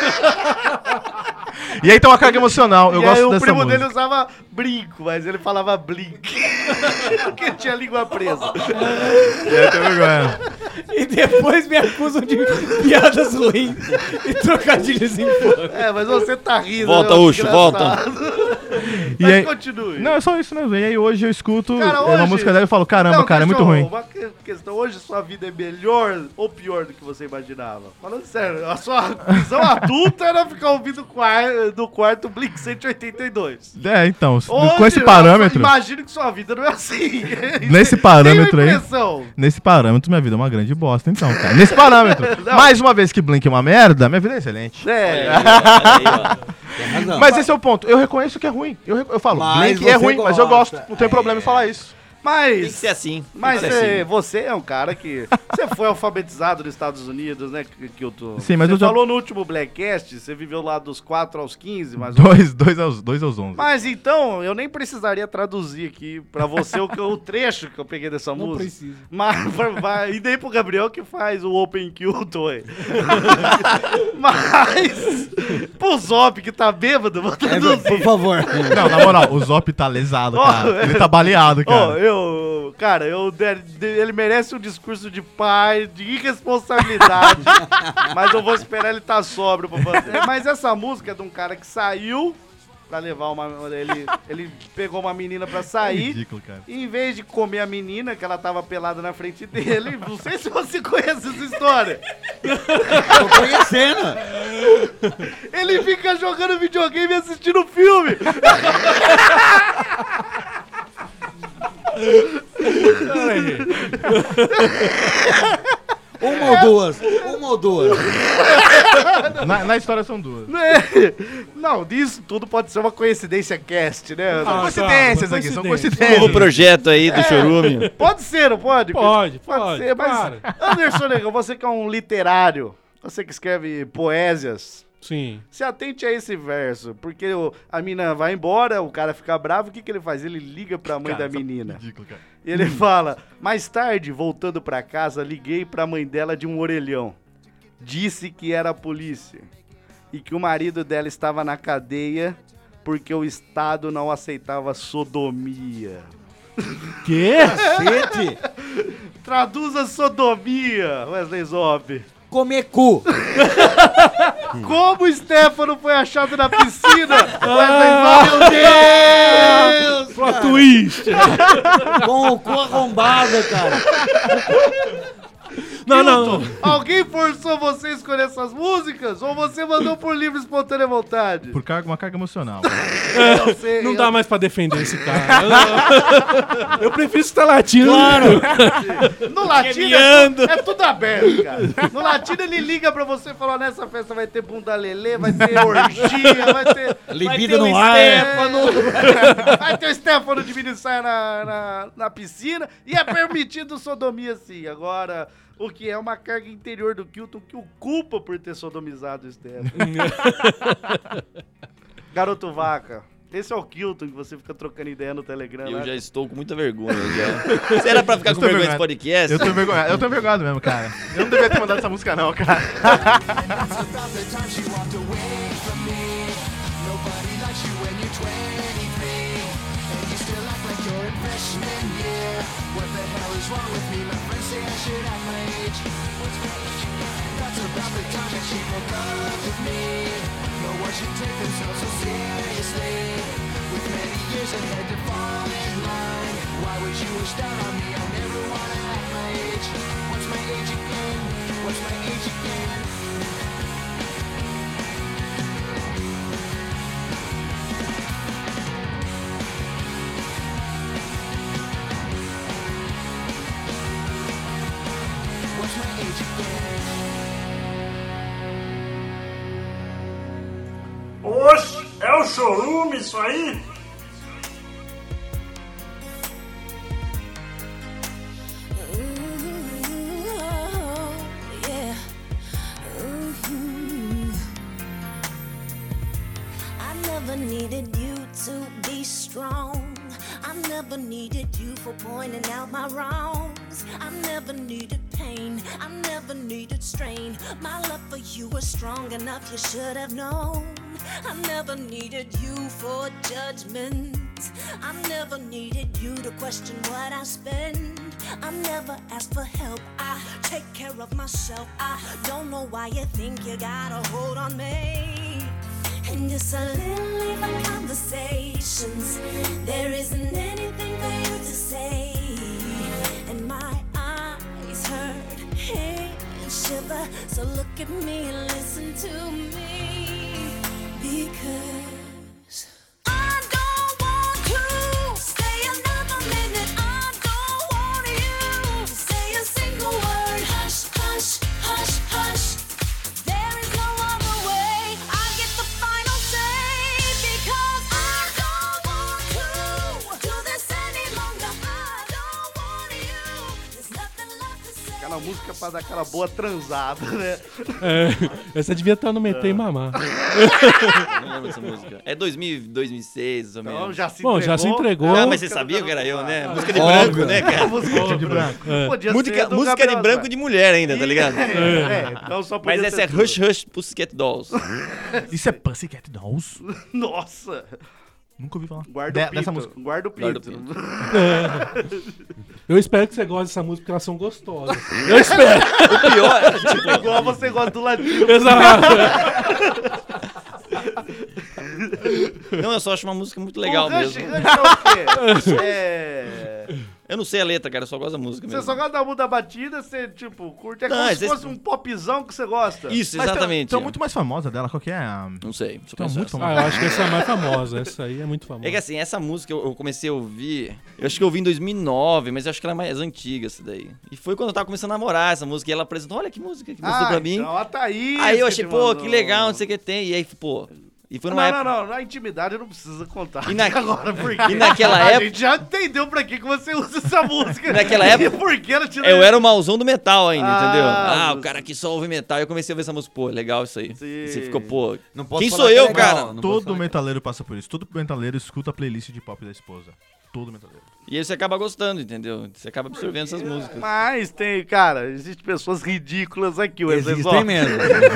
E aí tem uma carga emocional, eu E gosto aí o dessa primo música. dele usava brinco, mas ele falava blink. Porque tinha a língua presa. E aí tem vergonha. E depois me acusam de piadas ruins e trocadilhos infames. É, mas você tá rindo. Volta, né, Ucho, desgraçado. E Mas aí- continue. Não, é só isso mesmo. E aí hoje eu escuto Cara, uma hoje- música dela e falo, caramba, Não, cara, é muito deixa eu- ruim. Uma questão, hoje sua vida é melhor ou pior do que você imaginava? Falando sério, a sua visão adulta era ficar ouvindo no quarto Blink 182. É, então, Hoje, com esse parâmetro, imagino que sua vida não é assim. nesse parâmetro Tenho a aí, impressão. nesse parâmetro minha vida é uma grande bosta, então, cara. Nesse parâmetro, Não. mais uma vez que Blink é uma merda, minha vida é excelente. É. Tem razão. Mas esse é o ponto, eu reconheço que é ruim. Eu falo, Mas Blink é você ruim, mas eu gosta. gosto, não tem problema em falar isso. Mas... Tem que ser assim. Mas Tem que ser assim. você é um cara que... Você foi alfabetizado nos Estados Unidos, né? Que eu tô... Sim, mas você eu já- falou no último Blackcast, você viveu lá dos 4 aos 15, mas... um 2 aos 11. Mas então, eu nem precisaria traduzir aqui pra você o trecho que eu peguei dessa Não música. precisa. Mas, e nem pro Gabriel que faz o Open Kill Toy. Mas, pro Zop que tá bêbado, vou traduzir. Por favor. Não, na moral, o Zop tá lesado, cara. Ele tá baleado, cara. Ele merece um discurso de pai, de irresponsabilidade, mas eu vou esperar ele estar sóbrio pra fazer. Mas essa música é de um cara que saiu pra levar ele pegou uma menina pra sair. Ridículo, cara. E em vez de comer a menina, que ela tava pelada na frente dele, não sei se você conhece essa história. Tô conhecendo. Ele fica jogando videogame e assistindo filme. Uma ou duas. Na história são duas. Não, disso tudo pode ser uma coincidência cast, né? Ah, Coincidências tá, aqui, são O coincidências. projeto aí do Chorume. Pode ser, não pode? Pode ser, mas claro. Anderson Negão, você que é um literário, você que escreve poésias, Sim. se atente a esse verso, porque a mina vai embora, o cara fica bravo, o que ele faz? Ele liga pra mãe da menina. Ridículo, cara. E ele fala, mais tarde, voltando pra casa, liguei pra mãe dela de um orelhão. Disse que era a polícia e que o marido dela estava na cadeia porque o Estado não aceitava sodomia. Quê? Cacete? Traduza sodomia, Wesley Zop. comer cu. Como o Stefano foi achado na piscina? Meu Deus! Plot twist. Com o cu arrombado, cara. Não. Alguém forçou você a escolher essas músicas? Ou você mandou por livre e espontânea vontade? Por uma carga emocional. Eu sei, Não dá mais pra defender esse cara. Eu prefiro estar latino. Claro. No latino é tudo aberto, cara. No latino ele liga pra você e fala, nessa festa vai ter bunda lelê, vai ter orgia, vai ter... Libido vai ter no o ar. Stefano, vai ter o Stefano de mini-saia na piscina e é permitido sodomia sim. Agora... O que é uma carga interior do Kilton que o culpa por ter sodomizado o Stefano. Garoto Vaca, esse é o Kilton que você fica trocando ideia no Telegram. Eu né? já estou com muita vergonha. Já. Você era pra ficar com vergonha desse podcast? Eu tô envergonhado mesmo, cara. Eu não devia ter mandado essa música não, cara. Oxe, é o chorume isso aí? I never needed you to be strong. I never needed you for pointing out my wrongs. I never needed pain. I never needed strain. My love for you was strong enough, you should have known. I never needed you for judgment. I never needed you to question what I spend. I never asked for help. I take care of myself. I don't know why you think you got a hold on me. And it's a little even conversations. There isn't anything for you to say. And my eyes hurt, hands shiver. So look at me and listen to me. Because I don't want to stay another minute. I don't want you to say a single word. Hush, hush, hush, hush. There is no other way. I get the final say. Because I don't want to do this any longer. I don't want you. There's nothing left to say. Aquela música pra dar aquela boa transada, né? Essa devia estar no Meter e Mamar. Não lembro dessa música. É 2006, ou menos. Então já se Bom, entregou. já se entregou. Ah, mas você sabia que era eu, né? Música de branco, né, cara? Música de branco. Podia ser do Música de Gabriel branco Asmar. de mulher ainda, tá ligado? Então só podia Mas essa ser é tudo. Hush Hush Pussycat Dolls. Isso é Pussycat Dolls? Nossa. Nunca ouvi falar. Guarda o pinto. Dessa música. Guarda o Guarda o pinto. Eu espero que você goste dessa música, porque elas são gostosas. Eu espero. O pior é, tipo, Igual você gosta do latino. Exato. não, eu só acho uma música muito legal O Rush, mesmo. Rush é o quê? Eu não sei a letra, cara, eu só gosto da música Você mesmo. só gosta da muda batida, você, tipo, curte. É Não, como às se vezes- fosse um popzão que você gosta. Isso, Mas exatamente. Então muito mais famosa dela, qual que é a... Não sei, deixa eu Então, pensar. muito Ah, famosa. eu acho que essa é a mais famosa. Essa aí é muito famosa. É que assim, essa música eu comecei a ouvir, eu acho que eu ouvi em 2009, mas eu acho que ela é mais antiga essa daí. E foi quando eu tava começando a namorar essa música, e ela apresentou, olha que música que mostrou pra mim. Então a Thaís Aí eu que achei, te pô, mandou. que legal, não sei o que tem. E aí, pô, e foi numa Não, época... não, na intimidade não precisa contar. E na- Agora, por quê? E naquela A época- gente já entendeu pra que você usa essa música. Naquela época- E por que ela te Eu era o mauzão do metal ainda, Ah, entendeu? Ah, mas- o cara que só ouve metal. E eu comecei a ouvir essa música, pô, legal isso aí. Sim. E você ficou, pô, Não posso quem falar sou que é eu, legal, cara? não posso Todo falar que- metaleiro passa por isso. Todo metaleiro escuta a playlist de pop da esposa. Todo metaleiro. E aí você acaba gostando, entendeu? Você acaba absorvendo essas músicas. Mas tem, cara, existem pessoas ridículas aqui, o Existem mesmo.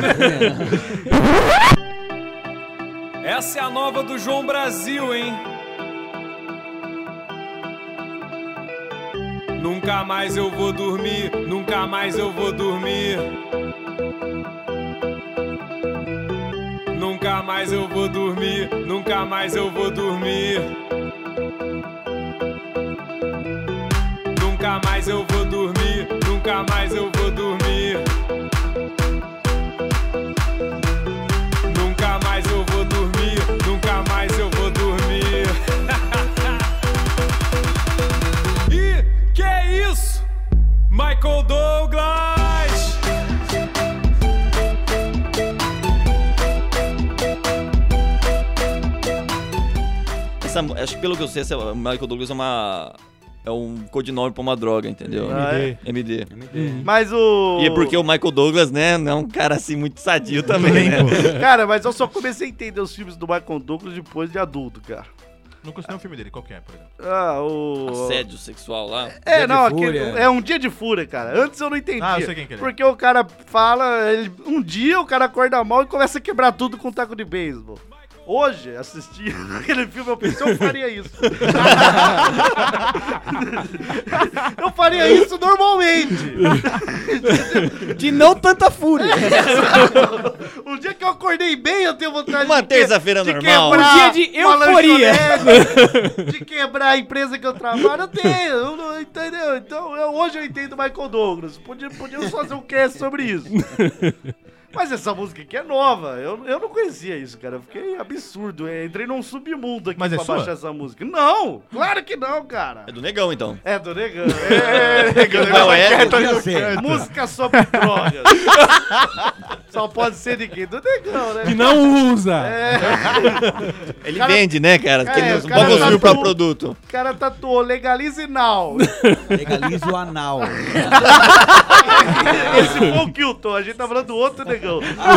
Essa é a nova do João Brasil, hein? Nunca mais eu vou dormir, nunca mais eu vou dormir. Nunca mais eu vou dormir, nunca mais eu vou dormir. Nunca mais eu vou dormir, nunca mais eu vou dormir. Nunca mais eu vou dormir, nunca mais eu vou dormir. E que é isso? Michael Douglas! Acho que pelo que eu sei, Michael Douglas é um codinome pra uma droga, entendeu? MD. Mas o... E é porque o Michael Douglas, né, não é um cara assim muito sadio também, né? Cara, mas eu só comecei a entender os filmes do Michael Douglas depois de adulto, cara. Não conheci um filme dele, qual que é, por exemplo? Assédio sexual lá? É Um Dia de Fúria, cara. Antes eu não entendia. Ah, eu sei quem que é. Porque o cara fala, um dia o cara acorda mal e começa a quebrar tudo com um taco de beisebol. Hoje, assistindo aquele filme, eu pensei, eu faria isso. Eu faria isso normalmente. De não tanta fúria. Um dia que eu acordei bem, eu tenho vontade uma terça-feira normal. Quebrar um dia de euforia. De quebrar a empresa que eu trabalho, eu tenho. Entendeu? Então, hoje eu entendo Michael Douglas. Podíamos fazer um cast sobre isso. Mas essa música aqui é nova. Eu não conhecia isso, cara. Eu fiquei absurdo. Eu entrei num submundo aqui pra baixar essa música. Não! Claro que não, cara. É do Negão, então. É do Negão. Música sobre drogas. Só pode ser de quem? Do Negão, né? Que não usa. Ele vende, né, cara? Porque ele não cara pode consumir o próprio produto. O cara tatuou legalize now. Legalize o anal. Esse foi o Kilton. A gente tá falando do outro Negão.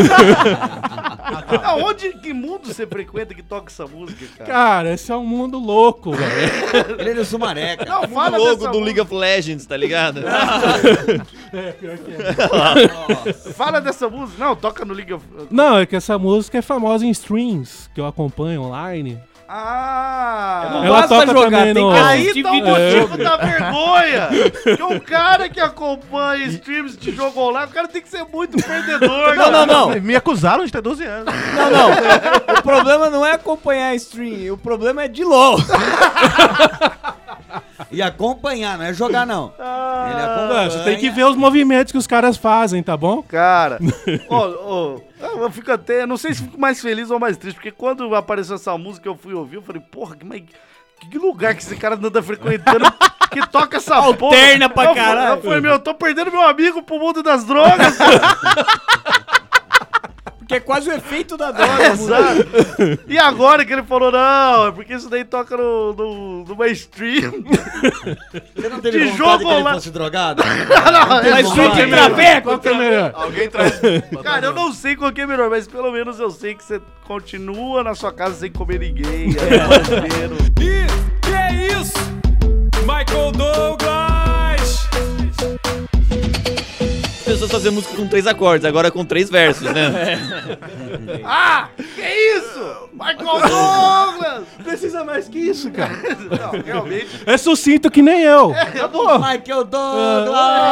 Aonde, que mundo você frequenta que toca essa música, cara? Cara, esse é um mundo louco, velho. Ele é do Sumaré, cara. Não, O mundo louco do League of Legends, tá ligado? Pior que é. Fala dessa música. Não, toca no League of... Não, é que essa música é famosa em streams, que eu acompanho online. Ah! Ela toca também no... Aí tá o motivo da vergonha! Que um cara que acompanha streams de jogo online, o cara tem que ser muito perdedor. Não. Me acusaram de ter 12 anos. Não. O problema não é acompanhar a stream, o problema é de LOL. E acompanhar, não é jogar, não. Ele acompanha. Você tem que ver os movimentos que os caras fazem, tá bom? Cara, eu fico até, não sei se fico mais feliz ou mais triste, porque quando apareceu essa música eu fui ouvir, eu falei, porra, que lugar que esse cara anda frequentando que toca essa porra. Alterna pra caralho. Eu falei, eu tô perdendo meu amigo pro mundo das drogas. Porque é quase o efeito da droga. Exato. E agora que ele falou, não, é porque isso daí toca no mainstream. Você não teve de vontade jogo que ele lá. fosse drogado? Não, mainstream de traveco. Qual que é melhor? Alguém traz... Cara, eu não sei qual que é melhor, mas pelo menos eu sei que você continua na sua casa sem comer ninguém. E que é isso? Michael Douglas! As pessoas faziam música com 3 acordes, agora com 3 versos, né? Ah, que isso? Michael Douglas! Precisa mais que isso, cara. Não, realmente. É sucinto que nem eu. Michael Douglas!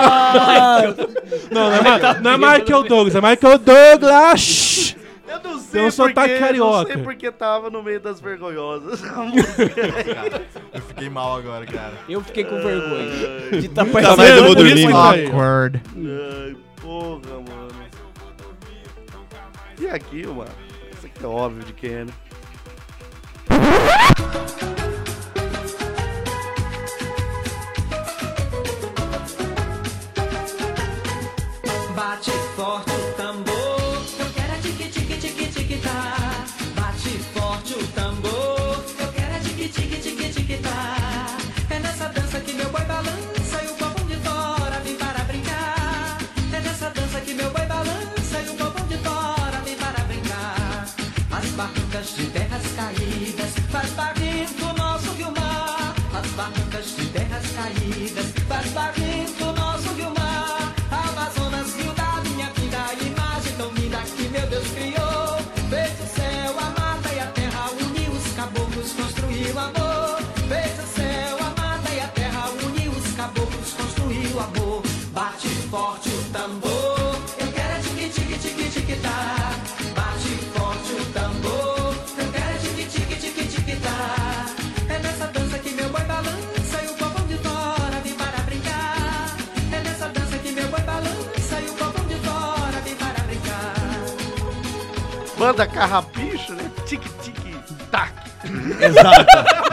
Não é Michael Douglas, é Michael Douglas! Eu não sei Tem um sotaque porque, carioca. não sei porque tava no meio das vergonhosas. Eu fiquei mal agora, cara. Eu fiquei com vergonha de tá Nunca mais eu vou dormir. Awkward. Ai, porra, mano. E aqui, mano? Isso aqui é óbvio de quem é, né? Bate forte o tambor. Eu quero é tique tique tique tique tá. Bate forte o tambor. Eu quero é tique tique tique tique tá. É nessa dança que meu boi balança e o copão de tora vem para brincar. É nessa dança que meu boi balança e o copão de tora vem para brincar. As barrancas de terras caídas faz barrento nosso rio-mar. As barrancas de terras caídas faz barrento nosso rio-mar. Amazonas, rio da minha vida, imagem tão linda que meu Deus criou. Fez o céu, a mata e a terra, uniu os caboclos, construiu amor. Fez o céu, a mata e a terra, uniu os caboclos, construiu amor. Bate forte o tambor, eu quero é tique tique tique tique tá. Bate forte o banda Carrapicho, né? Tic-tic-tac. Exato.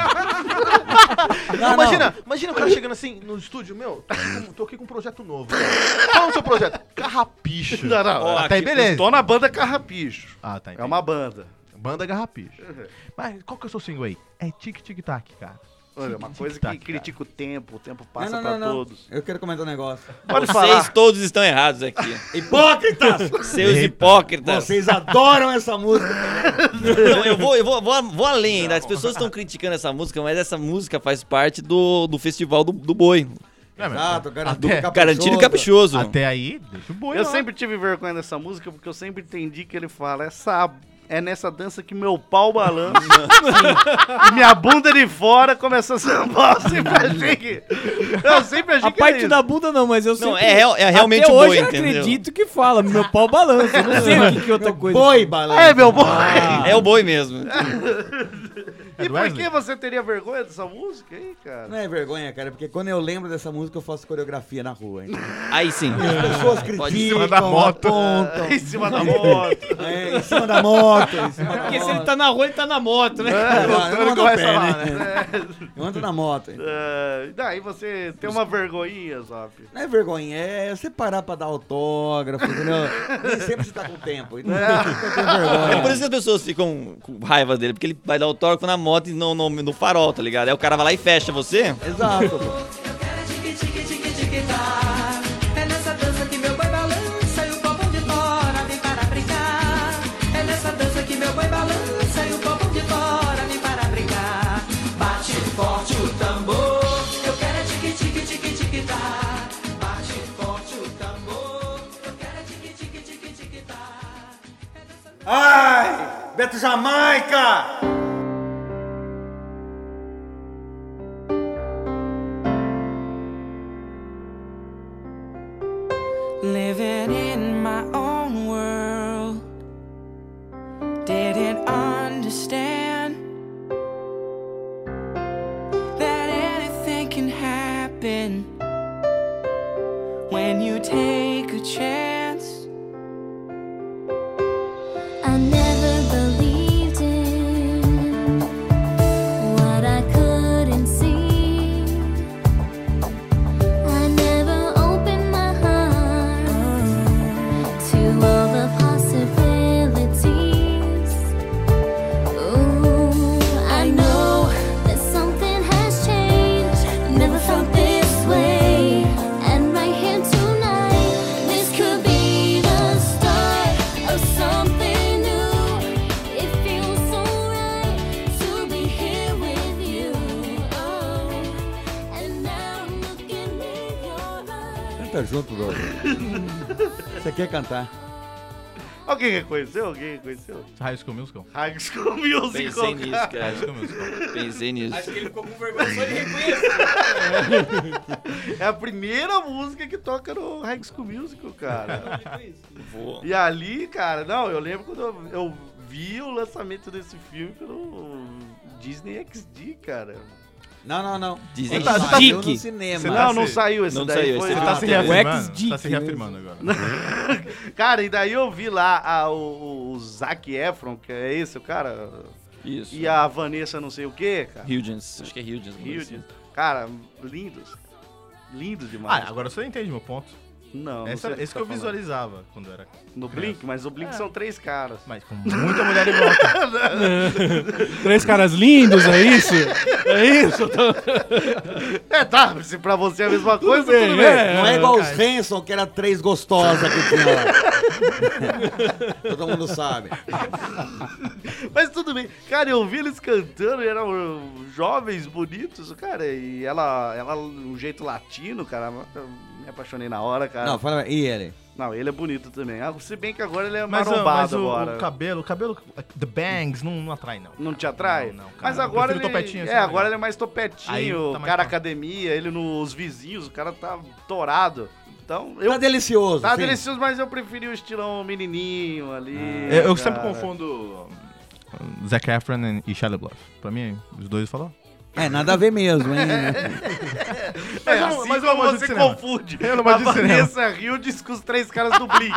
Imagina o cara chegando assim no estúdio, meu, tô aqui com um projeto novo. Qual é o seu projeto? Carrapicho. Não, até aí beleza. Tô na banda Carrapicho. Ah, tá, É uma banda. Banda Carrapicho. Mas qual que é o seu single aí? É tic-tic-tac, cara. Olha, uma coisa que critica o tempo passa pra não. todos. Eu quero comentar um negócio. Pode Vocês falar. todos estão errados aqui. Hipócritas! Seus hipócritas. Vocês adoram essa música. Não, eu vou além ainda. As pessoas estão criticando essa música, mas essa música faz parte do festival do boi. Exato, Garantido e caprichoso. Até aí, deixa o boi Eu lá. sempre tive vergonha dessa música porque eu sempre entendi que ele fala é nessa dança que meu pau balança e minha bunda de fora começa a sambar. Eu sempre achei que A parte da bunda não, mas eu Não, sempre... é realmente até o boi, hoje eu entendeu? acredito que fala, meu pau balança. Eu não sei o que é outra coisa. Boi balança. É, meu boi. É o boi mesmo. E por que você teria vergonha dessa música aí, cara? Não é vergonha, cara, porque quando eu lembro dessa música eu faço coreografia na rua. Então. Aí sim. As pessoas Pode criticam, ser. da moto. apontam. Em cima da moto. Em cima da moto. Porque se ele tá na rua, ele tá na moto, né? Eu ando a começa pé, lá, né? Eu ando na moto. Daí você tem uma vergonhinha, Zop. Não é vergonha, é você parar pra dar autógrafo, entendeu? Nem sempre você tá com tempo. Então eu tenho vergonha. É por isso que as pessoas ficam com raiva dele, porque ele vai dar autógrafo na moto e no farol, tá ligado? Aí o cara vai lá e fecha você. Exato. É nessa dança que meu boi balança e o povo de fora vem para brincar. É nessa dança que meu boi balança e o povo de fora vem para brincar. Bate forte o tambor, eu quero é tique-tique-tique-tique-tá. Bate forte o tambor, eu quero é tique-tique-tique-tique-tá. Ai, Beto Jamaica! Living in my own world, didn't understand that anything can happen when you take a chance. I never believed in what I couldn't see. I never opened my heart to all the possibilities. Ooh, I know that something has changed. Never felt this way. And right here tonight, this could be the start of something new. It feels so right to be here with you. Oh, and now look in your eyes. Canta junto, Douglas. Você quer cantar? Alguém reconheceu? High School Musical. High School Musical. Pensei nisso, High cara. School Musical. Pensei nisso. Acho que ele ficou com vergonha só de reconhecer. É a primeira música que toca no High School Musical, cara. Vou. E ali, cara, não, eu lembro quando eu vi o lançamento desse filme pelo Disney XD, cara. Não. Dizem Ele que saiu Dick. no cinema. Não saiu esse Não daí. saiu, foi- esse Você tá se o reafirmando? X-Dick, Tá se reafirmando agora. Cara, e daí eu vi lá o Zac Efron, que é esse o cara, Isso. e a Vanessa não sei o que, cara. Hugins. Acho que é Hugins. Hughes. Cara, lindos. Lindos demais. Agora você entende meu ponto. Não, Esse não sei o que você eu tá falando. visualizava quando eu era No criança. Blink, mas o Blink são 3 caras. Mas com muita mulher em volta. Três caras lindos, é isso? É isso? Tá, se pra você é a mesma coisa, bem, tudo bem. é. Não é igual os Hanson, que era 3 gostosas que tinha lá. Todo mundo sabe. Mas tudo bem. Cara, eu vi eles cantando e eram jovens, bonitos, cara. E ela um jeito latino, cara. Eu me apaixonei na hora, cara. Não, fala, e ele? Não, ele é bonito também. Se bem que agora ele é Mas marombado o agora. cabelo, the bangs, não atrai, não. Não te atrai? Não, cara. Mas Eu agora prefiro ele... topetinho, assim, agora legal. ele é mais Aí topetinho, tá mais cara top. academia, ele nos vizinhos, o cara tá torado. Então, eu... Tá delicioso. Tá sim. delicioso, mas eu preferi o estilão menininho ali. Eu sempre cara. confundo Zac Efron e Shia LaBeouf. Pra mim, os dois falou. É, nada a ver mesmo, hein? É eu não- assim mas eu não como manjo de você cinema. confunde Eu não a manjo de cinema. Vanessa Hudgens com os 3 caras do Blink.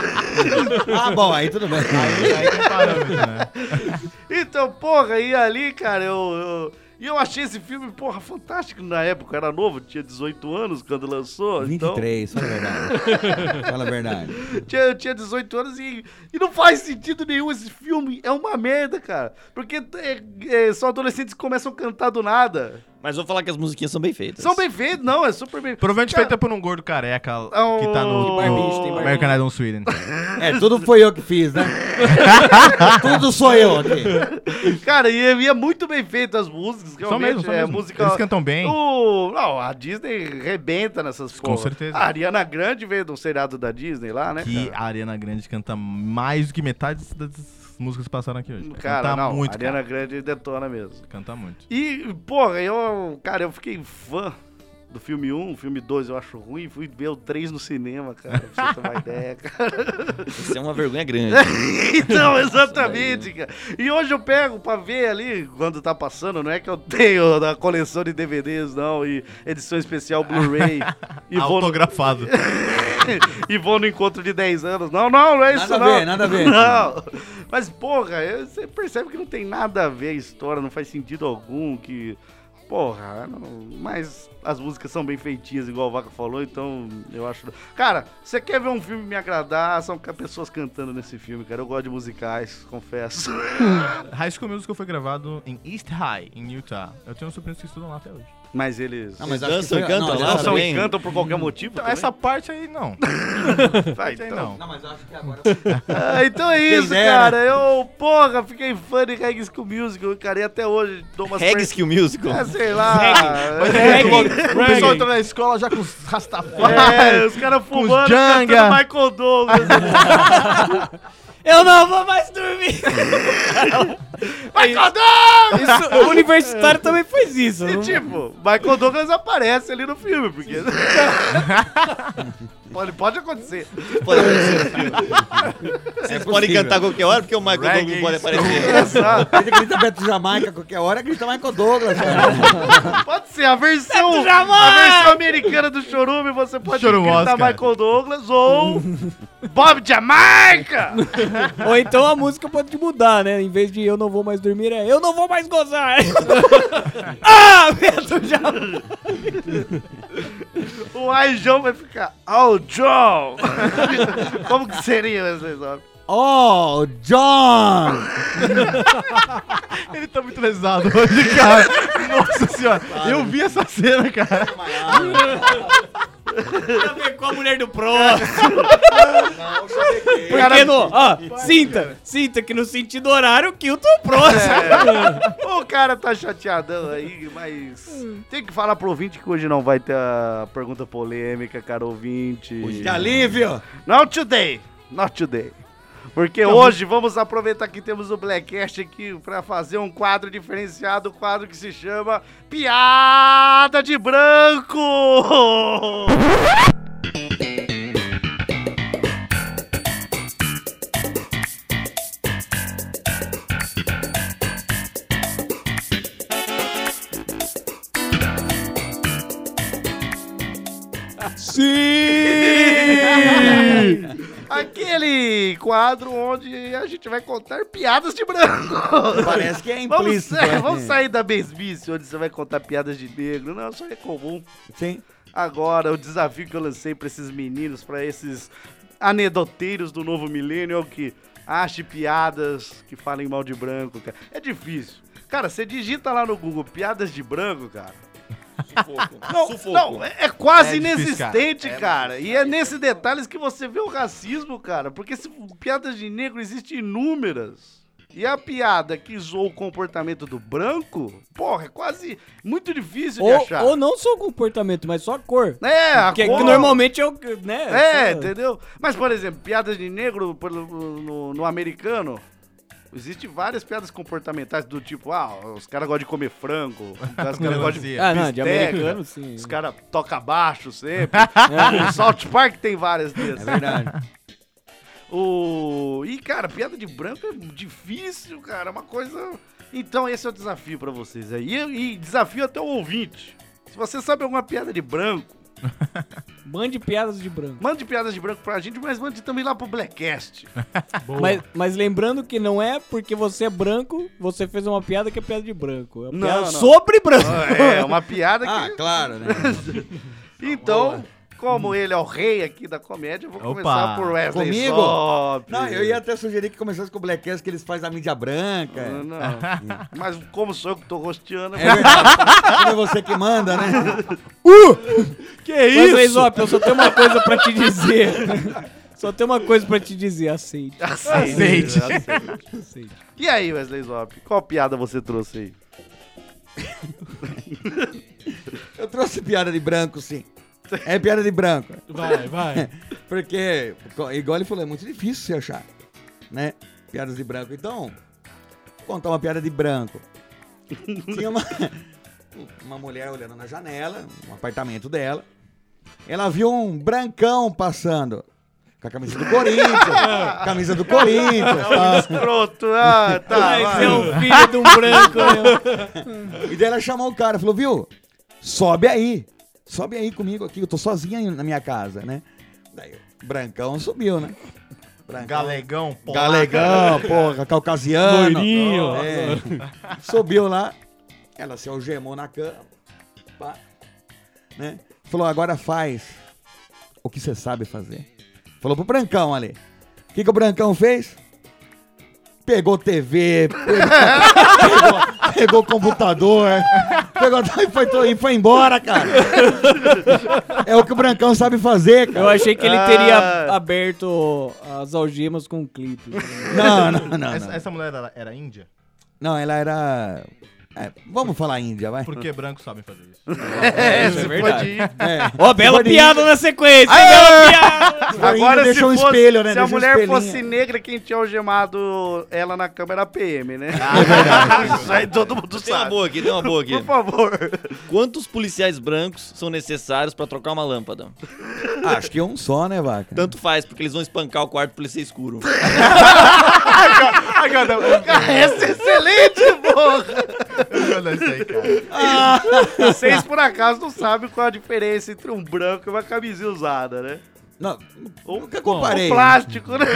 Ah, bom, aí tudo bem. Aí tem parâmetro, né? Então, porra, e ali, cara, eu achei esse filme, porra, fantástico na época. Eu era novo, tinha 18 anos quando lançou. 23, fala a verdade. Fala a verdade. Eu tinha 18 anos e não faz sentido nenhum esse filme. É uma merda, cara. Porque são adolescentes que começam a cantar do nada. Mas vou falar que as musiquinhas são bem feitas. São bem feitos, não, é super bem. Provavelmente Cara, feita por um gordo careca um- que tá no barbicho, tem American Idol Sweden. Tudo foi eu que fiz, né? Tudo sou eu aqui. Cara, e é muito bem feito as músicas. São mesmo, são mesmo. Música, Eles cantam bem. Não, a Disney rebenta nessas Com porra. certeza. A Ariana Grande veio de um seriado da Disney lá, né? Que cara? a Ariana Grande canta mais do que metade das músicas que passaram aqui hoje. Cara, canta não, muito, a Ariana cara. Grande detona mesmo. Canta muito. E, porra, eu fiquei fã do filme 1, o filme 2 eu acho ruim, fui ver o 3 no cinema, cara, pra você ter uma ideia, cara. Isso é uma vergonha grande. Então, exatamente, cara. E hoje eu pego pra ver ali, quando tá passando, não é que eu tenho da coleção de DVDs, não, e edição especial Blu-ray. E Autografado. e vou no encontro de 10 anos. Não é isso não. Nada a ver. Não. Mas, porra, você percebe que não tem nada a ver a história, não faz sentido algum, que... Porra, mas as músicas são bem feitinhas, igual o Vaca falou, então eu acho... Cara, você quer ver um filme me agradar, são pessoas cantando nesse filme, cara. Eu gosto de musicais, confesso. High School Musical foi gravado em East High, em Utah. Eu tenho sobrinhos que estudam lá até hoje. Mas eles... Não, mas Dançam e cantam lá Dançam também. e cantam por qualquer motivo Então, também? essa parte aí, não. Vai, Essa aí, então. não. mas eu acho que agora... Então é isso, dera. cara. Eu, porra, fiquei fã de High School Musical, cara, e até hoje dou umas... Reggae Skill Musical. Sei lá. O pessoal entrou na escola já com os Rastafari. Os caras com os fumando, Janga. cantando Michael Douglas. Eu não vou mais dormir. Michael Douglas! Isso, o universitário também fez isso. E não- tipo, Michael Douglas aparece ali no filme, porque... pode acontecer. Pode aparecer no filme. Vocês podem cantar a qualquer hora, porque o Michael Reggae. Douglas pode aparecer. Exato. Ele grita Beto Jamaica qualquer hora, grita Michael Douglas, cara. Pode ser a versão americana do Chorume, você pode Chorumosca. gritar Michael Douglas ou Bob Jamaica. Ou então a música pode mudar, né? Em vez de eu não vou mais dormir, é eu não vou mais gozar. Beto Jamaica. O Ai João vai ficar, oh, John. Como que seria esse nome? Oh, John! Ele tá muito lesado hoje, cara. Nossa senhora. Eu vi essa cena, cara. Tem a ver com a mulher do próximo. Porque sinta que no sentido horário, Kilton é o próximo. O cara tá chateadão aí, mas tem que falar pro ouvinte que hoje não vai ter a pergunta polêmica, cara, ouvinte. De alívio! Not today. Porque hoje vamos aproveitar que temos o Blackcast aqui pra fazer um quadro diferenciado, um quadro que se chama Piada de Branco! Aquele quadro onde a gente vai contar piadas de branco. Parece que é Vamos, implícito. né? vamos sair da mesmice, onde você vai contar piadas de negro. Não, isso aí é comum. Sim. Agora, o desafio que eu lancei pra esses meninos, pra esses anedoteiros do novo milênio é o que? Ache piadas que falem mal de branco, cara. É difícil. Cara, você digita lá no Google piadas de branco, cara. Não, é quase É difícil, inexistente, cara. cara. E é nesses detalhes que você vê o racismo, cara. Porque piadas de negro existem inúmeras. E a piada que zoou o comportamento do branco, porra, é quase muito difícil de achar. Ou não só o comportamento, mas só a cor. É, a Que cor. normalmente é o. Né, É, só- entendeu? Mas, por exemplo, piadas de negro no americano, existem várias piadas comportamentais do tipo, os caras gostam de comer frango, os caras gostam de Ah, não, de bisteca, americano, sim. os caras tocam baixo sempre. O South Park tem várias desses. É verdade. E, cara, piada de branco é difícil, cara, é uma coisa... Então esse é o desafio pra vocês aí. E desafio até o ouvinte. Se você sabe alguma piada de branco, Mande piadas de branco. mande piadas de branco pra gente, mas mande também lá pro Blackcast. Mas lembrando que não é porque você é branco, você fez uma piada que é piada de branco. É uma Não, piada não. sobre branco. É, uma piada que... Ah, claro, né? Então, como ele é o rei aqui da comédia, eu vou Opa. começar por Wesley Comigo? Zop. Não, eu ia até sugerir que começasse com o Blackcast, que eles fazem a mídia branca. Não, mas como sou eu que tô rosteando... É verdade. Como é você que manda, né? Que Wesley Zop, eu só tenho uma coisa pra te dizer. Só tenho uma coisa pra te dizer, aceite. Aceite. Aceite. E aí, Wesley Zop, qual piada você trouxe aí? Eu trouxe piada de branco, sim. É piada de branco. Vai. Porque, igual ele falou, é muito difícil você achar, né? Piadas de branco. Então, vou contar uma piada de branco. Tinha uma mulher olhando na janela, um apartamento dela. Ela viu um brancão passando. Com a camisa do Corinthians. Camisa do Corinthians. É um escroto. Ah, tá. Mas vai. é um filho de um branco. E daí ela chamou o cara, falou, viu? Sobe aí comigo aqui, eu tô sozinha na minha casa, né? Daí o brancão subiu, né? Galegão, porra. Galegão, porra, caucasiano. Loirinho. É. Subiu lá, ela se algemou na cama, pá, né? Falou, agora faz o que você sabe fazer. Falou pro brancão ali. O que o brancão fez? Pegou TV, pegou computador, e foi embora, cara. É o que o brancão sabe fazer, cara. Eu achei que ele teria aberto as algemas com um clipe. Não. Essa mulher era índia? Não, ela era... vamos falar Índia, vai. Porque brancos sabem fazer isso. Isso é verdade. É. Ó, bela Pode ir. piada na sequência. Bela piada. Agora, deixa se, um fosse, espelho, né? se a Deixa um mulher espelhinho. fosse negra, quem tinha algemado ela na cama era a PM, né? É verdade. Isso aí todo mundo Tem uma sabe. boa aqui, tem uma boa aqui. Por favor. Quantos policiais brancos são necessários pra trocar uma lâmpada? Acho que um só, né, Vaca? Tanto faz, porque eles vão espancar o quarto pra ele ser escuro. Essa é excelente, porra! Olha isso aí, cara. Vocês, por acaso, não sabem qual a diferença entre um branco e uma camisinha usada, né? Não, Ou nunca comparei. o plástico, né?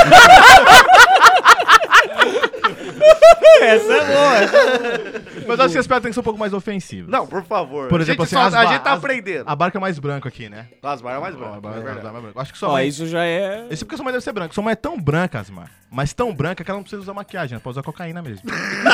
Essa é boa. Mas acho que as piadas têm que ser um pouco mais ofensivas. Não, por favor. Por exemplo, assim, a gente tá aprendendo. A barca é mais branca aqui, né? Asmar é mais branco. A é verdade. mais branca. Acho que sua Ó, mãe... isso já é... Esse porque sua mãe deve ser branca. Sua mãe é tão branca, Asmar, mas tão branca que ela não precisa usar maquiagem, ela pode usar cocaína mesmo.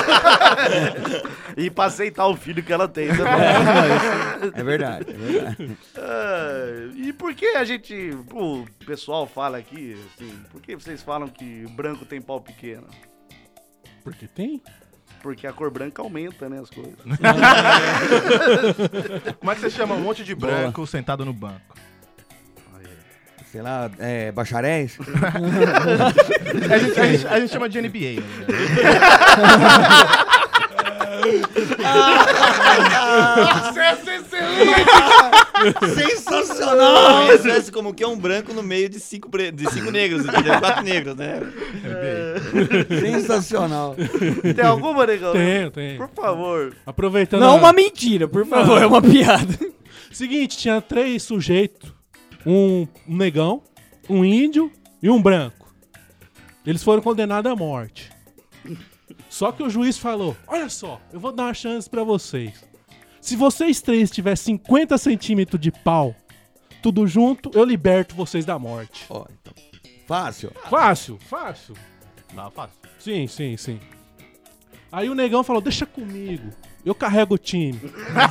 E pra aceitar o filho que ela tem também. É verdade, é verdade. E por que a gente... O pessoal fala aqui, assim... Por que vocês falam que branco tem pau pequeno? Porque tem? Porque a cor branca aumenta, né, as coisas. Como é que você chama um monte de branco sentado no banco? Sei lá, bacharéis? A gente chama de NBA, né? Sucesso excelente, cara! Sensacional! Parece como que é um branco no meio de cinco negros, entendeu? 4 negros, né? Sensacional. Tem alguma, negão? Tem. Por favor. Aproveitando... Não uma mentira, por favor, é uma piada. Seguinte, tinha 3 sujeitos. Um negão, um índio e um branco. Eles foram condenados à morte. Só que o juiz falou, olha só, eu vou dar uma chance pra vocês. Se vocês 3 tiverem 50 centímetros de pau, tudo junto, eu liberto vocês da morte. Ó, então, fácil. Fácil. Não, fácil. Sim. Aí o negão falou, deixa comigo, eu carrego o time.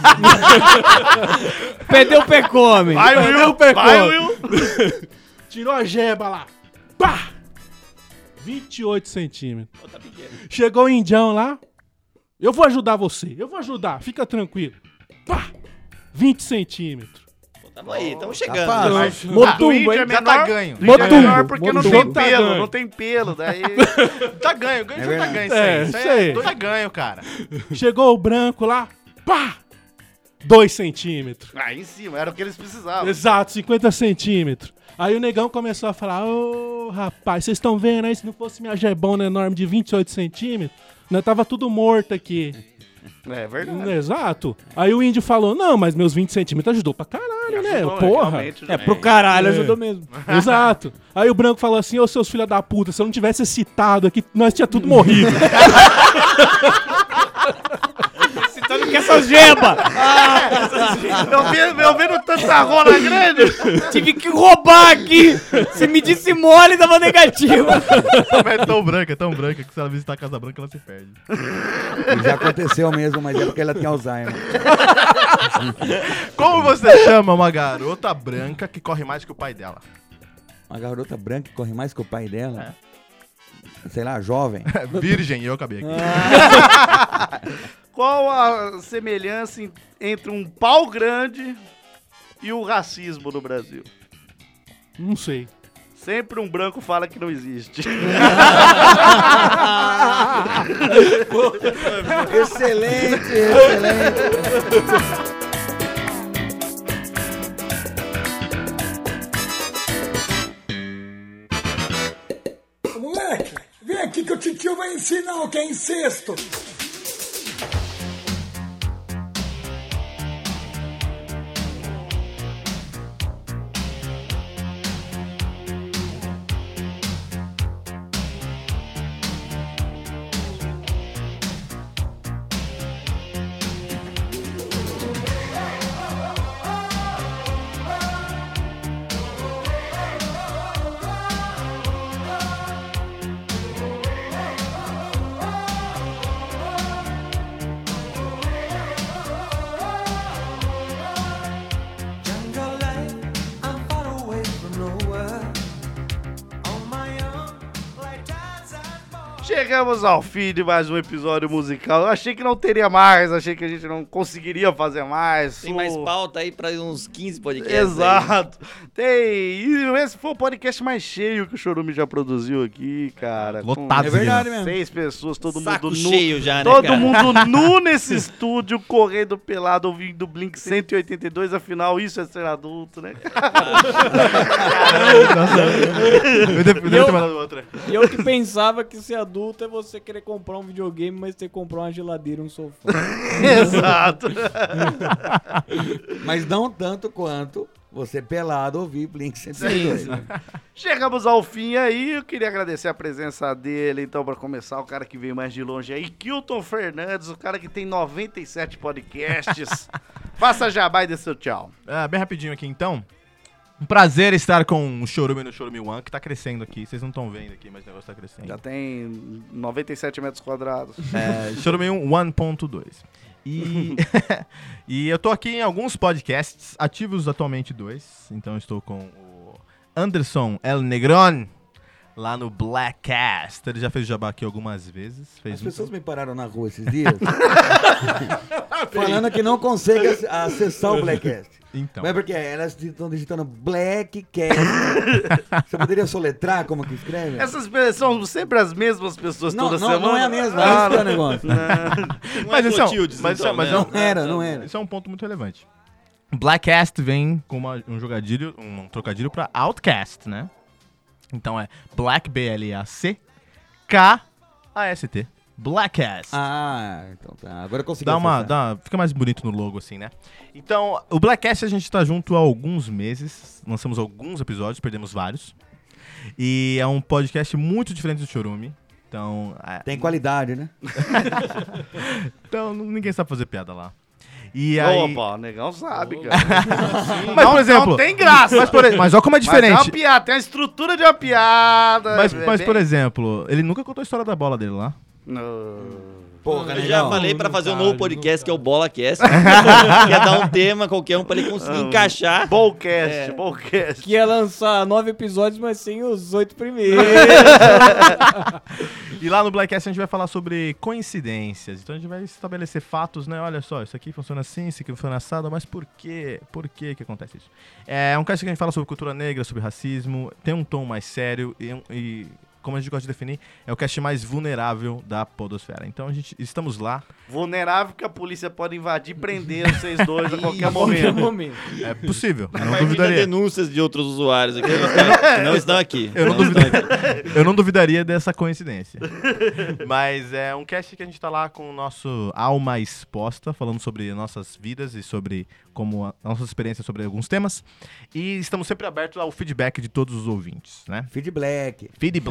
Perdeu o pé come. Vai, Will! Tirou a jeba lá. Pá! 28 centímetros. Chegou o indião lá. Eu vou ajudar você. Fica tranquilo. Pá! 20 centímetros. Tamo aí, tamo chegando. Do índio é menor, tá ganho. Do índio é menor porque não tem Tá pelo, ganho. não tem pelo. Daí... Tá ganho, ganho já tá verdade. ganho. Isso aí Sei. tá ganho, cara. Chegou o branco lá. Pá! 2 centímetros. Aí em cima, era o que eles precisavam. Exato, 50 centímetros. Aí o negão começou a falar, ô rapaz, vocês estão vendo aí, se não fosse minha jebona enorme de 28 centímetros, nós tava tudo morto aqui. É verdade. Exato. Aí o índio falou, não, mas meus 20 centímetros ajudou pra caralho, né? Ajudou, Porra. realmente ajudou. É, pro caralho ajudou mesmo. Exato. Aí o branco falou assim, ô seus filha da puta, se eu não tivesse citado aqui, nós tinha tudo morrido. Citando que essa geba! Eu vendo tanta rola grande. Tive que roubar aqui! Se me disse mole, dava negativo. Mas é tão branca que se ela visitar a Casa Branca, ela se perde. Já aconteceu mesmo, mas é porque ela tem Alzheimer. Como você chama uma garota branca que corre mais que o pai dela? Uma garota branca que corre mais que o pai dela? Sei lá, jovem. Virgem, eu acabei aqui. Qual a semelhança entre um pau grande e o racismo no Brasil? Não sei. Sempre um branco fala que não existe. Excelente. Moleque, vem aqui que o titio vai ensinar o que é incesto. Chegamos ao fim de mais um episódio musical. Eu achei que não teria mais, achei que a gente não conseguiria fazer mais. Tem mais pauta aí pra uns 15 podcasts. Exato. E esse foi o podcast mais cheio que o Chorume já produziu aqui, cara. Lotado. É verdade mesmo. 6 pessoas, todo Saco mundo nu. cheio já, né, Todo cara? mundo nu nesse estúdio, correndo pelado, ouvindo Blink 182. Afinal, isso é ser adulto, né? Eu devo ter mandado outra. E eu que pensava que ser adulto é você querer comprar um videogame, mas ter que comprar uma geladeira e um sofá. Exato. Mas não tanto quanto você pelado ouvir Blink 182. Chegamos ao fim aí, eu queria agradecer a presença dele, então, pra começar, o cara que veio mais de longe aí, Kilton Fernandes, o cara que tem 97 podcasts. Faça jabá e dê seu tchau. Bem rapidinho aqui, então. Um prazer estar com o Chorume no Chorume One, que tá crescendo aqui. Vocês não estão vendo aqui, mas o negócio tá crescendo. Já tem 97 metros quadrados. Chorume 1.2. E eu tô aqui em alguns podcasts, ativos atualmente 2. Então eu estou com o Anderson El Negron, lá no Blackcast. Ele já fez o jabá aqui algumas vezes. As pessoas me pararam na rua esses dias falando que não consegue acessar o Blackcast. Então. Mas porque elas estão digitando Blackcast. Você poderia soletrar como que escreve? Essas são sempre as mesmas pessoas toda semana? Não é a mesma, esse é o negócio. Mas isso Não era. Isso é um ponto muito relevante. Blackcast vem com um trocadilho pra Outcast, né? Então é Black, B-L-A-C, K-A-S-T. Blackcast. Então tá. Agora eu consegui. Fica mais bonito no logo assim, né? Então, o Blackcast a gente tá junto há alguns meses. Lançamos alguns episódios, perdemos vários. E é um podcast muito diferente do Chorume. Então. Tem qualidade, né? Então, ninguém sabe fazer piada lá. E aí... Opa, o negão sabe, cara. Mas, por exemplo... Não tem graça. Mas olha como é diferente. Mas é uma piada, tem a estrutura de uma piada. Mas por exemplo, ele nunca contou a história da bola dele lá. Porra, eu já falei pra fazer um novo podcast que é o BolaCast. Quer dar um tema qualquer um pra ele conseguir encaixar. Bolcast. Que ia lançar 9 episódios, mas sem os 8 primeiros. E lá no Blackcast a gente vai falar sobre coincidências. Então a gente vai estabelecer fatos, né? Olha só, isso aqui funciona assim, isso aqui funciona assado, mas por quê? Por que acontece isso? É um cast que a gente fala sobre cultura negra, sobre racismo, tem um tom mais sério e como a gente gosta de definir, é o cast mais vulnerável da podosfera. Então estamos lá. Vulnerável que a polícia pode invadir e prender vocês dois a qualquer momento. É possível, A não partir duvidaria. de denúncias de outros usuários aqui que não estão aqui. Eu não duvidaria dessa coincidência. Mas é um cast que a gente tá lá com o nosso alma exposta, falando sobre nossas vidas e sobre como a nossa experiência sobre alguns temas. E estamos sempre abertos ao feedback de todos os ouvintes, né? Feedback.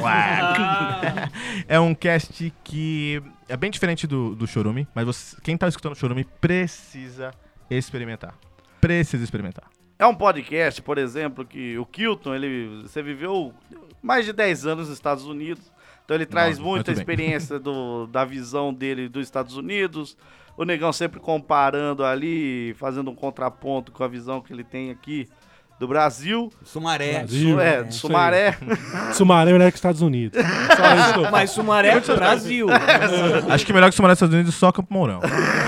É um cast que é bem diferente do Chorume, mas quem tá escutando o Chorume precisa experimentar. É um podcast, por exemplo, que o Kilton, você viveu mais de 10 anos nos Estados Unidos, então ele traz muita experiência da visão dele dos Estados Unidos, o Negão sempre comparando ali, fazendo um contraponto com a visão que ele tem aqui do Brasil. Sumaré. Sumaré. Sumaré é melhor que Estados Unidos. Só isso. Mas Sumaré é Brasil. Acho que melhor que Sumaré dos Estados Unidos só Campo Mourão.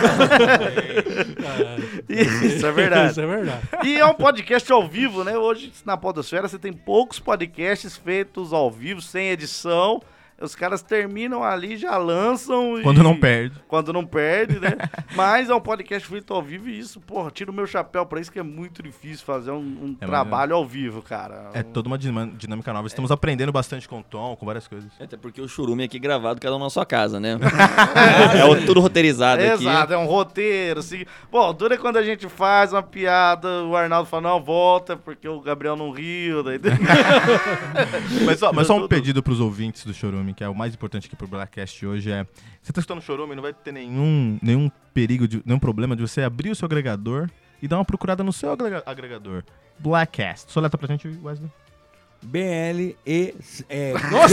Isso é verdade. Isso é verdade. E é um podcast ao vivo, né? Hoje na podosfera você tem poucos podcasts feitos ao vivo, sem edição. Os caras terminam ali, já lançam. Quando não perde. Quando não perde, né? Mas é um podcast feito ao vivo e isso, porra, tiro o meu chapéu pra isso, que é muito difícil fazer um trabalho ao vivo, cara. É toda uma dinâmica nova. Estamos aprendendo bastante com o Tom, com várias coisas. Até porque o Chorume aqui gravado, cada um na sua casa, né? Tudo roteirizado aqui. Exato, é um roteiro, assim. Bom, dura quando a gente faz uma piada, o Arnaldo fala, não, volta, porque o Gabriel não riu. Daí... mas só um pedido pros ouvintes do Chorume, que é o mais importante aqui pro Blackcast hoje, você tá escutando o Chorume, não vai ter nenhum perigo, nenhum problema de você abrir o seu agregador e dar uma procurada no seu agregador. Blackcast. Só letra pra gente, Wesley. B-L-E-C.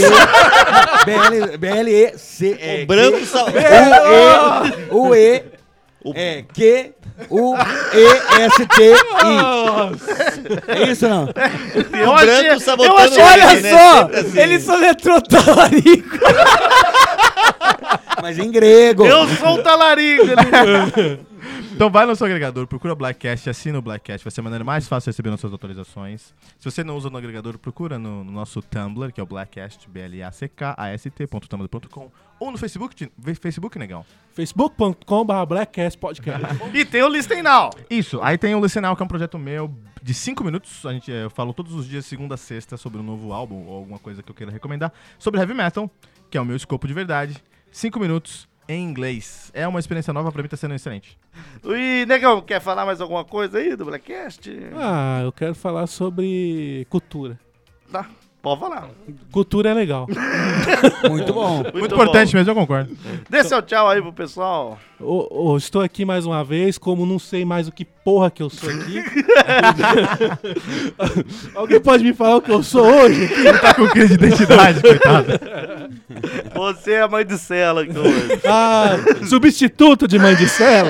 O branco Q-U-E-S-T-I. É isso não? O branco sabotando olha só, ele soletrou talarico. Mas em grego. Eu sou o talarico. Então vai no seu agregador, procura o Blackcast, assina o Blackcast, vai ser a maneira mais fácil de receber nossas atualizações. Se você não usa no agregador, procura no nosso Tumblr, que é o Blackcast, blackcast.tumblr.com, ou no Facebook, Negão. facebook.com/blackcastpodcast. E tem o Listen Now. Isso, aí tem o Listen Now, que é um projeto meu de 5 minutos. Eu falo todos os dias, segunda a sexta, sobre um novo álbum ou alguma coisa que eu queira recomendar. Sobre heavy metal, que é o meu escopo de verdade. 5 minutos em inglês. É uma experiência nova, pra mim tá sendo excelente. E, Negão, quer falar mais alguma coisa aí do Blackcast? Eu quero falar sobre cultura. Tá, pode falar. Cultura é legal. Muito bom. Muito importante mesmo, eu concordo. Dê seu tchau aí pro pessoal. Estou aqui mais uma vez, como não sei mais o que porra que eu sou aqui. Alguém pode me falar o que eu sou hoje? Ele tá com crise de identidade, coitado. Você é a mãe de cela aqui hoje. Substituto de mãe de cela.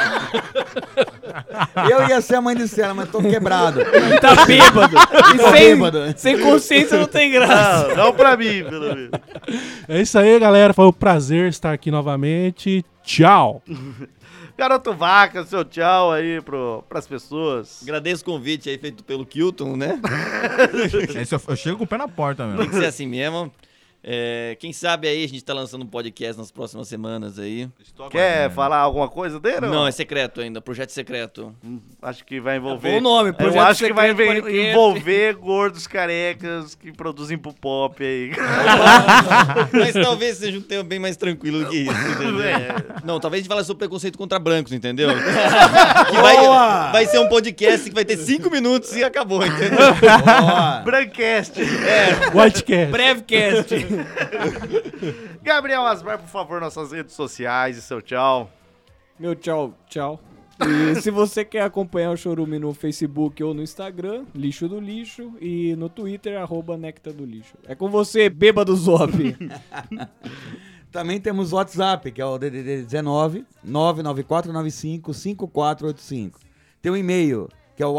Eu ia ser a mãe de cela, mas tô quebrado. Tá bêbado. Sem consciência não tem graça. Não pra mim, pelo menos. É isso aí, galera. Foi um prazer estar aqui novamente. Tchau. Garoto Vaca, seu tchau aí pras pessoas. Agradeço o convite aí feito pelo Kilton, né? Eu chego com o pé na porta, meu. Tem que ser assim mesmo. Quem sabe aí a gente tá lançando um podcast nas próximas semanas aí. Quer falar alguma coisa dele? Não, é secreto ainda, projeto secreto. Acho que vai envolver... É bom nome, eu acho que vai envolver gordos carecas que produzem pro pop aí. Mas talvez seja um tema bem mais tranquilo que isso, entendeu? Não, talvez a gente fale sobre preconceito contra brancos, entendeu? Que vai ser um podcast que vai ter 5 minutos e acabou, entendeu? Brancast. Whitecast. Brevecast. Gabriel Asmar, por favor, nossas redes sociais e seu tchau. Meu tchau. E se você quer acompanhar o Chorume no Facebook ou no Instagram, Lixo do Lixo, e no Twitter, @Nectar do Lixo. É com você, bêbado Zop. Também temos o WhatsApp, que é o DDD 19 994955485. Tem um e-mail, que é o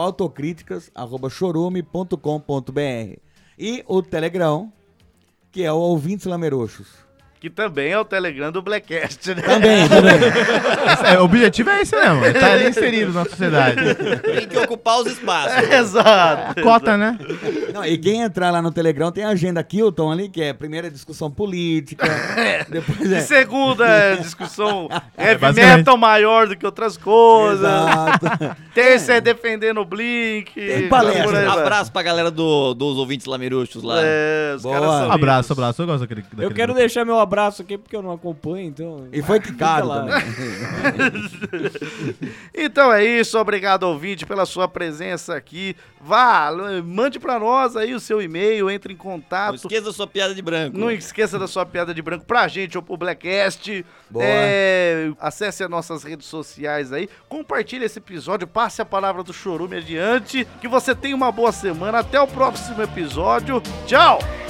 autocríticas@chorume.com.br. E o Telegram, que é o Ouvintes Lameroxos. que também é o Telegram do Blackcast, né? Também. O objetivo é esse mesmo, tá ali inserido na sociedade. Tem que ocupar os espaços. Exato. Cota, né? Não, e quem entrar lá no Telegram tem a agenda Kilton ali, que é primeira discussão política, depois E segunda discussão heavy basicamente. metal maior do que outras coisas. Exato. Terça é defendendo o Blink. Tem palestra. por aí vai. Abraço pra galera dos ouvintes lamiruchos lá. É, os Boa. caras são Abraço. Eu gosto daquele. Eu quero deixar meu abraço aqui porque eu não acompanho, então. E foi quicado Fica lá. também. Então é isso, obrigado ouvinte pela sua presença aqui. Vá, mande pra nós aí o seu e-mail, entre em Não contato. esqueça da sua piada de branco. Não esqueça da sua piada de branco pra gente ou pro Blackcast. Boa. Acesse as nossas redes sociais aí. Compartilhe esse episódio. Passe a palavra do Chorume adiante. Que você tenha uma boa semana. Até o próximo episódio. Tchau!